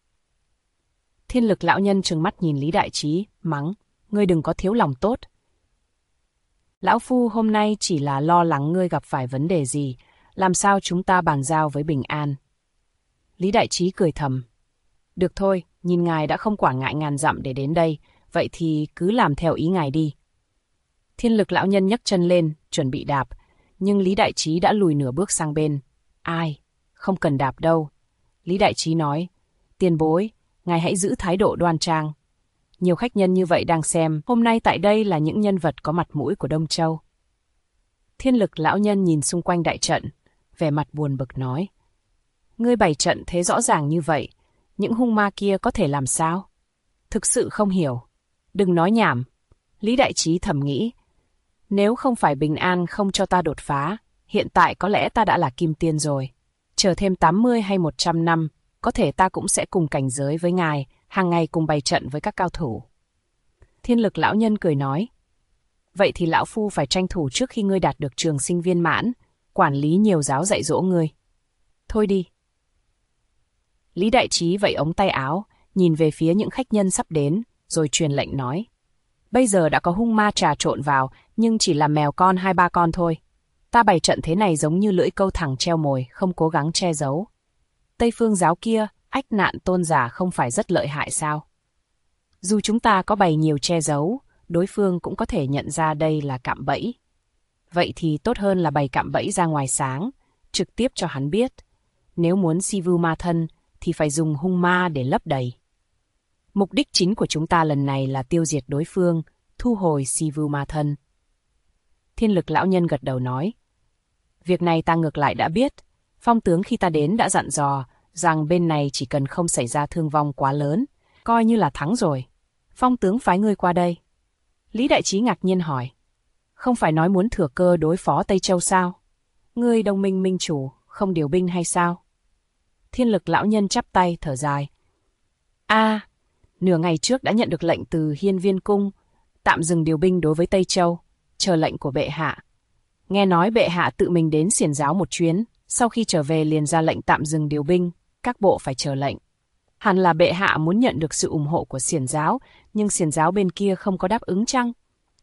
Thiên Lực lão nhân trừng mắt nhìn Lý Đại Trí, mắng. Ngươi đừng có thiếu lòng tốt. Lão phu hôm nay chỉ là lo lắng ngươi gặp phải vấn đề gì, làm sao chúng ta bàn giao với Bình An. Lý Đại Trí cười thầm. Được thôi, nhìn ngài đã không quản ngại ngàn dặm để đến đây, vậy thì cứ làm theo ý ngài đi. Thiên Lực lão nhân nhấc chân lên, chuẩn bị đạp, nhưng Lý Đại Trí đã lùi nửa bước sang bên. Ai? Không cần đạp đâu. Lý Đại Trí nói, Tiền bối, ngài hãy giữ thái độ đoan trang. Nhiều khách nhân như vậy đang xem, hôm nay tại đây là những nhân vật có mặt mũi của Đông Châu. Thiên Lực lão nhân nhìn xung quanh đại trận, vẻ mặt buồn bực nói. Ngươi bày trận thế rõ ràng như vậy, những hung ma kia có thể làm sao? Thực sự không hiểu. Đừng nói nhảm. Lý Đại Trí thầm nghĩ. Nếu không phải Bình An không cho ta đột phá, hiện tại có lẽ ta đã là kim tiên rồi. Chờ thêm 80 hay 100 năm, có thể ta cũng sẽ cùng cảnh giới với ngài, hàng ngày cùng bày trận với các cao thủ. Thiên Lực lão nhân cười nói. Vậy thì lão phu phải tranh thủ trước khi ngươi đạt được trường sinh viên mãn, quản lý nhiều giáo dạy dỗ ngươi. Thôi đi. Lý Đại Trí vẫy ống tay áo, nhìn về phía những khách nhân sắp đến, rồi truyền lệnh nói. Bây giờ đã có hung ma trà trộn vào, nhưng chỉ là mèo con 2-3 con thôi. Ta bày trận thế này giống như lưỡi câu thẳng treo mồi, không cố gắng che giấu. Tây phương giáo kia, Ách Nạn tôn giả không phải rất lợi hại sao? Dù chúng ta có bày nhiều che giấu, đối phương cũng có thể nhận ra đây là cạm bẫy. Vậy thì tốt hơn là bày cạm bẫy ra ngoài sáng, trực tiếp cho hắn biết. Nếu muốn si vu ma thân, thì phải dùng hung ma để lấp đầy. Mục đích chính của chúng ta lần này là tiêu diệt đối phương, thu hồi si vu ma thân. Thiên Lực lão nhân gật đầu nói. Việc này ta ngược lại đã biết. Phong tướng khi ta đến đã dặn dò rằng bên này chỉ cần không xảy ra thương vong quá lớn, coi như là thắng rồi. Phong tướng phái ngươi qua đây. Lý Đại Trí ngạc nhiên hỏi. Không phải nói muốn thừa cơ đối phó Tây Châu sao? Ngươi đồng minh minh chủ, không điều binh hay sao? Thiên Lực lão nhân chắp tay thở dài. Nửa ngày trước đã nhận được lệnh từ Hiên Viên Cung, tạm dừng điều binh đối với Tây Châu, chờ lệnh của bệ hạ. Nghe nói bệ hạ tự mình đến xiển giáo một chuyến, sau khi trở về liền ra lệnh tạm dừng điều binh, các bộ phải chờ lệnh. Hẳn là bệ hạ muốn nhận được sự ủng hộ của xiển giáo, nhưng xiển giáo bên kia không có đáp ứng chăng?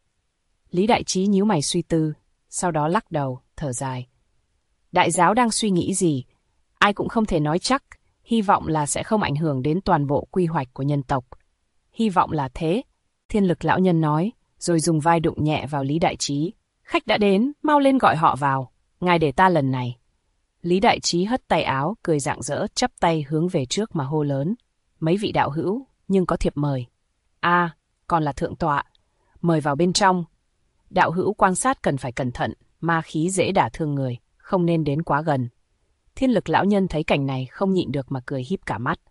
Lý Đại Trí nhíu mày suy tư, sau đó lắc đầu, thở dài. Đại giáo đang suy nghĩ gì? Ai cũng không thể nói chắc, hy vọng là sẽ không ảnh hưởng đến toàn bộ quy hoạch của nhân tộc. Hy vọng là thế, Thiên Lực lão nhân nói, rồi dùng vai đụng nhẹ vào Lý Đại Trí. Khách đã đến, mau lên gọi họ vào, ngài để ta lần này. Lý Đại Trí hất tay áo, cười rạng rỡ, chắp tay hướng về trước mà hô lớn. Mấy vị đạo hữu, nhưng có thiệp mời. Còn là thượng tọa. Mời vào bên trong. Đạo hữu quan sát cần phải cẩn thận, ma khí dễ đả thương người, không nên đến quá gần. Thiên Lực lão nhân thấy cảnh này không nhịn được mà cười híp cả mắt.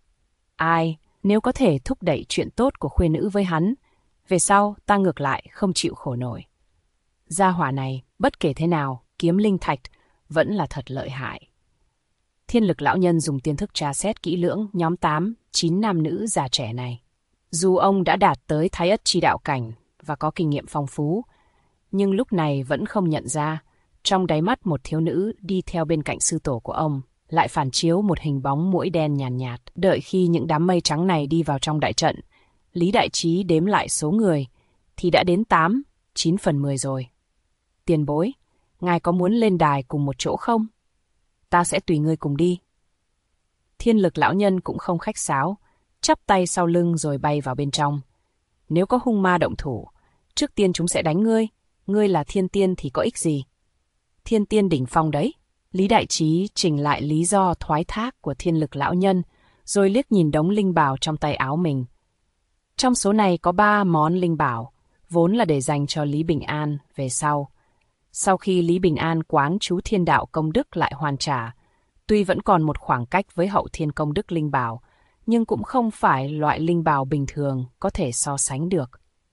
Nếu có thể thúc đẩy chuyện tốt của khuê nữ với hắn, về sau ta ngược lại không chịu khổ nổi. Gia hỏa này, bất kể thế nào, kiếm linh thạch vẫn là thật lợi hại. Thiên Lực lão nhân dùng tiên thức tra xét kỹ lưỡng nhóm 8-9 nam nữ già trẻ này. Dù ông đã đạt tới Thái Ất chi đạo cảnh và có kinh nghiệm phong phú, nhưng lúc này vẫn không nhận ra, trong đáy mắt một thiếu nữ đi theo bên cạnh sư tổ của ông, lại phản chiếu một hình bóng muỗi đen nhàn nhạt. Đợi khi những đám mây trắng này đi vào trong đại trận, Lý Đại Trí đếm lại số người, thì đã đến 8-9/10 rồi. Tiền bối, ngài có muốn lên đài cùng một chỗ không? Ta sẽ tùy ngươi cùng đi. Thiên Lực lão nhân cũng không khách sáo, chắp tay sau lưng rồi bay vào bên trong. Nếu có hung ma động thủ, trước tiên chúng sẽ đánh ngươi, ngươi là thiên tiên thì có ích gì? Thiên tiên đỉnh phong đấy. Lý Đại Trí trình lại lý do thoái thác của Thiên Lực lão nhân, rồi liếc nhìn đống linh bảo trong tay áo mình. Trong số này có 3 món linh bảo, vốn là để dành cho Lý Bình An về sau. Sau khi Lý Bình An quán chú thiên đạo công đức lại hoàn trả, tuy vẫn còn một khoảng cách với hậu thiên công đức linh bảo, nhưng cũng không phải loại linh bảo bình thường có thể so sánh được.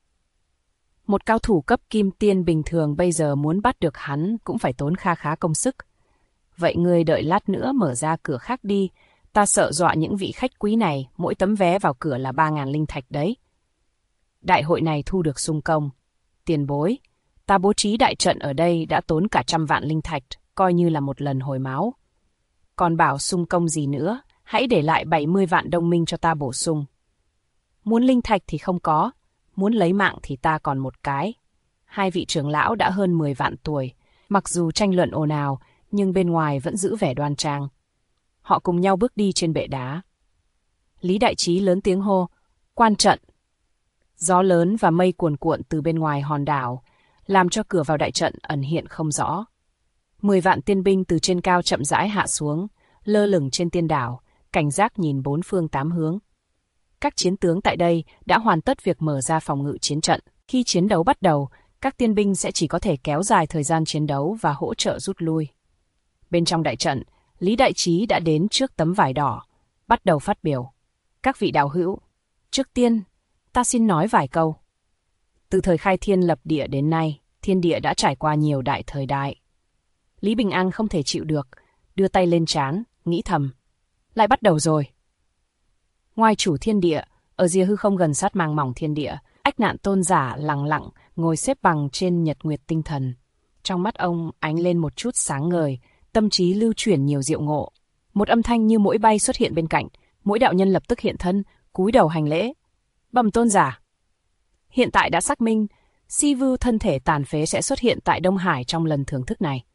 Một cao thủ cấp kim tiên bình thường bây giờ muốn bắt được hắn cũng phải tốn kha khá công sức. Vậy ngươi đợi lát nữa mở ra cửa khác đi, ta sợ dọa những vị khách quý này, mỗi tấm vé vào cửa là 3.000 linh thạch đấy. Đại hội này thu được sung công. Tiền bối, ta bố trí đại trận ở đây đã tốn cả 100 vạn linh thạch, coi như là một lần hồi máu. Còn bảo sung công gì nữa, hãy để lại 70 vạn đông minh cho ta bổ sung. Muốn linh thạch thì không có, muốn lấy mạng thì ta còn một cái. 2 vị trưởng lão đã hơn 10 vạn tuổi, mặc dù tranh luận ồn ào, nhưng bên ngoài vẫn giữ vẻ đoan trang. Họ cùng nhau bước đi trên bệ đá. Lý Đại Trí lớn tiếng hô, quan trận. Gió lớn và mây cuồn cuộn từ bên ngoài hòn đảo, làm cho cửa vào đại trận ẩn hiện không rõ. 10 vạn tiên binh từ trên cao chậm rãi hạ xuống, lơ lửng trên tiên đảo, cảnh giác nhìn bốn phương tám hướng. Các chiến tướng tại đây đã hoàn tất việc mở ra phòng ngự chiến trận. Khi chiến đấu bắt đầu, các tiên binh sẽ chỉ có thể kéo dài thời gian chiến đấu và hỗ trợ rút lui. Bên trong đại trận, Lý Đại Trí đã đến trước tấm vải đỏ, bắt đầu phát biểu. Các vị đạo hữu, trước tiên, ta xin nói vài câu. Từ thời khai thiên lập địa đến nay, thiên địa đã trải qua nhiều đại thời đại. Lý Bình An không thể chịu được, đưa tay lên trán, nghĩ thầm. Lại bắt đầu rồi. Ngoài chủ thiên địa, ở rìa hư không gần sát màng mỏng thiên địa, Ách Nạn Tôn Giả lặng lặng ngồi xếp bằng trên nhật nguyệt tinh thần. Trong mắt ông ánh lên một chút sáng ngời, tâm trí lưu chuyển nhiều diệu ngộ. Một âm thanh như muỗi bay xuất hiện bên cạnh, mỗi đạo nhân lập tức hiện thân, cúi đầu hành lễ. Bẩm Tôn Giả. Hiện tại đã xác minh, Si Vu thân thể tàn phế sẽ xuất hiện tại Đông Hải trong lần thưởng thức này.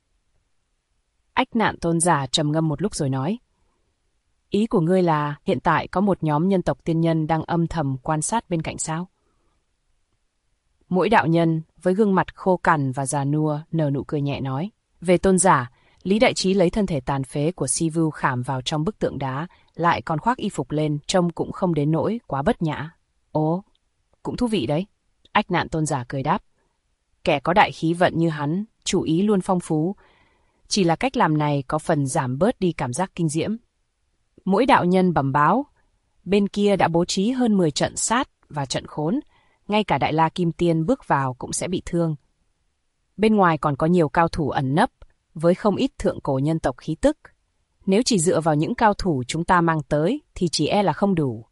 Ách Nạn Tôn Giả trầm ngâm một lúc rồi nói. Ý của ngươi là hiện tại có một nhóm nhân tộc tiên nhân đang âm thầm quan sát bên cạnh sao? Mỗi đạo nhân với gương mặt khô cằn và già nua nở nụ cười nhẹ nói. Về Tôn Giả, Lý Đại Trí lấy thân thể tàn phế của Si Vu khảm vào trong bức tượng đá, lại còn khoác y phục lên, trông cũng không đến nỗi quá bất nhã. Ồ, cũng thú vị đấy. Ách Nạn Tôn Giả cười đáp. Kẻ có đại khí vận như hắn, chủ ý luôn phong phú. Chỉ là cách làm này có phần giảm bớt đi cảm giác kinh diễm. Mỗi đạo nhân bẩm báo, bên kia đã bố trí hơn 10 trận sát và trận khốn, ngay cả Đại La Kim Tiên bước vào cũng sẽ bị thương. Bên ngoài còn có nhiều cao thủ ẩn nấp, với không ít thượng cổ nhân tộc khí tức. Nếu chỉ dựa vào những cao thủ chúng ta mang tới thì chỉ e là không đủ.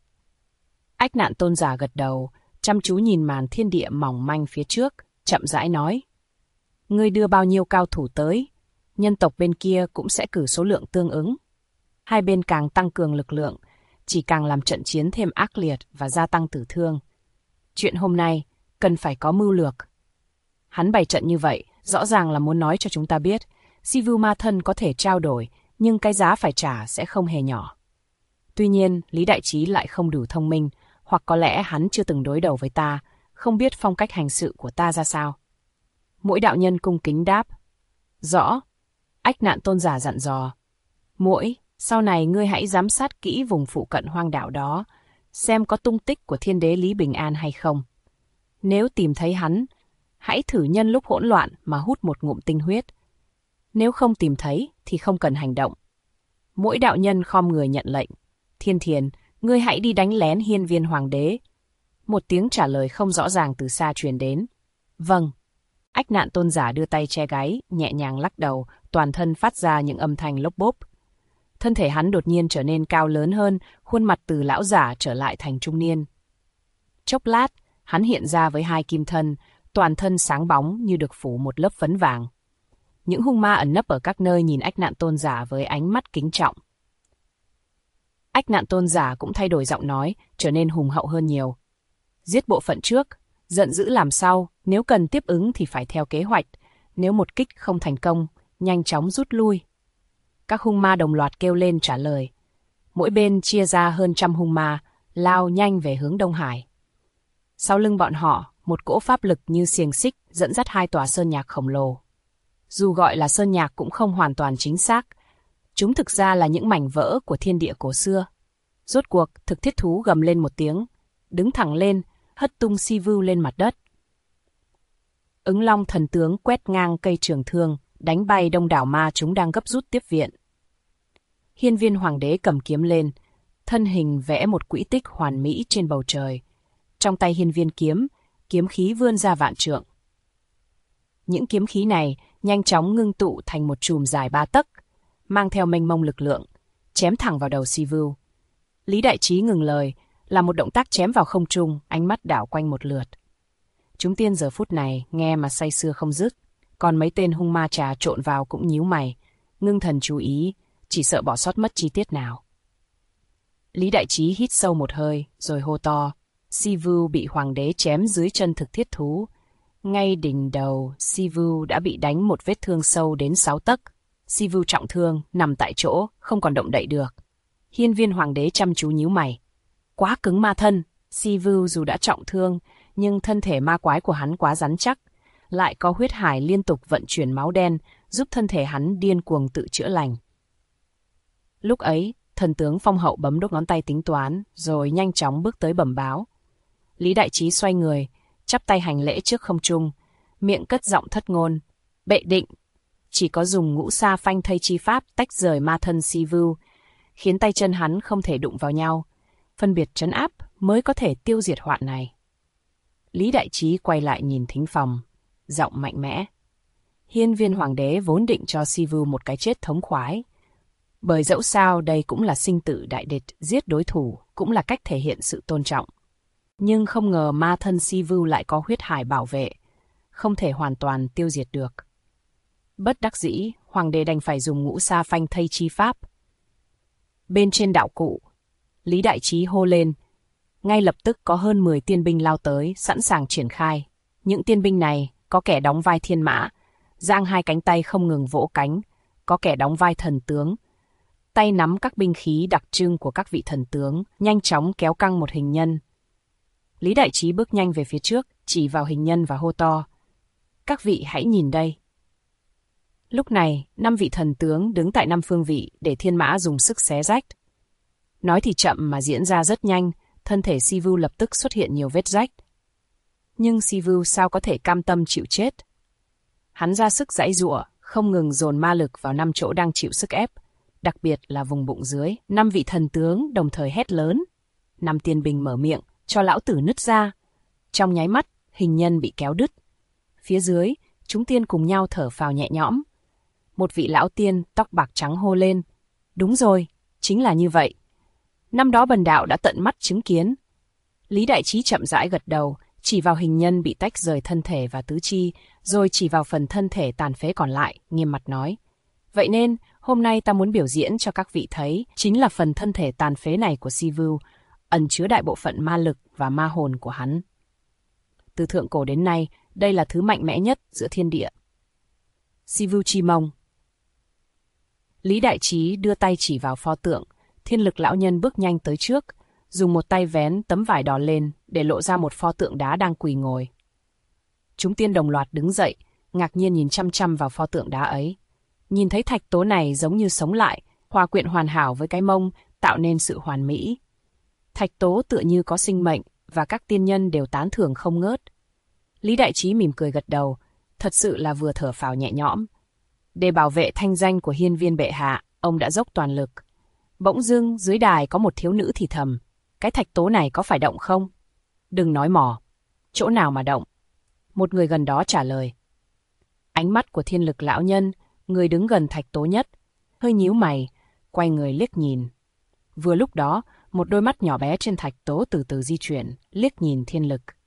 Ách Nạn Tôn Giả gật đầu, chăm chú nhìn màn thiên địa mỏng manh phía trước, chậm rãi nói. Ngươi đưa bao nhiêu cao thủ tới, nhân tộc bên kia cũng sẽ cử số lượng tương ứng. Hai bên càng tăng cường lực lượng, chỉ càng làm trận chiến thêm ác liệt và gia tăng tử thương. Chuyện hôm nay cần phải có mưu lược. Hắn bày trận như vậy, rõ ràng là muốn nói cho chúng ta biết, Si Vu ma thân có thể trao đổi, nhưng cái giá phải trả sẽ không hề nhỏ. Tuy nhiên, Lý Đại Trí lại không đủ thông minh, hoặc có lẽ hắn chưa từng đối đầu với ta, không biết phong cách hành sự của ta ra sao. Mỗi đạo nhân cung kính đáp. Rõ. Ách Nạn Tôn Giả dặn dò. Mỗi, sau này ngươi hãy giám sát kỹ vùng phụ cận hoang đảo đó, xem có tung tích của thiên đế Lý Bình An hay không. Nếu tìm thấy hắn, hãy thử nhân lúc hỗn loạn mà hút một ngụm tinh huyết. Nếu không tìm thấy thì không cần hành động. Mỗi đạo nhân khom người nhận lệnh. Thiên Thiền, ngươi hãy đi đánh lén hiên viên hoàng đế. Một tiếng trả lời không rõ ràng từ xa truyền đến. Vâng. Ách Nạn Tôn Giả đưa tay che gáy, nhẹ nhàng lắc đầu, toàn thân phát ra những âm thanh lốp bốp. Thân thể hắn đột nhiên trở nên cao lớn hơn, khuôn mặt từ lão giả trở lại thành trung niên. Chốc lát, hắn hiện ra với hai kim thân, toàn thân sáng bóng như được phủ một lớp phấn vàng. Những hung ma ẩn nấp ở các nơi nhìn Ách Nạn Tôn Giả với ánh mắt kính trọng. Ách Nạn Tôn Giả cũng thay đổi giọng nói, trở nên hùng hậu hơn nhiều. Giết bộ phận trước, giận dữ làm sau, nếu cần tiếp ứng thì phải theo kế hoạch, nếu một kích không thành công, nhanh chóng rút lui. Các hung ma đồng loạt kêu lên trả lời. Mỗi bên chia ra hơn 100 hung ma, lao nhanh về hướng Đông Hải. Sau lưng bọn họ, một cỗ pháp lực như xiềng xích dẫn dắt hai tòa sơn nhạc khổng lồ. Dù gọi là sơn nhạc cũng không hoàn toàn chính xác, chúng thực ra là những mảnh vỡ của thiên địa cổ xưa. Rốt cuộc, thực thiết thú gầm lên một tiếng, đứng thẳng lên, hất tung Si Vu lên mặt đất. Ứng Long thần tướng quét ngang cây trường thương, đánh bay đông đảo ma chúng đang gấp rút tiếp viện. Hiên viên hoàng đế cầm kiếm lên, thân hình vẽ một quỹ tích hoàn mỹ trên bầu trời. Trong tay hiên viên kiếm, kiếm khí vươn ra vạn trượng. Những kiếm khí này nhanh chóng ngưng tụ thành một chùm dài 3 tấc, mang theo mênh mông lực lượng, chém thẳng vào đầu Si Vu. Lý Đại Trí ngừng lời, làm một động tác chém vào không trung, ánh mắt đảo quanh một lượt. Chúng tiên giờ phút này nghe mà say sưa không dứt, còn mấy tên hung ma trà trộn vào cũng nhíu mày, ngưng thần chú ý, chỉ sợ bỏ sót mất chi tiết nào. Lý Đại Trí hít sâu một hơi, rồi hô to. Si Vu bị hoàng đế chém dưới chân thực thiết thú. Ngay đỉnh đầu, Si Vu đã bị đánh một vết thương sâu đến 6 tấc. Si Vu trọng thương, nằm tại chỗ, không còn động đậy được. Hiên viên hoàng đế chăm chú nhíu mày. Quá cứng ma thân, Si Vu dù đã trọng thương, nhưng thân thể ma quái của hắn quá rắn chắc. Lại có huyết hải liên tục vận chuyển máu đen, giúp thân thể hắn điên cuồng tự chữa lành. Lúc ấy, Thần tướng phong hậu bấm đốt ngón tay tính toán, rồi nhanh chóng bước tới bẩm báo. Lý Đại Trí xoay người, chắp tay hành lễ trước không trung, miệng cất giọng thất ngôn. Bệ định, chỉ có dùng ngũ sa phanh thây chi pháp tách rời ma thân Si Vu, khiến tay chân hắn không thể đụng vào nhau, phân biệt trấn áp mới có thể tiêu diệt hoạn này. Lý Đại Trí quay lại nhìn thính phòng, giọng mạnh mẽ. Hiên Viên Hoàng đế vốn định cho Si Vu một cái chết thống khoái. Bởi dẫu sao đây cũng là sinh tử đại địch, giết đối thủ cũng là cách thể hiện sự tôn trọng. Nhưng không ngờ ma thân Si Vu lại có huyết hải bảo vệ, không thể hoàn toàn tiêu diệt được. Bất đắc dĩ, Hoàng đế đành phải dùng ngũ sa phanh thây chi pháp. Bên trên đạo cụ, Lý Đại Trí hô lên. Ngay lập tức có hơn 10 tiên binh lao tới, sẵn sàng triển khai. Những tiên binh này có kẻ đóng vai thiên mã, giang hai cánh tay không ngừng vỗ cánh, có kẻ đóng vai thần tướng, tay nắm các binh khí đặc trưng của các vị thần tướng, nhanh chóng kéo căng một hình nhân. Lý Đại Trí bước nhanh về phía trước, chỉ vào hình nhân và hô to. Các vị hãy nhìn đây. Lúc này, 5 vị thần tướng đứng tại 5 phương vị để thiên mã dùng sức xé rách. Nói thì chậm mà diễn ra rất nhanh, thân thể Si Vu lập tức xuất hiện nhiều vết rách. Nhưng Si Vu sao có thể cam tâm chịu chết? Hắn ra sức giãy giụa, không ngừng dồn ma lực vào 5 chỗ đang chịu sức ép, đặc biệt là vùng bụng dưới. 5 vị thần tướng đồng thời hét lớn. 5 tiên binh mở miệng, cho lão tử nứt ra. Trong nháy mắt, hình nhân bị kéo đứt. Phía dưới, chúng tiên cùng nhau thở phào nhẹ nhõm. Một vị lão tiên tóc bạc trắng hô lên. Đúng rồi, chính là như vậy. Năm đó bần đạo đã tận mắt chứng kiến. Lý Đại Trí chậm rãi gật đầu, chỉ vào hình nhân bị tách rời thân thể và tứ chi, rồi chỉ vào phần thân thể tàn phế còn lại, nghiêm mặt nói. Vậy nên, hôm nay ta muốn biểu diễn cho các vị thấy, chính là phần thân thể tàn phế này của Si Vu, ẩn chứa đại bộ phận ma lực và ma hồn của hắn. Từ thượng cổ đến nay, đây là thứ mạnh mẽ nhất giữa thiên địa. Si Vu Chi Mông. Lý Đại Trí đưa tay chỉ vào pho tượng, thiên lực lão nhân bước nhanh tới trước, dùng một tay vén tấm vải đỏ lên để lộ ra một pho tượng đá đang quỳ ngồi. Chúng tiên đồng loạt đứng dậy, ngạc nhiên nhìn chăm chăm vào pho tượng đá ấy. Nhìn thấy thạch tố này giống như sống lại, hòa quyện hoàn hảo với cái mông, tạo nên sự hoàn mỹ. Thạch tố tựa như có sinh mệnh, và các tiên nhân đều tán thưởng không ngớt. Lý Đại Trí mỉm cười gật đầu, thật sự là vừa thở phào nhẹ nhõm. Để bảo vệ thanh danh của Hiên Viên bệ hạ, ông đã dốc toàn lực. Bỗng dưng dưới đài có một thiếu nữ thì thầm, cái thạch tố này có phải động không? Đừng nói mò, chỗ nào mà động? Một người gần đó trả lời. Ánh mắt của thiên lực lão nhân, người đứng gần thạch tố nhất, hơi nhíu mày, quay người liếc nhìn. Vừa lúc đó, một đôi mắt nhỏ bé trên thạch tố từ từ di chuyển, liếc nhìn thiên lực.